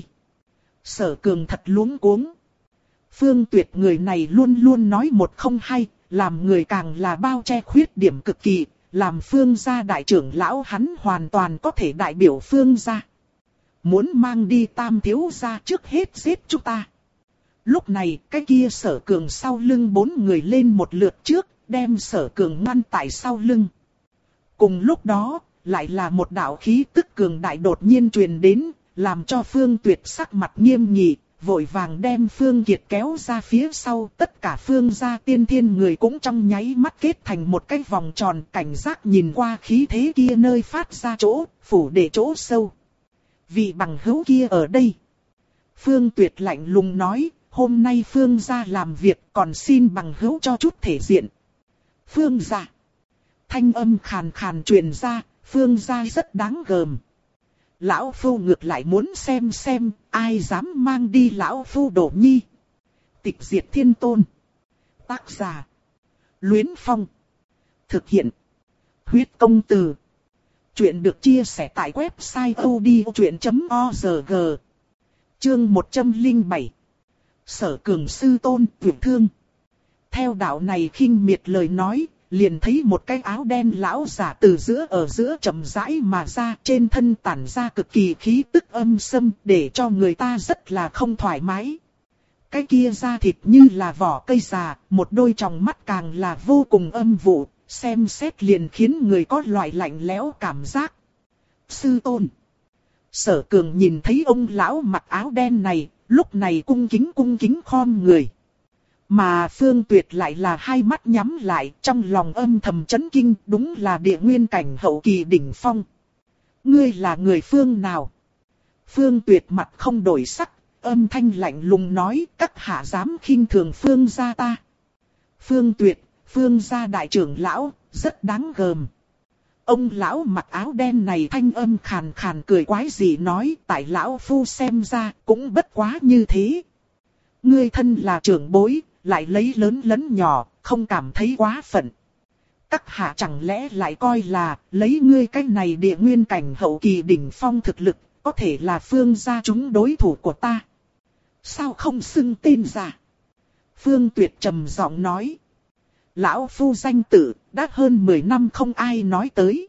Sở Cường thật luống cuống. Phương Tuyệt người này luôn luôn nói một không hai, làm người càng là bao che khuyết điểm cực kỳ, làm Phương gia đại trưởng lão hắn hoàn toàn có thể đại biểu Phương gia. Muốn mang đi tam thiếu gia trước hết giết chúng ta. Lúc này cái kia Sở Cường sau lưng bốn người lên một lượt trước, đem Sở Cường ngăn tại sau lưng. Cùng lúc đó, lại là một đạo khí tức cường đại đột nhiên truyền đến, làm cho Phương Tuyệt sắc mặt nghiêm nghị, vội vàng đem Phương Kiệt kéo ra phía sau. Tất cả Phương gia tiên thiên người cũng trong nháy mắt kết thành một cái vòng tròn, cảnh giác nhìn qua khí thế kia nơi phát ra chỗ, phủ để chỗ sâu. Vị bằng hữu kia ở đây. Phương Tuyệt lạnh lùng nói, hôm nay Phương gia làm việc còn xin bằng hữu cho chút thể diện. Phương gia. Thanh âm khàn khàn truyền ra, Phương gia rất đáng gờm. Lão phu ngược lại muốn xem xem, ai dám mang đi lão phu Đỗ Nhi. Tịch diệt thiên tôn. Tác giả. Luyến Phong. Thực hiện. Huyết công từ. Chuyện được chia sẻ tại website odchuyện chấm org. Chương một trăm lẻ bảy. Sở Cường sư tôn tuyệt thương. Theo đạo này khinh miệt lời nói, liền thấy một cái áo đen lão giả từ giữa ở giữa chậm rãi mà ra, trên thân tản ra cực kỳ khí tức âm sâm, để cho người ta rất là không thoải mái. Cái kia da thịt như là vỏ cây già, một đôi tròng mắt càng là vô cùng âm vụ, xem xét liền khiến người có loại lạnh lẽo cảm giác. Sư tôn. Sở Cường nhìn thấy ông lão mặc áo đen này, lúc này cung kính cung kính khom người. Mà Phương Tuyệt lại là hai mắt nhắm lại, trong lòng âm thầm chấn kinh, đúng là địa nguyên cảnh hậu kỳ đỉnh phong. Ngươi là người phương nào? Phương Tuyệt mặt không đổi sắc, âm thanh lạnh lùng nói, các hạ dám khinh thường Phương gia ta. Phương Tuyệt, Phương gia đại trưởng lão, rất đáng gờm. Ông lão mặc áo đen này thanh âm khàn khàn cười quái dị nói, tại lão phu xem ra cũng bất quá như thế. Ngươi thân là trưởng bối, lại lấy lớn lấn nhỏ, không cảm thấy quá phận. Các hạ chẳng lẽ lại coi là lấy ngươi cái này địa nguyên cảnh hậu kỳ đỉnh phong thực lực, có thể là Phương gia chúng đối thủ của ta. Sao không xưng tên ra? Phương Tuyệt trầm giọng nói. Lão phu danh tự, đã hơn mười năm không ai nói tới.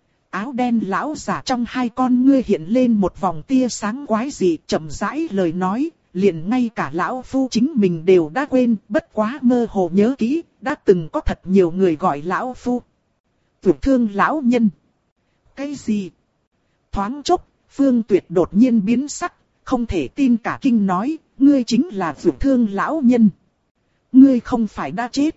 Áo đen lão giả trong hai con ngươi hiện lên một vòng tia sáng quái dị, chậm rãi lời nói, liền ngay cả lão phu chính mình đều đã quên, bất quá mơ hồ nhớ kỹ, đã từng có thật nhiều người gọi lão phu. Tuyệt thương lão nhân. Cái gì? Thoáng chốc, Phương Tuyệt đột nhiên biến sắc, không thể tin cả kinh nói, ngươi chính là tuyệt thương lão nhân. Ngươi không phải đã chết.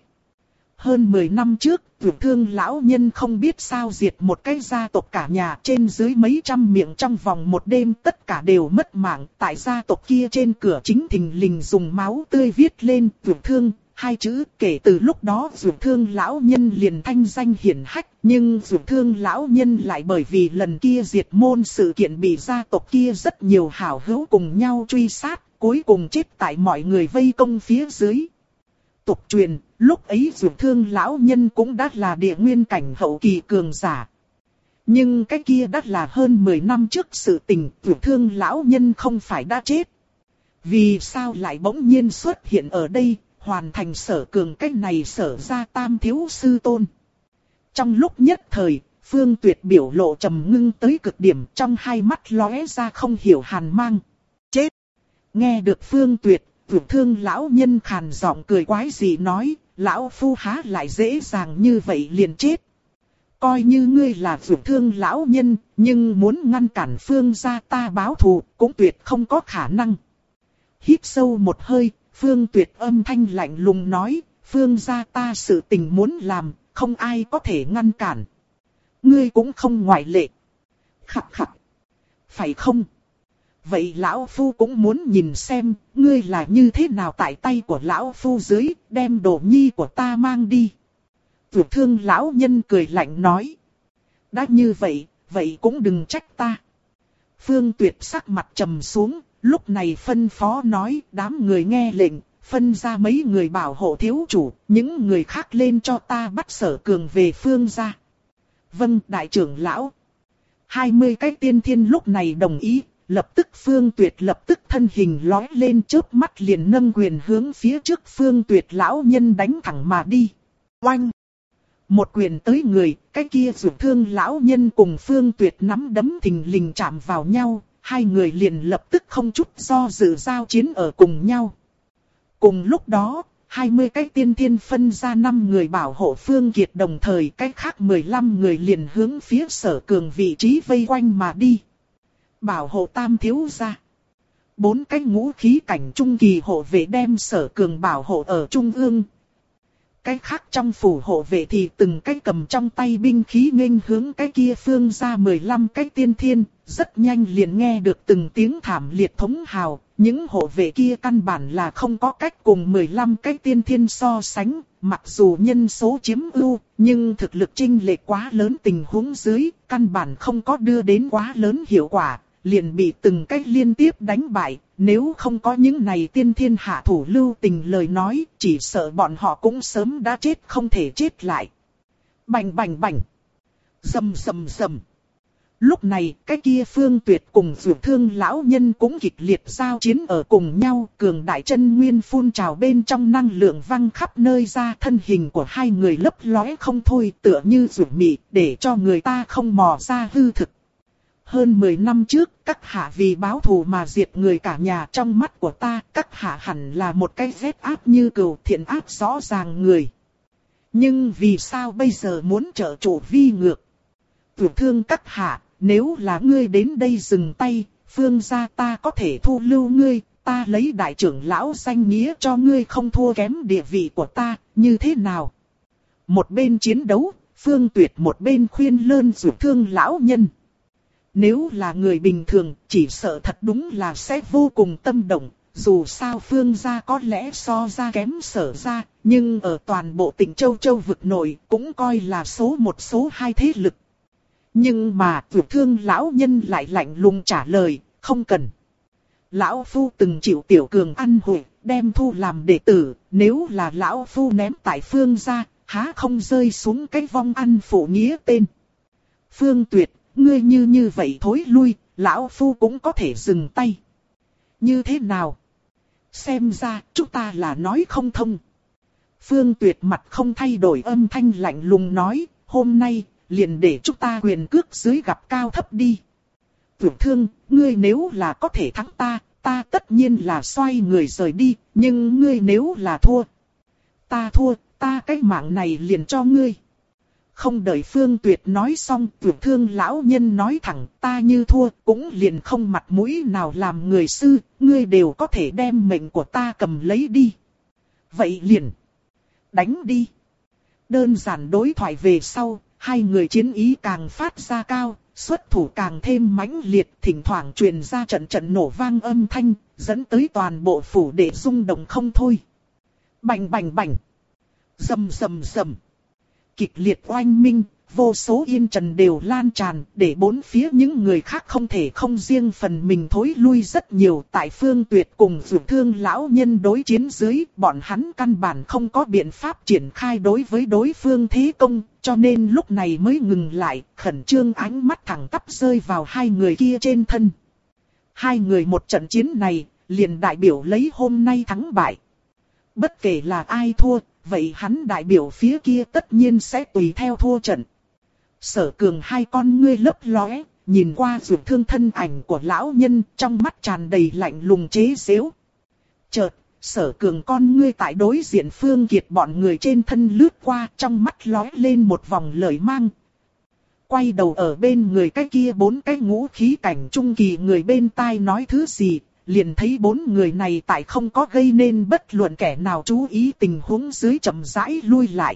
Hơn mười năm trước, tuyệt thương lão nhân không biết sao diệt một cái gia tộc cả nhà, trên dưới mấy trăm miệng trong vòng một đêm tất cả đều mất mạng. Tại gia tộc kia trên cửa chính thình lình dùng máu tươi viết lên tuyệt thương, hai chữ. Kể từ lúc đó tuyệt thương lão nhân liền thanh danh hiển hách, nhưng tuyệt thương lão nhân lại bởi vì lần kia diệt môn sự kiện bị gia tộc kia rất nhiều hảo hữu cùng nhau truy sát, cuối cùng chết tại mọi người vây công phía dưới. Tục truyền, lúc ấy tuyệt thương lão nhân cũng đã là địa nguyên cảnh hậu kỳ cường giả. Nhưng cái kia đã là hơn mười năm trước sự tình, tuyệt thương lão nhân không phải đã chết. Vì sao lại bỗng nhiên xuất hiện ở đây, hoàn thành Sở Cường cái này Sở gia tam thiếu sư tôn. Trong lúc nhất thời, Phương Tuyệt biểu lộ trầm ngưng tới cực điểm, trong hai mắt lóe ra không hiểu hàn mang. Chết! Nghe được Phương Tuyệt, tuyệt thương lão nhân khàn giọng cười quái dị nói, lão phu há lại dễ dàng như vậy liền chết. Coi như ngươi là vượt thương lão nhân, nhưng muốn ngăn cản Phương gia ta báo thù, cũng tuyệt không có khả năng. Hít sâu một hơi, Phương Tuyệt âm thanh lạnh lùng nói, Phương gia ta sự tình muốn làm, không ai có thể ngăn cản. Ngươi cũng không ngoại lệ. Khặt khặt. Phải không? Vậy lão phu cũng muốn nhìn xem, ngươi là như thế nào tại tay của lão phu dưới, đem đồ nhi của ta mang đi. Vượt thương lão nhân cười lạnh nói. Đã như vậy, vậy cũng đừng trách ta. Phương Tuyệt sắc mặt trầm xuống, lúc này phân phó nói, đám người nghe lệnh, phân ra mấy người bảo hộ thiếu chủ, những người khác lên cho ta bắt Sở Cường về Phương gia. Vâng, đại trưởng lão. Hai mươi cái tiên thiên lúc này đồng ý, lập tức Phương Tuyệt lập tức thân hình lói lên chớp mắt liền nâng quyền hướng phía trước Phương Tuyệt lão nhân đánh thẳng mà đi. Oanh! Một quyền tới người, cái kia vượt thương lão nhân cùng Phương Tuyệt nắm đấm thình lình chạm vào nhau, hai người liền lập tức không chút do dự giao chiến ở cùng nhau. Cùng lúc đó, hai mươi cái tiên thiên phân ra năm người bảo hộ Phương Kiệt, đồng thời cái khác mười lăm người liền hướng phía Sở Cường vị trí vây quanh mà đi. Bảo hộ tam thiếu gia. Bốn cái ngũ khí cảnh trung kỳ hộ vệ đem Sở Cường bảo hộ ở trung ương. Cái khác trong phủ hộ vệ thì từng cái cầm trong tay binh khí nghênh hướng cái kia Phương ra mười lăm cái tiên thiên, rất nhanh liền nghe được từng tiếng thảm liệt thống hào, những hộ vệ kia căn bản là không có cách cùng mười lăm cái tiên thiên so sánh, mặc dù nhân số chiếm ưu, nhưng thực lực chênh lệch quá lớn tình huống dưới, căn bản không có đưa đến quá lớn hiệu quả, liền bị từng cái liên tiếp đánh bại. Nếu không có những này tiên thiên hạ thủ lưu tình lời nói, chỉ sợ bọn họ cũng sớm đã chết không thể chết lại. Bành bành bành. Rầm rầm rầm. Lúc này, cái kia Phương Tuyệt cùng vượt thương lão nhân cũng kịch liệt giao chiến ở cùng nhau. Cường đại chân nguyên phun trào bên trong năng lượng văng khắp nơi ra, thân hình của hai người lấp lóe không thôi, tựa như rủi mị, để cho người ta không mò ra hư thực. Hơn mười năm trước, các hạ vì báo thù mà diệt người cả nhà, trong mắt của ta, các hạ hẳn là một cái ghét ác như cừu, thiện ác rõ ràng người. Nhưng vì sao bây giờ muốn trợ trụ vi ngược? Vượt thương các hạ, nếu là ngươi đến đây dừng tay, Phương gia ta có thể thu lưu ngươi, ta lấy đại trưởng lão danh nghĩa cho ngươi không thua kém địa vị của ta, như thế nào? Một bên chiến đấu, Phương Tuyệt một bên khuyên lơn vượt thương lão nhân. Nếu là người bình thường, chỉ sợ thật đúng là sẽ vô cùng tâm động, dù sao Phương gia có lẽ so ra kém Sở gia, nhưng ở toàn bộ tỉnh Châu Châu vực nội cũng coi là số một số hai thế lực. Nhưng mà vượt thương lão nhân lại lạnh lùng trả lời, không cần. Lão Phu từng chịu tiểu cường ăn hủi, đem thu làm đệ tử, nếu là Lão Phu ném tại Phương gia, há không rơi xuống cái vong ăn phụ nghĩa tên. Phương Tuyệt, ngươi như như vậy thối lui, Lão Phu cũng có thể dừng tay. Như thế nào? Xem ra chúng ta là nói không thông. Phương Tuyệt mặt không thay đổi âm thanh lạnh lùng nói, hôm nay, liền để chúng ta quyền cước dưới gặp cao thấp đi. Vượt thương, ngươi nếu là có thể thắng ta, ta tất nhiên là xoay người rời đi, nhưng ngươi nếu là thua. Ta thua, ta cái mạng này liền cho ngươi. Không đợi Phương Tuyệt nói xong, vượt thương lão nhân nói thẳng, ta như thua, cũng liền không mặt mũi nào làm người sư, ngươi đều có thể đem mệnh của ta cầm lấy đi. Vậy liền, đánh đi. Đơn giản đối thoại về sau, hai người chiến ý càng phát ra cao, xuất thủ càng thêm mãnh liệt, thỉnh thoảng truyền ra trận trận nổ vang âm thanh, dẫn tới toàn bộ phủ đệ rung động không thôi. Bành bành bành, rầm rầm rầm. Kịch liệt oanh minh, vô số yên trần đều lan tràn, để bốn phía những người khác không thể không riêng phần mình thối lui rất nhiều. Tại Phương Tuyệt cùng vượt thương lão nhân đối chiến dưới, bọn hắn căn bản không có biện pháp triển khai đối với đối phương thế công, cho nên lúc này mới ngừng lại, khẩn trương ánh mắt thẳng tắp rơi vào hai người kia trên thân. Hai người một trận chiến này, liền đại biểu lấy hôm nay thắng bại. Bất kể là ai thua, vậy hắn đại biểu phía kia tất nhiên sẽ tùy theo thua trận. Sở Cường hai con ngươi lấp lóe, nhìn qua vượt thương thân ảnh của lão nhân, trong mắt tràn đầy lạnh lùng chế giễu. Chợt, Sở Cường con ngươi tại đối diện Phương Kiệt bọn người trên thân lướt qua, trong mắt lóe lên một vòng lời mang. Quay đầu ở bên người cái kia bốn cái ngũ khí cảnh trung kỳ người bên tai nói thứ gì, liền thấy bốn người này tại không có gây nên bất luận kẻ nào chú ý tình huống dưới chậm rãi lui lại.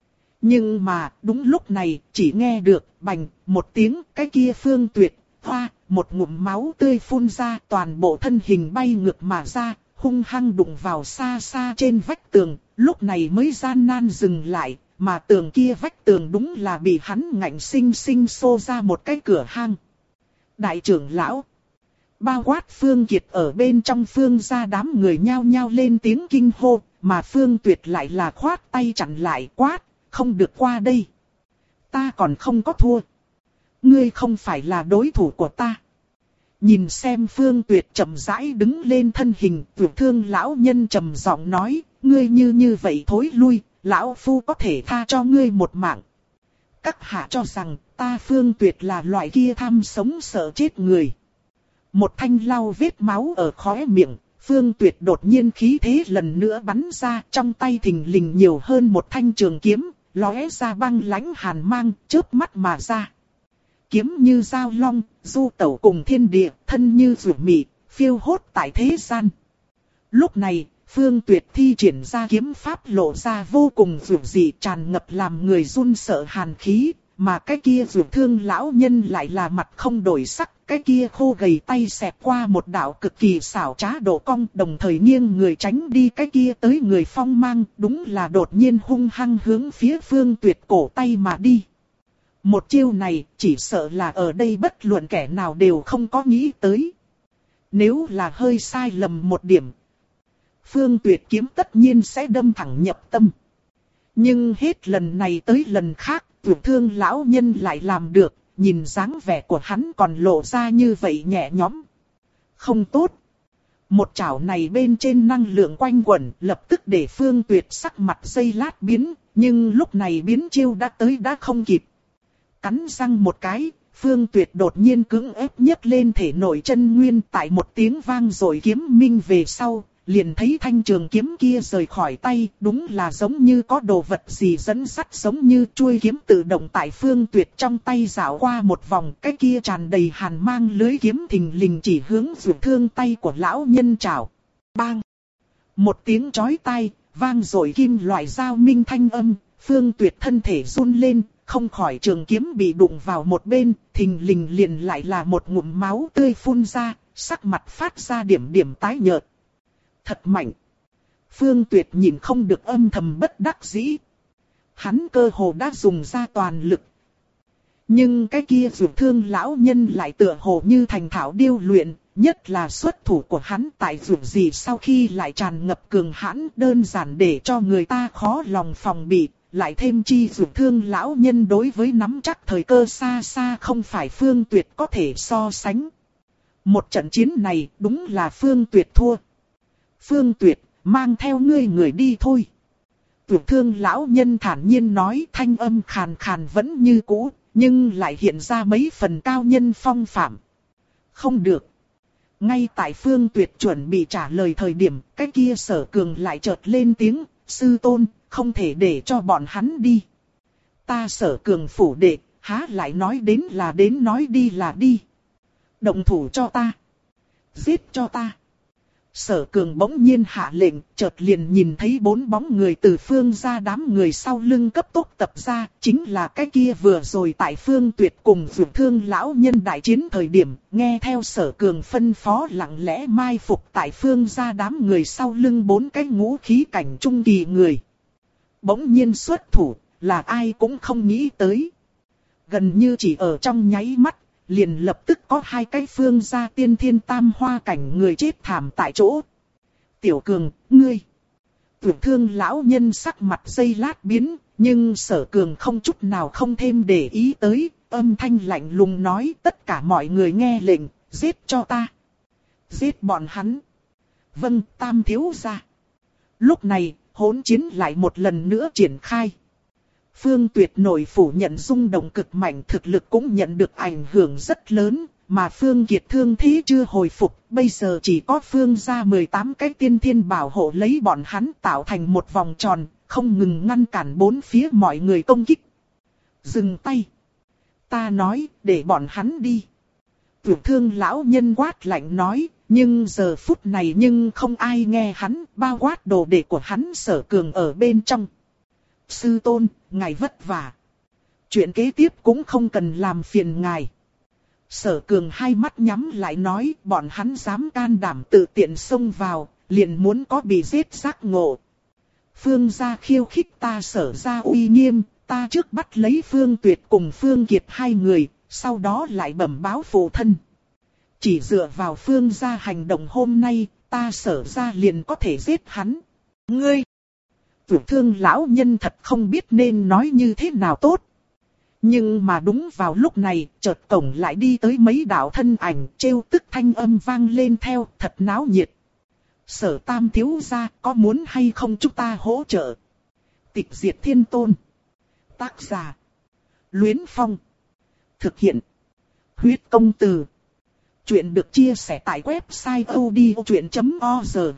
Nhưng mà, đúng lúc này, chỉ nghe được, bành, một tiếng, cái kia Phương Tuyệt, hoa, một ngụm máu tươi phun ra, toàn bộ thân hình bay ngược mà ra, hung hăng đụng vào xa xa trên vách tường, lúc này mới gian nan dừng lại, mà tường kia vách tường đúng là bị hắn ngạnh sinh sinh xô ra một cái cửa hang. Đại trưởng lão, bao quát Phương Kiệt ở bên trong Phương gia đám người nhao nhao lên tiếng kinh hô, mà Phương Tuyệt lại là khoát tay chặn lại quát, không được qua đây. Ta còn không có thua. Ngươi không phải là đối thủ của ta. Nhìn xem Phương Tuyệt chậm rãi đứng lên thân hình, Tuyệt Thương lão nhân trầm giọng nói, ngươi như như vậy thối lui, lão phu có thể tha cho ngươi một mạng. Các hạ cho rằng ta Phương Tuyệt là loại kia tham sống sợ chết người. Một thanh lau vết máu ở khóe miệng, Phương Tuyệt đột nhiên khí thế lần nữa bắn ra, trong tay thình lình nhiều hơn một thanh trường kiếm, lóe ra băng lãnh hàn mang, chớp mắt mà ra. Kiếm như dao long, du tẩu cùng thiên địa, thân như rủ mị, phiêu hốt tại thế gian. Lúc này, Phương Tuyệt thi triển ra kiếm pháp lộ ra vô cùng rủ dị, tràn ngập làm người run sợ hàn khí, mà cái kia rủ thương lão nhân lại là mặt không đổi sắc, cái kia khô gầy tay xẹt qua một đạo cực kỳ xảo trá độ cong, đồng thời nghiêng người tránh đi cái kia tới người phong mang, đúng là đột nhiên hung hăng hướng phía Phương Tuyệt cổ tay mà đi. Một chiêu này chỉ sợ là ở đây bất luận kẻ nào đều không có nghĩ tới. Nếu là hơi sai lầm một điểm, Phương Tuyệt kiếm tất nhiên sẽ đâm thẳng nhập tâm. Nhưng hết lần này tới lần khác, Tuyệt Thương lão nhân lại làm được, nhìn dáng vẻ của hắn còn lộ ra như vậy nhẹ nhõm. Không tốt. Một chảo này bên trên năng lượng quanh quẩn, lập tức để Phương Tuyệt sắc mặt giây lát biến, nhưng lúc này biến chiêu đã tới đã không kịp. Cắn răng một cái, Phương Tuyệt đột nhiên cưỡng ép nhấc lên thể nội chân nguyên, tại một tiếng vang rồi kiếm minh về sau, liền thấy thanh trường kiếm kia rời khỏi tay, đúng là giống như có đồ vật gì dẫn sắt, giống như chuôi kiếm tự động tại Phương Tuyệt trong tay dạo qua một vòng, cái kia tràn đầy hàn mang lưới kiếm thình lình chỉ hướng vượt thương tay của lão nhân chảo. Bang! Một tiếng chói tai, vang rồi kim loại dao minh thanh âm, Phương Tuyệt thân thể run lên, không khỏi trường kiếm bị đụng vào một bên, thình lình liền lại là một ngụm máu tươi phun ra, sắc mặt phát ra điểm điểm tái nhợt. Thật mạnh. Phương Tuyệt nhìn không được âm thầm bất đắc dĩ. Hắn cơ hồ đã dùng ra toàn lực. Nhưng cái kia Dược Thương lão nhân lại tựa hồ như thành thảo điêu luyện, nhất là xuất thủ của hắn tại Dược gì sau khi lại tràn ngập cường hãn, đơn giản để cho người ta khó lòng phòng bị. Lại thêm chi Dược Thương lão nhân đối với nắm chắc thời cơ xa xa không phải Phương Tuyệt có thể so sánh. Một trận chiến này đúng là Phương Tuyệt thua. Phương Tuyệt, mang theo ngươi người đi thôi. Dược Thương lão nhân thản nhiên nói, thanh âm khàn khàn vẫn như cũ, nhưng lại hiện ra mấy phần cao nhân phong phạm. Không được. Ngay tại Phương Tuyệt chuẩn bị trả lời thời điểm, cái kia Sở Cường lại chợt lên tiếng, sư tôn, không thể để cho bọn hắn đi. Ta Sở Cường phủ đệ, há lại nói đến là đến nói đi là đi. Động thủ cho ta. Giết cho ta. Sở Cường bỗng nhiên hạ lệnh, chợt liền nhìn thấy bốn bóng người từ Phương ra đám người sau lưng cấp tốc tập ra, chính là cái kia vừa rồi tại Phương Tuyệt cùng Dược Thương lão nhân đại chiến thời điểm, nghe theo Sở Cường phân phó lặng lẽ mai phục tại Phương ra đám người sau lưng bốn cái ngũ khí cảnh trung kỳ người. Bỗng nhiên xuất thủ, là ai cũng không nghĩ tới. Gần như chỉ ở trong nháy mắt, liền lập tức có hai cái Phương gia tiên thiên tam hoa cảnh người chết thảm tại chỗ. Tiểu Cường, ngươi. Dược Thương lão nhân sắc mặt giây lát biến, nhưng Sở Cường không chút nào không thêm để ý tới, âm thanh lạnh lùng nói, tất cả mọi người nghe lệnh, giết cho ta. Giết bọn hắn. Vâng, tam thiếu gia. Lúc này, hỗn chiến lại một lần nữa triển khai. Phương Tuyệt nội phủ nhận rung động cực mạnh, thực lực cũng nhận được ảnh hưởng rất lớn, mà Phương Kiệt thương thế chưa hồi phục, bây giờ chỉ có Phương gia mười tám cái tiên thiên bảo hộ lấy bọn hắn tạo thành một vòng tròn, không ngừng ngăn cản bốn phía mọi người công kích. Dừng tay. Ta nói, để bọn hắn đi. Tuyệt thương lão nhân quát lạnh nói, nhưng giờ phút này nhưng không ai nghe hắn, bao quát đồ đệ của hắn Sở Cường ở bên trong. Sư tôn, ngài vất vả. Chuyện kế tiếp cũng không cần làm phiền ngài. Sở Cường hai mắt nhắm lại nói, bọn hắn dám can đảm tự tiện xông vào, liền muốn có bị giết giác ngộ. Phương gia khiêu khích ta Sở gia uy nghiêm, ta trước bắt lấy Phương Tuyệt cùng Phương Kiệt hai người, sau đó lại bẩm báo phụ thân. Chỉ dựa vào Phương gia hành động hôm nay, ta Sở gia liền có thể giết hắn. Ngươi! Tuyệt thương lão nhân thật không biết nên nói như thế nào tốt. Nhưng mà đúng vào lúc này, chợt cổng lại đi tới mấy đạo thân ảnh, trêu tức thanh âm vang lên theo, thật náo nhiệt. Sở Tam thiếu gia, có muốn hay không chúng ta hỗ trợ? Tịch diệt thiên tôn. Tác giả. Luyến Phong. Thực hiện. Huyết công từ. Chuyện được chia sẻ tại website odchuyện chấm org.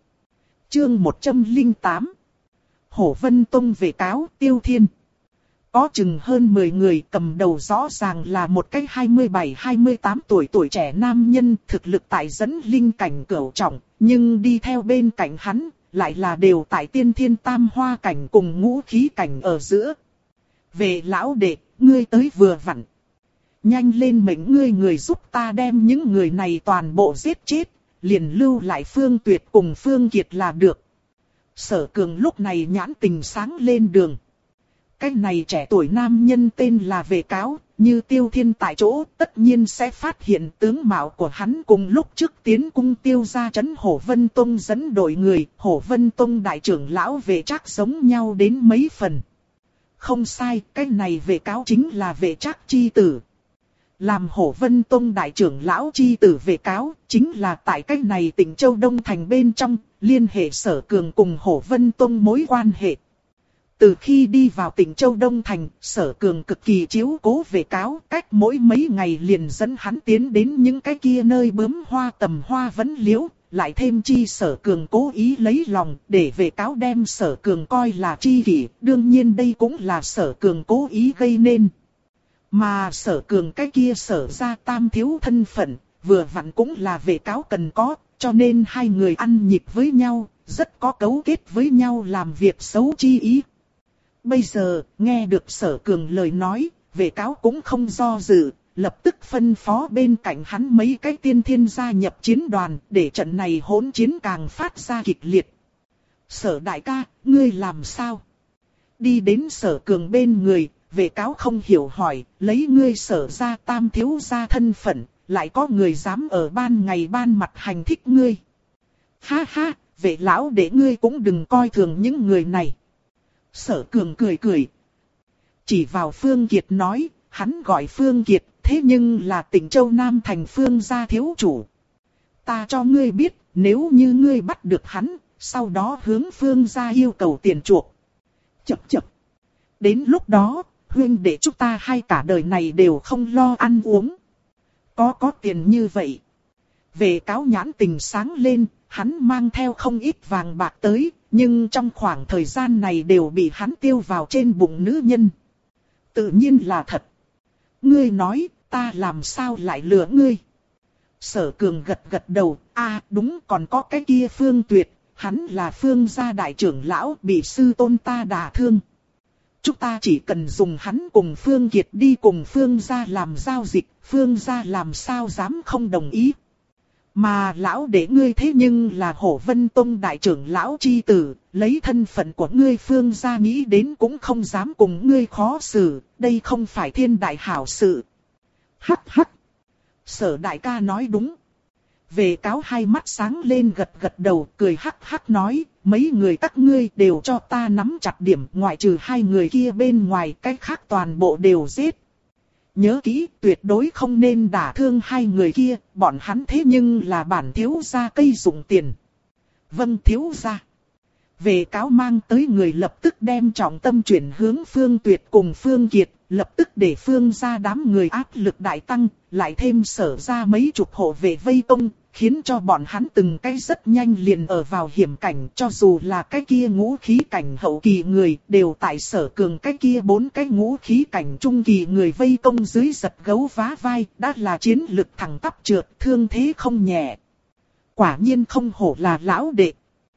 Chương một trăm lẻ tám. Hổ Vân Tông về cáo Tiêu Thiên. Có chừng hơn mười người, cầm đầu rõ ràng là một cái hai mươi bảy hai mươi tám tuổi tuổi trẻ nam nhân, thực lực tại dẫn linh cảnh cửu trọng, nhưng đi theo bên cạnh hắn, lại là đều tại tiên thiên tam hoa cảnh cùng ngũ khí cảnh ở giữa. Về lão đệ, ngươi tới vừa vặn. Nhanh lên mệnh ngươi người giúp ta đem những người này toàn bộ giết chết, liền lưu lại Phương Tuyệt cùng Phương Kiệt là được. Sở Cường lúc này nhãn tình sáng lên đường. Cái này trẻ tuổi nam nhân tên là Vệ Cáo, như Tiêu Thiên tại chỗ tất nhiên sẽ phát hiện tướng mạo của hắn cùng lúc trước tiến cung tiêu ra trấn Hổ Vân Tông dẫn đội người, Hổ Vân Tông đại trưởng lão Vệ Trác giống nhau đến mấy phần. Không sai, cái này Vệ Cáo chính là Vệ Trác chi tử. Làm Hổ Vân Tông đại trưởng lão chi tử Vệ Cáo, chính là tại cái này tỉnh Châu Đông Thành bên trong, liên hệ Sở Cường cùng Hổ Vân Tông mối quan hệ. Từ khi đi vào tỉnh Châu Đông Thành, Sở Cường cực kỳ chiếu cố Vệ Cáo, cách mỗi mấy ngày liền dẫn hắn tiến đến những cái kia nơi bướm hoa tầm hoa vấn liễu, lại thêm chi Sở Cường cố ý lấy lòng, để Vệ Cáo đem Sở Cường coi là tri kỷ, đương nhiên đây cũng là Sở Cường cố ý gây nên. Mà Sở Cường cái kia Sở gia tam thiếu thân phận, vừa vặn cũng là Vệ Cáo cần có, cho nên hai người ăn nhịp với nhau, rất có cấu kết với nhau làm việc xấu chi ý. Bây giờ, nghe được Sở Cường lời nói, Vệ Cáo cũng không do dự, lập tức phân phó bên cạnh hắn mấy cái tiên thiên gia nhập chiến đoàn, để trận này hỗn chiến càng phát ra kịch liệt. Sở đại ca, ngươi làm sao? Đi đến Sở Cường bên người, Vệ Cáo không hiểu hỏi, lấy ngươi Sở gia tam thiếu gia thân phận, lại có người dám ở ban ngày ban mặt hành thích ngươi. Ha ha, Vệ lão để ngươi cũng đừng coi thường những người này. Sở Cường cười cười. Chỉ vào Phương Kiệt nói, hắn gọi Phương Kiệt, thế nhưng là tỉnh Châu Nam thành Phương gia thiếu chủ. Ta cho ngươi biết, nếu như ngươi bắt được hắn, sau đó hướng Phương gia yêu cầu tiền chuộc. Chập chập. Đến lúc đó, huynh đệ chúng ta hai cả đời này đều không lo ăn uống. Có có tiền như vậy. Vệ Cáo nhãn tình sáng lên, hắn mang theo không ít vàng bạc tới, nhưng trong khoảng thời gian này đều bị hắn tiêu vào trên bụng nữ nhân. Tự nhiên là thật. Ngươi nói, ta làm sao lại lừa ngươi? Sở Cường gật gật đầu, a à, đúng, còn có cái kia Phương Tuyệt, hắn là Phương gia đại trưởng lão bị sư tôn ta đả thương. Chúng ta chỉ cần dùng hắn cùng Phương Kiệt đi cùng Phương gia làm giao dịch, Phương gia làm sao dám không đồng ý. Mà lão để ngươi thế nhưng là Hổ Vân Tông đại trưởng lão chi tử, lấy thân phận của ngươi Phương gia nghĩ đến cũng không dám cùng ngươi khó xử, đây không phải thiên đại hảo sự. Hắc hắc. Sở đại ca nói đúng. Vệ Cáo hai mắt sáng lên gật gật đầu, cười hắc hắc nói, mấy người các ngươi đều cho ta nắm chặt điểm, ngoại trừ hai người kia bên ngoài, cái khác toàn bộ đều giết. Nhớ kỹ, tuyệt đối không nên đả thương hai người kia, bọn hắn thế nhưng là bản thiếu gia cây dụng tiền. Vâng thiếu gia. Vệ Cáo mang tới người lập tức đem trọng tâm chuyển hướng Phương Tuyệt cùng Phương Kiệt, lập tức để Phương gia đám người áp lực đại tăng, lại thêm Sở ra mấy chục hộ vệ vây công, khiến cho bọn hắn từng cái rất nhanh liền ở vào hiểm cảnh, cho dù là cái kia ngũ khí cảnh hậu kỳ người, đều tại Sở Cường cái kia bốn cái ngũ khí cảnh trung kỳ người vây công dưới giật gấu vá vai, đã là chiến lực thẳng tắp trượt, thương thế không nhẹ. Quả nhiên không hổ là lão đệ.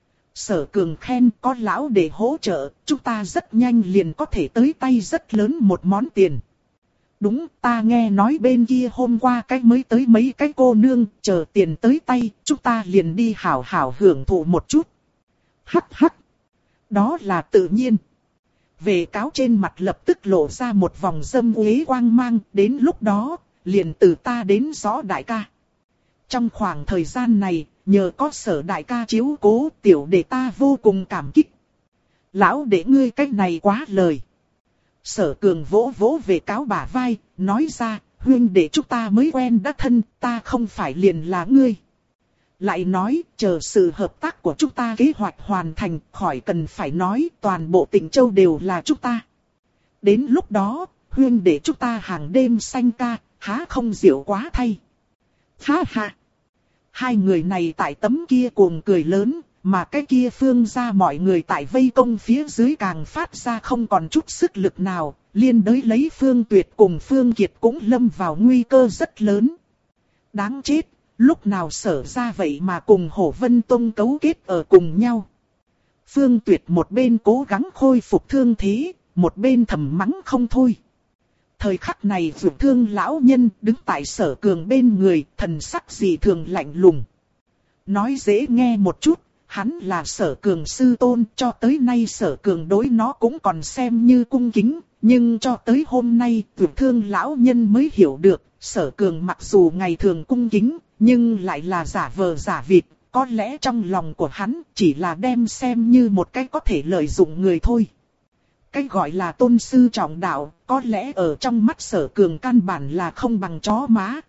Sở Cường khen, có lão đệ hỗ trợ, chúng ta rất nhanh liền có thể tới tay rất lớn một món tiền. Đúng, ta nghe nói bên kia hôm qua cách mới tới mấy cái cô nương, chờ tiền tới tay, chúng ta liền đi hảo hảo hưởng thụ một chút. Hắc hắc. Đó là tự nhiên. Về cáo trên mặt lập tức lộ ra một vòng dâm uế quang mang, đến lúc đó, liền từ ta đến rõ đại ca. Trong khoảng thời gian này, nhờ có Sở đại ca chiếu cố, tiểu đệ ta vô cùng cảm kích. Lão đệ ngươi cách này quá lời. Sở Cường vỗ vỗ về cáo bả vai, nói ra, huynh đệ chúng ta mới quen đã thân, ta không phải liền là ngươi. Lại nói, chờ sự hợp tác của chúng ta kế hoạch hoàn thành, khỏi cần phải nói, toàn bộ Tịnh Châu đều là chúng ta. Đến lúc đó, huynh đệ chúng ta hàng đêm sanh ca, há không diệu quá thay. Ha ha! Hai người này tại tấm kia cuồng cười lớn, mà cái kia Phương gia mọi người tại vây công phía dưới càng phát ra không còn chút sức lực nào, liên đới lấy Phương Tuyệt cùng Phương Kiệt cũng lâm vào nguy cơ rất lớn. Đáng chết, lúc nào Sở ra vậy mà cùng Hổ Vân Tông cấu kết ở cùng nhau. Phương Tuyệt một bên cố gắng khôi phục thương thế, một bên thầm mắng không thôi. Thời khắc này vượt thương lão nhân đứng tại Sở Cường bên người, thần sắc dị thường lạnh lùng. Nói dễ nghe một chút, hắn là Sở Cường sư tôn, cho tới nay Sở Cường đối nó cũng còn xem như cung kính, nhưng cho tới hôm nay vượt thương lão nhân mới hiểu được, Sở Cường mặc dù ngày thường cung kính, nhưng lại là giả vờ giả vịt, có lẽ trong lòng của hắn chỉ là đem xem như một cái có thể lợi dụng người thôi. Cái gọi là tôn sư trọng đạo, có lẽ ở trong mắt Sở Cường căn bản là không bằng chó má.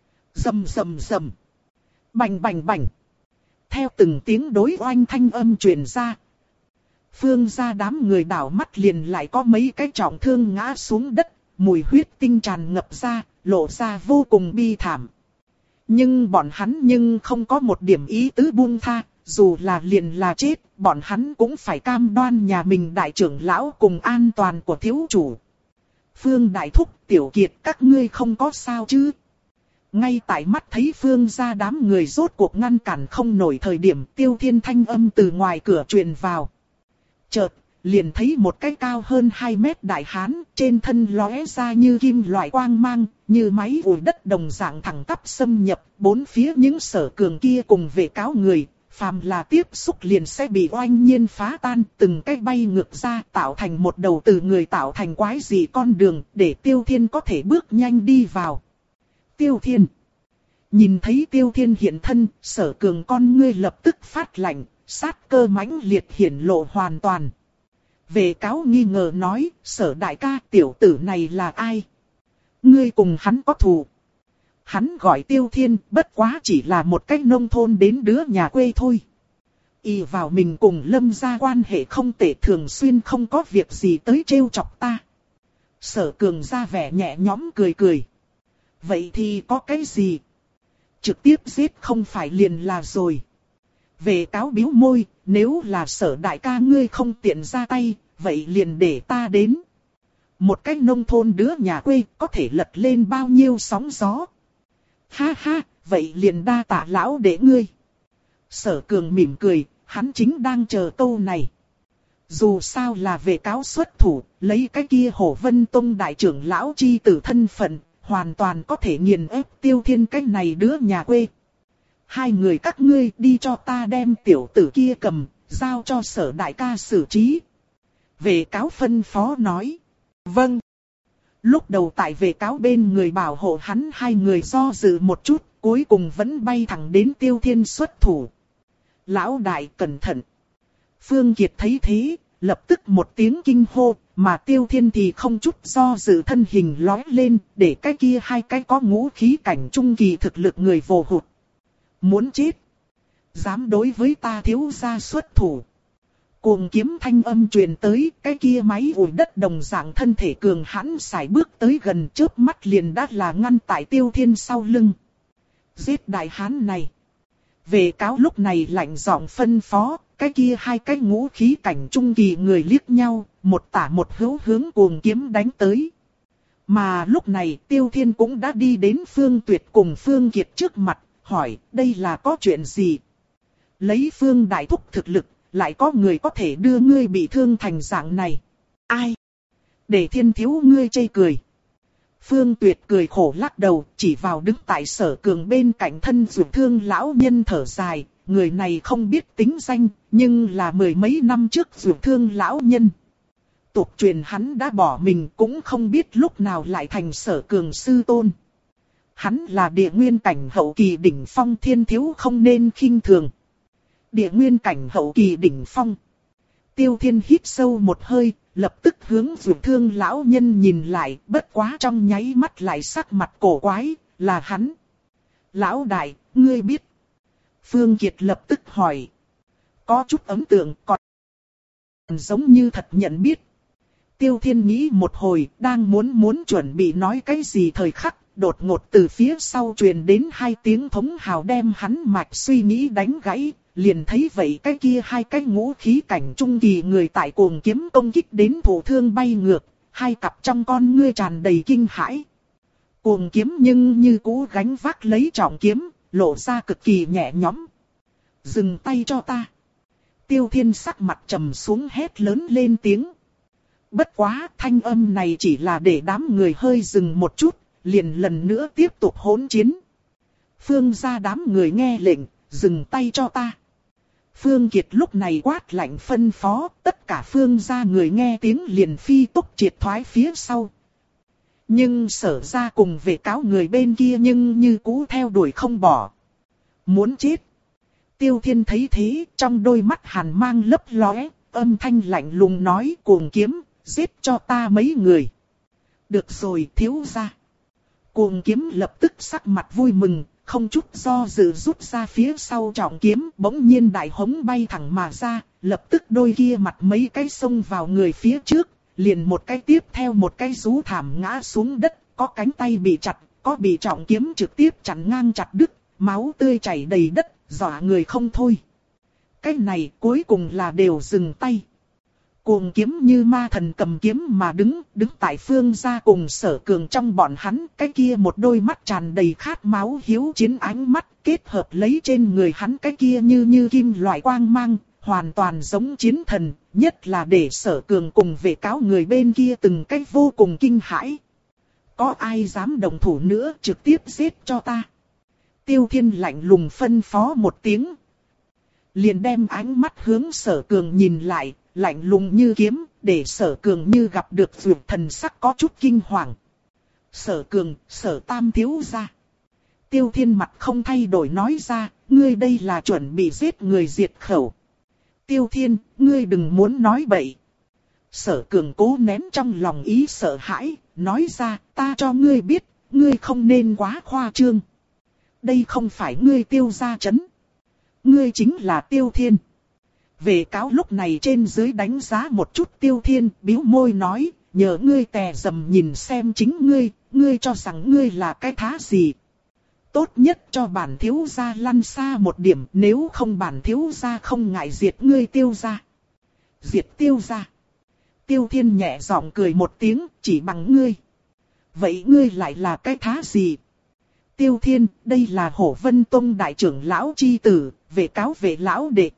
Rầm rầm rầm. Bành bành bành. Theo từng tiếng đối oanh thanh âm truyền ra. Phương gia đám người đảo mắt liền lại có mấy cái trọng thương ngã xuống đất, mùi huyết tinh tràn ngập ra, lộ ra vô cùng bi thảm. Nhưng bọn hắn nhưng không có một điểm ý tứ buông tha. Dù là liền là chết, bọn hắn cũng phải cam đoan nhà mình đại trưởng lão cùng an toàn của thiếu chủ. Phương Đại Thúc, Tiểu Kiệt các ngươi không có sao chứ? Ngay tại mắt thấy Phương gia đám người rốt cuộc ngăn cản không nổi thời điểm Tiêu Thiên thanh âm từ ngoài cửa truyền vào. Chợt, liền thấy một cái cao hơn hai mét đại hán, trên thân lóe ra như kim loại quang mang, như máy ủi đất đồng dạng thẳng tắp xâm nhập, bốn phía những Sở Cường kia cùng về cáo người. Phàm là tiếp xúc liền sẽ bị oanh nhiên phá tan, từng cái bay ngược ra tạo thành một đầu từ người tạo thành quái dị con đường để Tiêu Thiên có thể bước nhanh đi vào. Tiêu Thiên. Nhìn thấy Tiêu Thiên hiện thân, Sở Cường con ngươi lập tức phát lạnh, sát cơ mãnh liệt hiển lộ hoàn toàn. Về cáo nghi ngờ nói, Sở đại ca tiểu tử này là ai? Ngươi cùng hắn có thù. Hắn gọi Tiêu Thiên, bất quá chỉ là một cách nông thôn đến đứa nhà quê thôi. Y vào mình cùng Lâm gia quan hệ không tệ, thường xuyên không có việc gì tới trêu chọc ta. Sở Cường ra vẻ nhẹ nhõm cười cười. Vậy thì có cái gì? Trực tiếp giết không phải liền là rồi. Về cáo bĩu môi, nếu là Sở đại ca ngươi không tiện ra tay, vậy liền để ta đến. Một cách nông thôn đứa nhà quê có thể lật lên bao nhiêu sóng gió. Ha ha, vậy liền đa tạ lão để ngươi. Sở Cường mỉm cười, hắn chính đang chờ câu này. Dù sao là về cáo xuất thủ, lấy cái kia Hổ Vân Tông đại trưởng lão chi tử thân phận, hoàn toàn có thể nghiền ép Tiêu Thiên cái này đứa nhà quê. Hai người các ngươi đi cho ta đem tiểu tử kia cầm, giao cho Sở đại ca xử trí. Về cáo phân phó nói. Vâng. Lúc đầu tại về cáo bên người bảo hộ hắn hai người do dự một chút, cuối cùng vẫn bay thẳng đến Tiêu Thiên xuất thủ. Lão đại cẩn thận. Phương Kiệt thấy thế, lập tức một tiếng kinh hô, mà Tiêu Thiên thì không chút do dự thân hình lói lên, để cái kia hai cái có ngũ khí cảnh trung kỳ thực lực người vồ hụt. Muốn chết. Dám đối với ta thiếu gia xuất thủ. Cuồng kiếm thanh âm truyền tới, cái kia máy ủi đất đồng dạng thân thể cường hãn sải bước tới gần, chớp mắt liền đã là ngăn tại Tiêu Thiên sau lưng. Giết đại hán này. Vệ cáo lúc này lạnh giọng phân phó, cái kia hai cái ngũ khí cảnh trung kỳ người liếc nhau, một tả một hữu hướng cuồng kiếm đánh tới. Mà lúc này Tiêu Thiên cũng đã đi đến Phương Tuyệt cùng Phương Kiệt trước mặt, hỏi đây là có chuyện gì? Lấy Phương Đại Thúc thực lực, lại có người có thể đưa ngươi bị thương thành dạng này. Ai? Để Thiên thiếu ngươi chê cười. Phương Tuyệt cười khổ lắc đầu, chỉ vào đứng tại Sở Cường bên cạnh thân dưỡng thương lão nhân thở dài. Người này không biết tính danh, nhưng là mười mấy năm trước dưỡng thương lão nhân. Tục truyền hắn đã bỏ mình, cũng không biết lúc nào lại thành Sở Cường sư tôn. Hắn là địa nguyên cảnh hậu kỳ đỉnh phong, Thiên thiếu không nên khinh thường. Địa nguyên cảnh hậu kỳ đỉnh phong. Tiêu Thiên hít sâu một hơi, lập tức hướng dưỡng thương lão nhân nhìn lại, bất quá trong nháy mắt lại sắc mặt cổ quái, là hắn. Lão đại, ngươi biết. Phương Kiệt lập tức hỏi. Có chút ấn tượng, còn giống như thật nhận biết. Tiêu Thiên nghĩ một hồi, đang muốn muốn chuẩn bị nói cái gì thời khắc, đột ngột từ phía sau truyền đến hai tiếng thống hào đem hắn mạch suy nghĩ đánh gãy. Liền thấy vậy cái kia hai cái ngũ khí cảnh trung kỳ người tại cuồng kiếm công kích đến thổ thương bay ngược, hai cặp trong con ngươi tràn đầy kinh hãi. Cuồng kiếm nhưng như cũ gánh vác lấy trọng kiếm, lộ ra cực kỳ nhẹ nhõm. Dừng tay cho ta. Tiêu Thiên sắc mặt trầm xuống hét lớn lên tiếng. Bất quá thanh âm này chỉ là để đám người hơi dừng một chút, liền lần nữa tiếp tục hỗn chiến. Phương gia đám người nghe lệnh, dừng tay cho ta. Phương Kiệt lúc này quát lạnh phân phó, tất cả Phương gia người nghe tiếng liền phi tốc triệt thoái phía sau. Nhưng Sở gia cùng Vệ cáo người bên kia nhưng như cũ theo đuổi không bỏ. Muốn chết. Tiêu Thiên thấy thế, trong đôi mắt hàn mang lấp lóe, âm thanh lạnh lùng nói cuồng kiếm, giết cho ta mấy người. Được rồi thiếu gia. Cuồng kiếm lập tức sắc mặt vui mừng. Không chút do dự rút ra phía sau trọng kiếm, bỗng nhiên đại hống bay thẳng mà ra, lập tức đôi kia mặt mấy cái xông vào người phía trước, liền một cái tiếp theo một cái rú thảm ngã xuống đất, có cánh tay bị chặt, có bị trọng kiếm trực tiếp chặn ngang chặt đứt, máu tươi chảy đầy đất, dọa người không thôi. Cái này cuối cùng là đều dừng tay. Cuồng kiếm như ma thần cầm kiếm mà đứng, đứng tại Phương gia cùng Sở Cường trong bọn hắn, cái kia một đôi mắt tràn đầy khát máu hiếu chiến ánh mắt, kết hợp lấy trên người hắn cái kia như như kim loại quang mang, hoàn toàn giống chiến thần, nhất là để Sở Cường cùng Vệ cáo người bên kia từng cách vô cùng kinh hãi. Có ai dám đồng thủ nữa, trực tiếp giết cho ta. Tiêu Thiên lạnh lùng phân phó một tiếng, liền đem ánh mắt hướng Sở Cường nhìn lại. Lạnh lùng như kiếm, để Sở Cường như gặp được vượt thần sắc có chút kinh hoàng. Sở Cường, Sở Tam thiếu gia. Tiêu Thiên mặt không thay đổi nói ra, ngươi đây là chuẩn bị giết người diệt khẩu. Tiêu Thiên, ngươi đừng muốn nói bậy. Sở Cường cố nén trong lòng ý sợ hãi, nói ra, ta cho ngươi biết, ngươi không nên quá khoa trương. Đây không phải ngươi Tiêu gia trấn. Ngươi chính là Tiêu Thiên. Vệ cáo lúc này trên dưới đánh giá một chút Tiêu Thiên, bĩu môi nói, nhờ ngươi tè dầm nhìn xem chính ngươi, ngươi cho rằng ngươi là cái thá gì. Tốt nhất cho bản thiếu gia lăn xa một điểm, nếu không bản thiếu gia không ngại diệt ngươi Tiêu gia. Diệt Tiêu gia. Tiêu Thiên nhẹ giọng cười một tiếng, chỉ bằng ngươi. Vậy ngươi lại là cái thá gì? Tiêu Thiên, đây là Hổ Vân Tông đại trưởng lão chi tử, Vệ cáo Vệ lão đệ.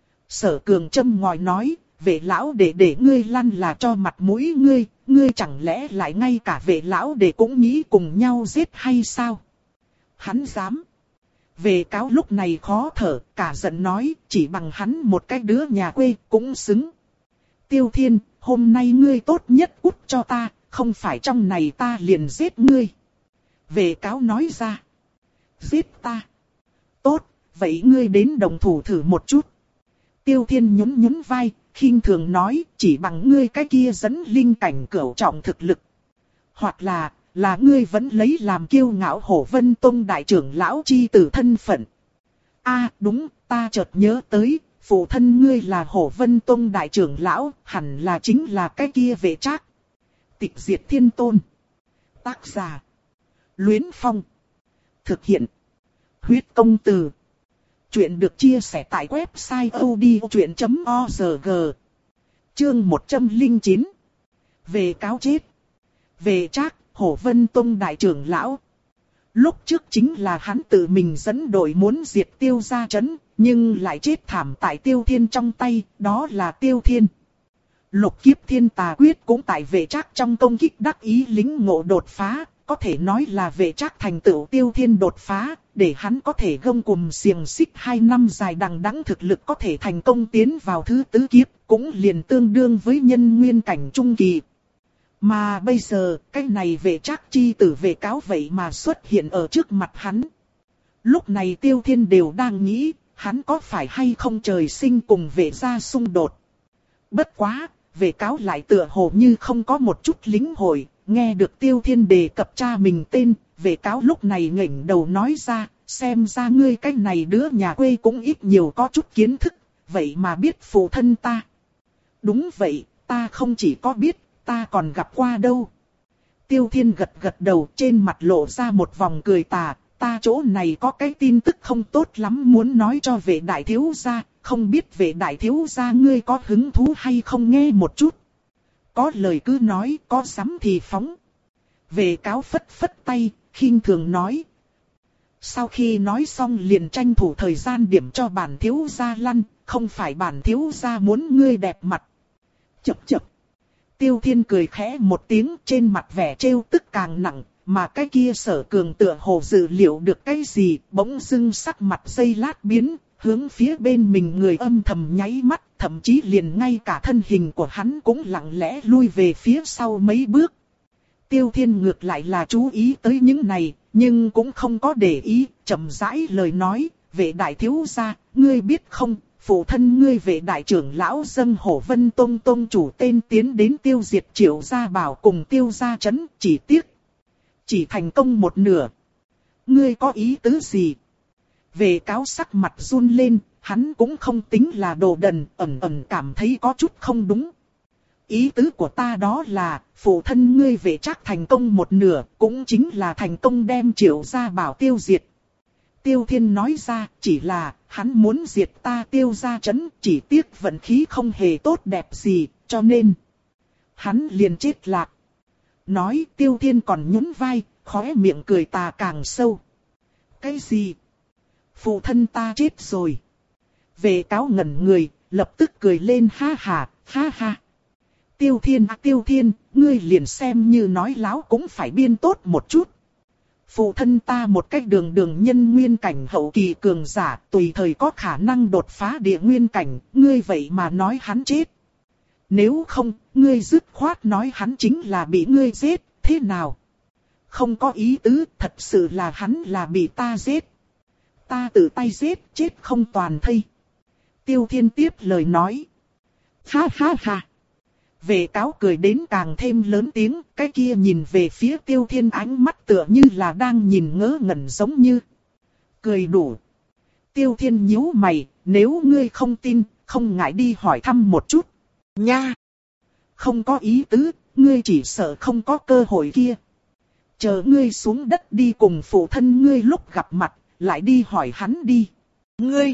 Sở Cường châm ngòi nói, Vệ lão đệ để ngươi lăn là cho mặt mũi ngươi, ngươi chẳng lẽ lại ngay cả Vệ lão đệ cũng nghĩ cùng nhau giết hay sao? Hắn dám. Vệ cáo lúc này khó thở, cả giận nói, chỉ bằng hắn một cái đứa nhà quê cũng xứng. Tiêu Thiên, hôm nay ngươi tốt nhất cút cho ta, không phải trong này ta liền giết ngươi. Vệ cáo nói ra. Giết ta. Tốt, vậy ngươi đến đồng thủ thử một chút. Tiêu Thiên nhún nhún vai, khinh thường nói, chỉ bằng ngươi cái kia dẫn linh cảnh cửu trọng thực lực. Hoặc là, là ngươi vẫn lấy làm kiêu ngạo Hổ Vân Tông đại trưởng lão chi tử thân phận. A đúng, ta chợt nhớ tới, phụ thân ngươi là Hổ Vân Tông đại trưởng lão, hẳn là chính là cái kia Vệ Trác. Tịch diệt thiên tôn. Tác giả: Luyến Phong. Thực hiện: Huyết Công Từ. Chuyện được chia sẻ tại website odchuyện chấm org. Chương một trăm lẻ chín. Về cáo chết. Vệ Trác, Hổ Vân Tông đại trưởng lão. Lúc trước chính là hắn tự mình dẫn đội muốn diệt Tiêu gia trấn, nhưng lại chết thảm tại Tiêu Thiên trong tay, đó là Tiêu Thiên. Lục kiếp thiên tà quyết cũng tại Vệ Trác trong công kích đắc ý lĩnh ngộ đột phá, có thể nói là Vệ Trác thành tựu Tiêu Thiên đột phá, để hắn có thể gông cùm xiềng xích hai năm dài đằng đẵng thực lực có thể thành công tiến vào thứ tứ kiếp, cũng liền tương đương với nhân nguyên cảnh trung kỳ. Mà bây giờ, cái này Vệ Trác chi tử Vệ Cáo vậy mà xuất hiện ở trước mặt hắn. Lúc này Tiêu Thiên đều đang nghĩ, hắn có phải hay không trời sinh cùng Vệ gia xung đột. Bất quá, Vệ Cáo lại tựa hồ như không có một chút lính hội, nghe được Tiêu Thiên đề cập cha mình tên, Vệ Cáo lúc này ngẩng đầu nói ra, xem ra ngươi cái này đứa nhà quê cũng ít nhiều có chút kiến thức, vậy mà biết phụ thân ta. Đúng vậy, ta không chỉ có biết, ta còn gặp qua đâu. Tiêu Thiên gật gật đầu, trên mặt lộ ra một vòng cười tà, ta chỗ này có cái tin tức không tốt lắm muốn nói cho Vệ đại thiếu gia, không biết Vệ đại thiếu gia ngươi có hứng thú hay không nghe một chút. Có lời cứ nói, có dám thì phóng. Vệ Cáo phất phất tay, khinh thường nói. Sau khi nói xong liền tranh thủ thời gian điểm cho bản thiếu gia lăn, không phải bản thiếu gia muốn ngươi đẹp mặt. Chập chập. Tiêu Thiên cười khẽ một tiếng, trên mặt vẻ trêu tức càng nặng, mà cái kia Sở Cường tựa hồ dự liệu được cái gì, bỗng dưng sắc mặt giây lát biến, hướng phía bên mình người âm thầm nháy mắt, thậm chí liền ngay cả thân hình của hắn cũng lặng lẽ lui về phía sau mấy bước. Tiêu Thiên ngược lại là chú ý tới những này, nhưng cũng không có để ý, chậm rãi lời nói, Vệ đại thiếu gia, ngươi biết không, phụ thân ngươi Vệ đại trưởng lão dâng Hổ Vân Tông tông chủ tên tiến đến tiêu diệt Triệu gia bảo cùng Tiêu gia trấn, chỉ tiếc chỉ thành công một nửa. Ngươi có ý tứ gì? Vệ Cáo sắc mặt run lên, hắn cũng không tính là đồ đần, ẩn ẩn cảm thấy có chút không đúng. Ý tứ của ta đó là, phụ thân ngươi Vệ Trác thành công một nửa, cũng chính là thành công đem Triệu gia bảo tiêu diệt. Tiêu Thiên nói ra, chỉ là, hắn muốn diệt ta Tiêu gia trấn, chỉ tiếc vận khí không hề tốt đẹp gì, cho nên hắn liền chết lạc. Nói Tiêu Thiên còn nhún vai, khóe miệng cười tà càng sâu. Cái gì? Phụ thân ta chết rồi. Vệ Cáo ngẩn người, lập tức cười lên ha ha, ha ha. Tiêu Thiên à Tiêu Thiên, ngươi liền xem như nói láo cũng phải biên tốt một chút. Phụ thân ta một cách đường đường nhân nguyên cảnh hậu kỳ cường giả, tùy thời có khả năng đột phá địa nguyên cảnh, ngươi vậy mà nói hắn chết. Nếu không, ngươi dứt khoát nói hắn chính là bị ngươi giết, thế nào? Không có ý tứ, thật sự là hắn là bị ta giết. Ta tự tay giết, chết không toàn thây. Tiêu Thiên tiếp lời nói. Ha ha ha. Vệ Cáo cười đến càng thêm lớn tiếng, cái kia nhìn về phía Tiêu Thiên ánh mắt tựa như là đang nhìn ngớ ngẩn giống như. Cười đủ. Tiêu Thiên nhíu mày, nếu ngươi không tin, không ngại đi hỏi thăm một chút. Nha. Không có ý tứ, ngươi chỉ sợ không có cơ hội kia. Chờ ngươi xuống đất đi cùng phụ thân ngươi lúc gặp mặt, lại đi hỏi hắn đi. Ngươi.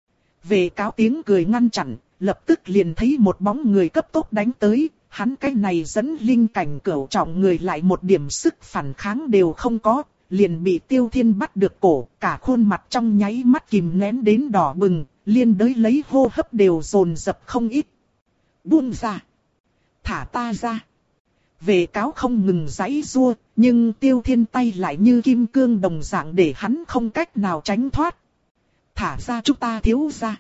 Vệ Cáo tiếng cười ngăn chặn, lập tức liền thấy một bóng người cấp tốc đánh tới, hắn cái này dẫn linh cảnh cửu trọng người lại một điểm sức phản kháng đều không có, liền bị Tiêu Thiên bắt được cổ, cả khuôn mặt trong nháy mắt kìm nén đến đỏ bừng, liên đới lấy hô hấp đều dồn dập không ít. Buông ra! Thả ta ra! Vệ Cáo không ngừng giãy giụa, nhưng Tiêu Thiên tay lại như kim cương đồng dạng để hắn không cách nào tránh thoát. Thả ra chúng ta thiếu gia!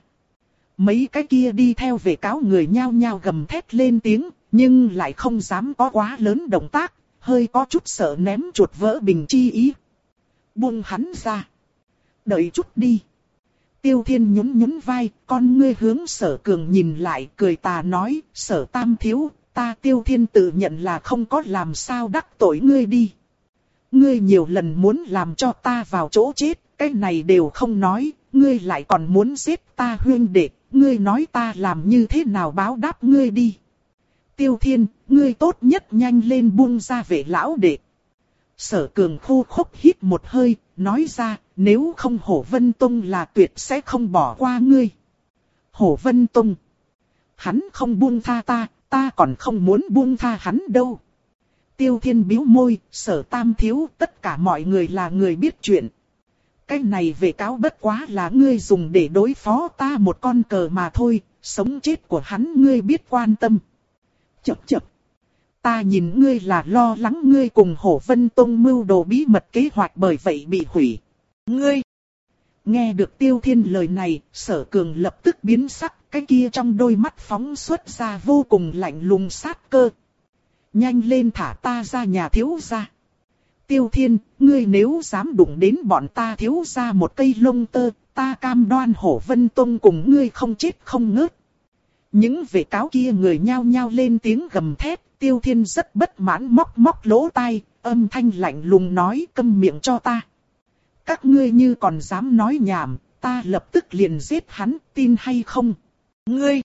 Mấy cái kia đi theo Vệ Cáo người nhao nhao gầm thét lên tiếng, nhưng lại không dám có quá lớn động tác, hơi có chút sợ ném chuột vỡ bình chi ý. Buông hắn ra. Đợi chút đi. Tiêu Thiên nhún nhún vai, con ngươi hướng Sở Cường nhìn lại, cười tà nói, Sở Tam thiếu, ta Tiêu Thiên tự nhận là không có làm sao đắc tội ngươi đi. Ngươi nhiều lần muốn làm cho ta vào chỗ chết, cái này đều không nói, ngươi lại còn muốn giết ta huynh đệ, ngươi nói ta làm như thế nào báo đáp ngươi đi. Tiêu Thiên, ngươi tốt nhất nhanh lên buông ra Vệ lão đệ. Sở Cường khô khốc hít một hơi, nói ra, nếu không Hổ Vân Tông là tuyệt sẽ không bỏ qua ngươi. Hổ Vân Tông. Hắn không buông tha ta, ta còn không muốn buông tha hắn đâu. Tiêu Thiên bĩu môi, Sở Tam thiếu, tất cả mọi người là người biết chuyện. Cái này Vệ cáo bất quá là ngươi dùng để đối phó ta một con cờ mà thôi, sống chết của hắn ngươi biết quan tâm. Chậc chậc. Ta nhìn ngươi là lo lắng ngươi cùng Hổ Vân Tông mưu đồ bí mật kế hoạch bởi vậy bị hủy. Ngươi. Nghe được Tiêu Thiên lời này, Sở Cường lập tức biến sắc, cái kia trong đôi mắt phóng xuất ra vô cùng lạnh lùng sát cơ. Nhanh lên thả ta ra nhà thiếu gia. Tiêu Thiên, ngươi nếu dám đụng đến bọn ta thiếu gia một cây lông tơ, ta cam đoan Hổ Vân Tông cùng ngươi không chết không ngớt. Những vệ cáo kia người nhao nhao lên tiếng gầm thét, Tiêu Thiên rất bất mãn móc móc lỗ tai, âm thanh lạnh lùng nói câm miệng cho ta. Các ngươi như còn dám nói nhảm, ta lập tức liền giết hắn, tin hay không? Ngươi!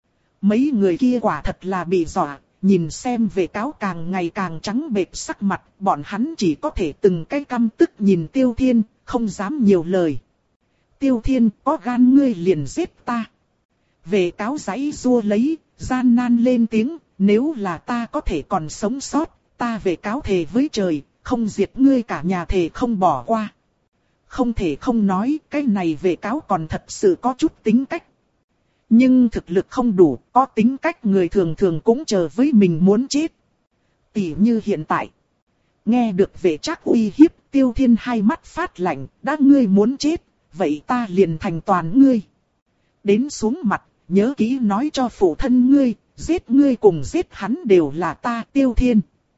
Mấy người kia quả thật là bị dọa, nhìn xem vệ cáo càng ngày càng trắng bệch sắc mặt, bọn hắn chỉ có thể từng cái căm tức nhìn Tiêu Thiên, không dám nhiều lời. Tiêu Thiên, có gan ngươi liền giết ta. Vệ cáo giãy giụa lấy, gian nan lên tiếng, nếu là ta có thể còn sống sót, ta vệ cáo thề với trời, không diệt ngươi cả nhà thề không bỏ qua. Không thể không nói, cái này vệ cáo còn thật sự có chút tính cách. Nhưng thực lực không đủ, có tính cách người thường thường cũng chờ với mình muốn chết. Tỉ như hiện tại. Nghe được vệ Trác uy hiếp, Tiêu Thiên hai mắt phát lạnh, đã ngươi muốn chết, vậy ta liền thành toàn ngươi. Đến xuống mặt, nhớ kỹ nói cho phụ thân ngươi, giết ngươi cùng giết hắn đều là ta Tiêu Thiên.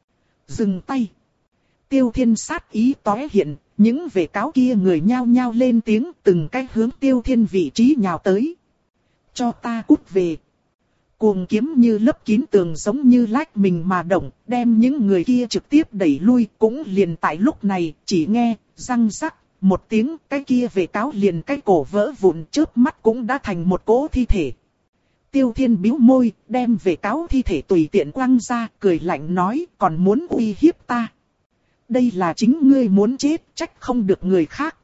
Dừng tay. Tiêu Thiên sát ý tóe hiện, những vệ cáo kia người nhao nhao lên tiếng từng cách hướng Tiêu Thiên vị trí nhào tới. Cho ta cút về. Cuồng kiếm như lấp kín tường giống như lách mình mà động, đem những người kia trực tiếp đẩy lui. Cũng liền tại lúc này, chỉ nghe, răng rắc, một tiếng, cái kia vệ cáo liền cái cổ vỡ vụn chớp mắt cũng đã thành một cỗ thi thể. Tiêu Thiên bĩu môi, đem vệ cáo thi thể tùy tiện quăng ra, cười lạnh nói, còn muốn uy hiếp ta. Đây là chính ngươi muốn chết, trách không được người khác.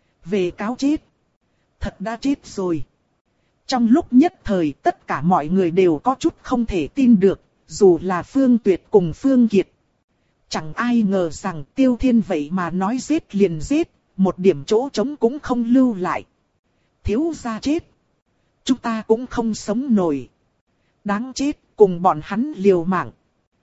Vệ cáo chết. Thật đã chết rồi. Trong lúc nhất thời tất cả mọi người đều có chút không thể tin được, dù là Phương Tuyệt cùng Phương Kiệt. Chẳng ai ngờ rằng Tiêu Thiên vậy mà nói giết liền giết, một điểm chỗ trống cũng không lưu lại. Thiếu gia chết. Chúng ta cũng không sống nổi. Đáng chết, cùng bọn hắn liều mạng.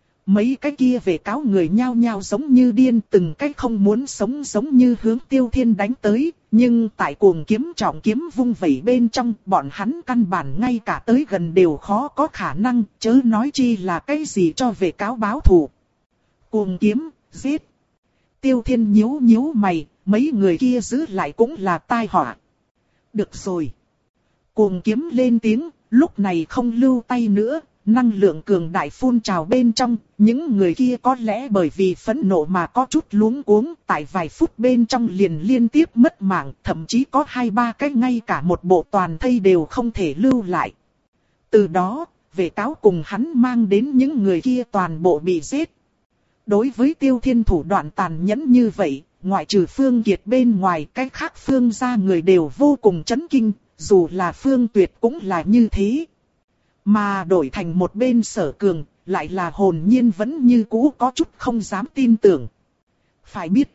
Mấy cái kia về cáo người nhao nhao giống như điên, từng cái không muốn sống giống như hướng Tiêu Thiên đánh tới. Nhưng tại cuồng kiếm trọng kiếm vung vẩy bên trong, bọn hắn căn bản ngay cả tới gần đều khó có khả năng, chớ nói chi là cái gì cho về cáo báo thù. Cuồng kiếm, giết. Tiêu Thiên nhíu nhíu mày, mấy người kia giữ lại cũng là tai họa. Được rồi. Cuồng kiếm lên tiếng, lúc này không lưu tay nữa. Năng lượng cường đại phun trào bên trong, những người kia có lẽ bởi vì phẫn nộ mà có chút luống cuống, tại vài phút bên trong liền liên tiếp mất mạng, thậm chí có hai ba cái ngay cả một bộ toàn thây đều không thể lưu lại. Từ đó, vệ cáo cùng hắn mang đến những người kia toàn bộ bị giết. Đối với Tiêu Thiên thủ đoạn tàn nhẫn như vậy, ngoại trừ Phương Kiệt bên ngoài, cái khác Phương gia người đều vô cùng chấn kinh, dù là Phương Tuyệt cũng là như thế. Mà đổi thành một bên Sở Cường, lại là hồn nhiên vẫn như cũ có chút không dám tin tưởng. Phải biết,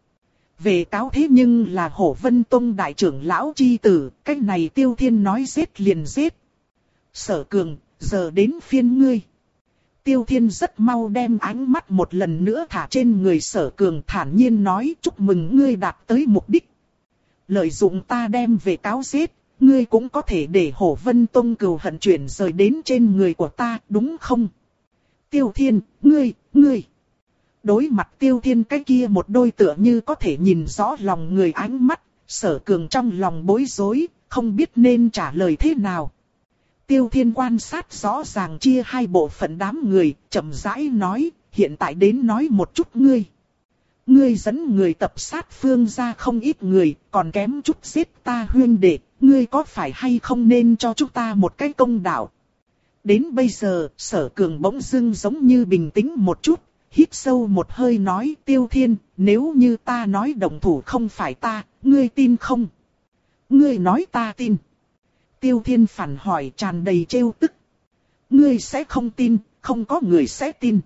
về cáo thế nhưng là Hổ Vân Tông đại trưởng lão chi tử, cách này Tiêu Thiên nói giết liền giết. Sở Cường, giờ đến phiên ngươi. Tiêu Thiên rất mau đem ánh mắt một lần nữa thả trên người Sở Cường, thản nhiên nói chúc mừng ngươi đạt tới mục đích. Lợi dụng ta đem về cáo giết. Ngươi cũng có thể để Hổ Vân Tông cừu hận chuyển rời đến trên người của ta, đúng không? Tiêu Thiên, ngươi, ngươi. Đối mặt Tiêu Thiên cái kia một đôi tựa như có thể nhìn rõ lòng người ánh mắt, Sở Cường trong lòng bối rối, không biết nên trả lời thế nào. Tiêu Thiên quan sát rõ ràng chia hai bộ phận đám người, chậm rãi nói, hiện tại đến nói một chút ngươi. Ngươi dẫn người tập sát Phương gia không ít người, còn kém chút giết ta huyên đệ, ngươi có phải hay không nên cho chúng ta một cái công đạo? Đến bây giờ, Sở Cường bỗng dưng giống như bình tĩnh một chút, hít sâu một hơi nói, Tiêu Thiên, nếu như ta nói động thủ không phải ta, ngươi tin không? Ngươi nói ta tin. Tiêu Thiên phản hỏi tràn đầy trêu tức. Ngươi sẽ không tin, không có người sẽ tin.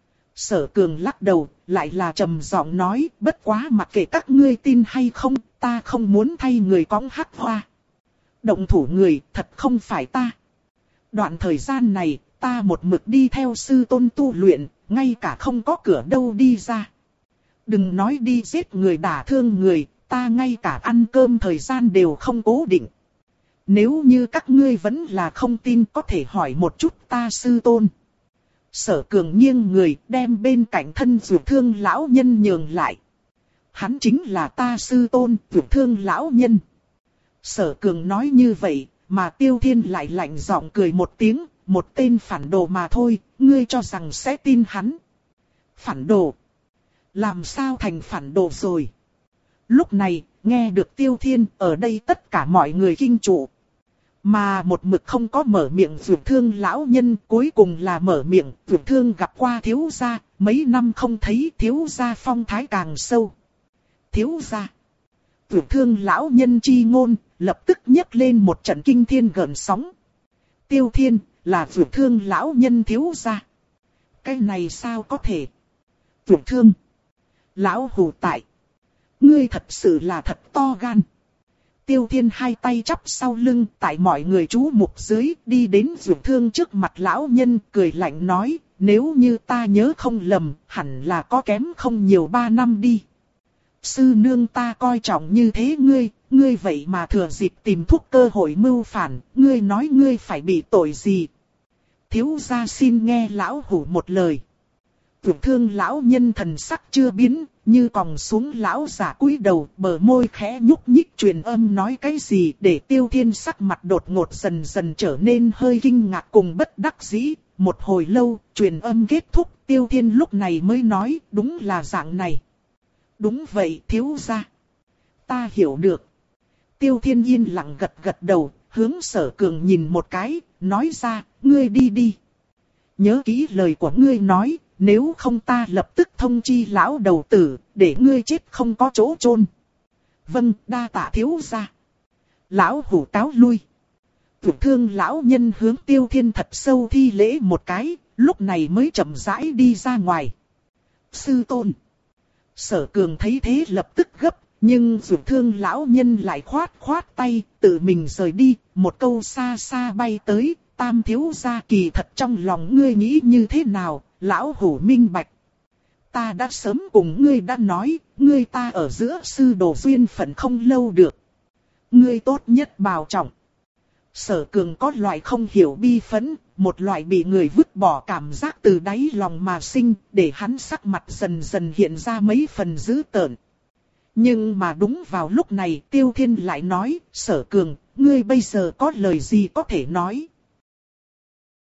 Sở Cường lắc đầu, lại là trầm giọng nói, bất quá mặc kệ các ngươi tin hay không, ta không muốn thay người cõng hắc hoa. Động thủ người, thật không phải ta. Đoạn thời gian này, ta một mực đi theo sư tôn tu luyện, ngay cả không có cửa đâu đi ra. Đừng nói đi giết người đả thương người, ta ngay cả ăn cơm thời gian đều không cố định. Nếu như các ngươi vẫn là không tin có thể hỏi một chút ta sư tôn. Sở Cường nghiêng người đem bên cạnh thân Dược Thương lão nhân nhường lại. Hắn chính là ta sư tôn Dược Thương lão nhân. Sở Cường nói như vậy mà Tiêu Thiên lại lạnh giọng cười một tiếng, một tên phản đồ mà thôi, ngươi cho rằng sẽ tin hắn. Phản đồ? Làm sao thành phản đồ rồi? Lúc này, nghe được Tiêu Thiên, ở đây tất cả mọi người kinh trụ. Mà một mực không có mở miệng Dược Thương lão nhân, cuối cùng là mở miệng, Dược Thương gặp qua thiếu gia, mấy năm không thấy thiếu gia phong thái càng sâu. Thiếu gia. Dược Thương lão nhân chi ngôn, lập tức nhấc lên một trận kinh thiên gợn sóng. Tiêu Thiên, là Dược Thương lão nhân thiếu gia. Cái này sao có thể? Dược Thương. Lão hù tại. Ngươi thật sự là thật to gan. Tiêu Thiên hai tay chắp sau lưng, tại mọi người chú mục dưới, đi đến Dược Thương trước mặt lão nhân, cười lạnh nói, nếu như ta nhớ không lầm, hẳn là có kém không nhiều ba năm đi. Sư nương ta coi trọng như thế ngươi, ngươi vậy mà thừa dịp tìm thúc cơ hội mưu phản, ngươi nói ngươi phải bị tội gì? Thiếu gia xin nghe lão hủ một lời. Dược Thương lão nhân thần sắc chưa biến, như còng xuống lão giả cúi đầu, bờ môi khẽ nhúc nhích truyền âm nói cái gì để Tiêu Thiên sắc mặt đột ngột dần dần trở nên hơi kinh ngạc cùng bất đắc dĩ. Một hồi lâu, truyền âm kết thúc, Tiêu Thiên lúc này mới nói, đúng là dạng này. Đúng vậy thiếu gia. Ta hiểu được. Tiêu Thiên yên lặng gật gật đầu, hướng Sở Cường nhìn một cái, nói ra, ngươi đi đi. Nhớ kỹ lời của ngươi nói, nếu không ta lập tức thông chi lão đầu tử, để ngươi chết không có chỗ chôn. Vâng, đa tạ thiếu gia. Lão hủ cáo lui. Dược Thương lão nhân hướng Tiêu Thiên thật sâu thi lễ một cái, lúc này mới chậm rãi đi ra ngoài. Sư tôn. Sở Cường thấy thế lập tức gấp, nhưng Dược Thương lão nhân lại khoát khoát tay, tự mình rời đi, một câu xa xa bay tới, Tam thiếu gia kỳ thật trong lòng ngươi nghĩ như thế nào, lão hủ minh bạch. Ta đã sớm cùng ngươi đã nói, ngươi ta ở giữa sư đồ duyên phận không lâu được. Ngươi tốt nhất bảo trọng. Sở Cường có loại không hiểu bi phẫn, một loại bị người vứt bỏ cảm giác từ đáy lòng mà sinh, để hắn sắc mặt dần dần hiện ra mấy phần dữ tợn. Nhưng mà đúng vào lúc này Tiêu Thiên lại nói, Sở Cường, ngươi bây giờ có lời gì có thể nói?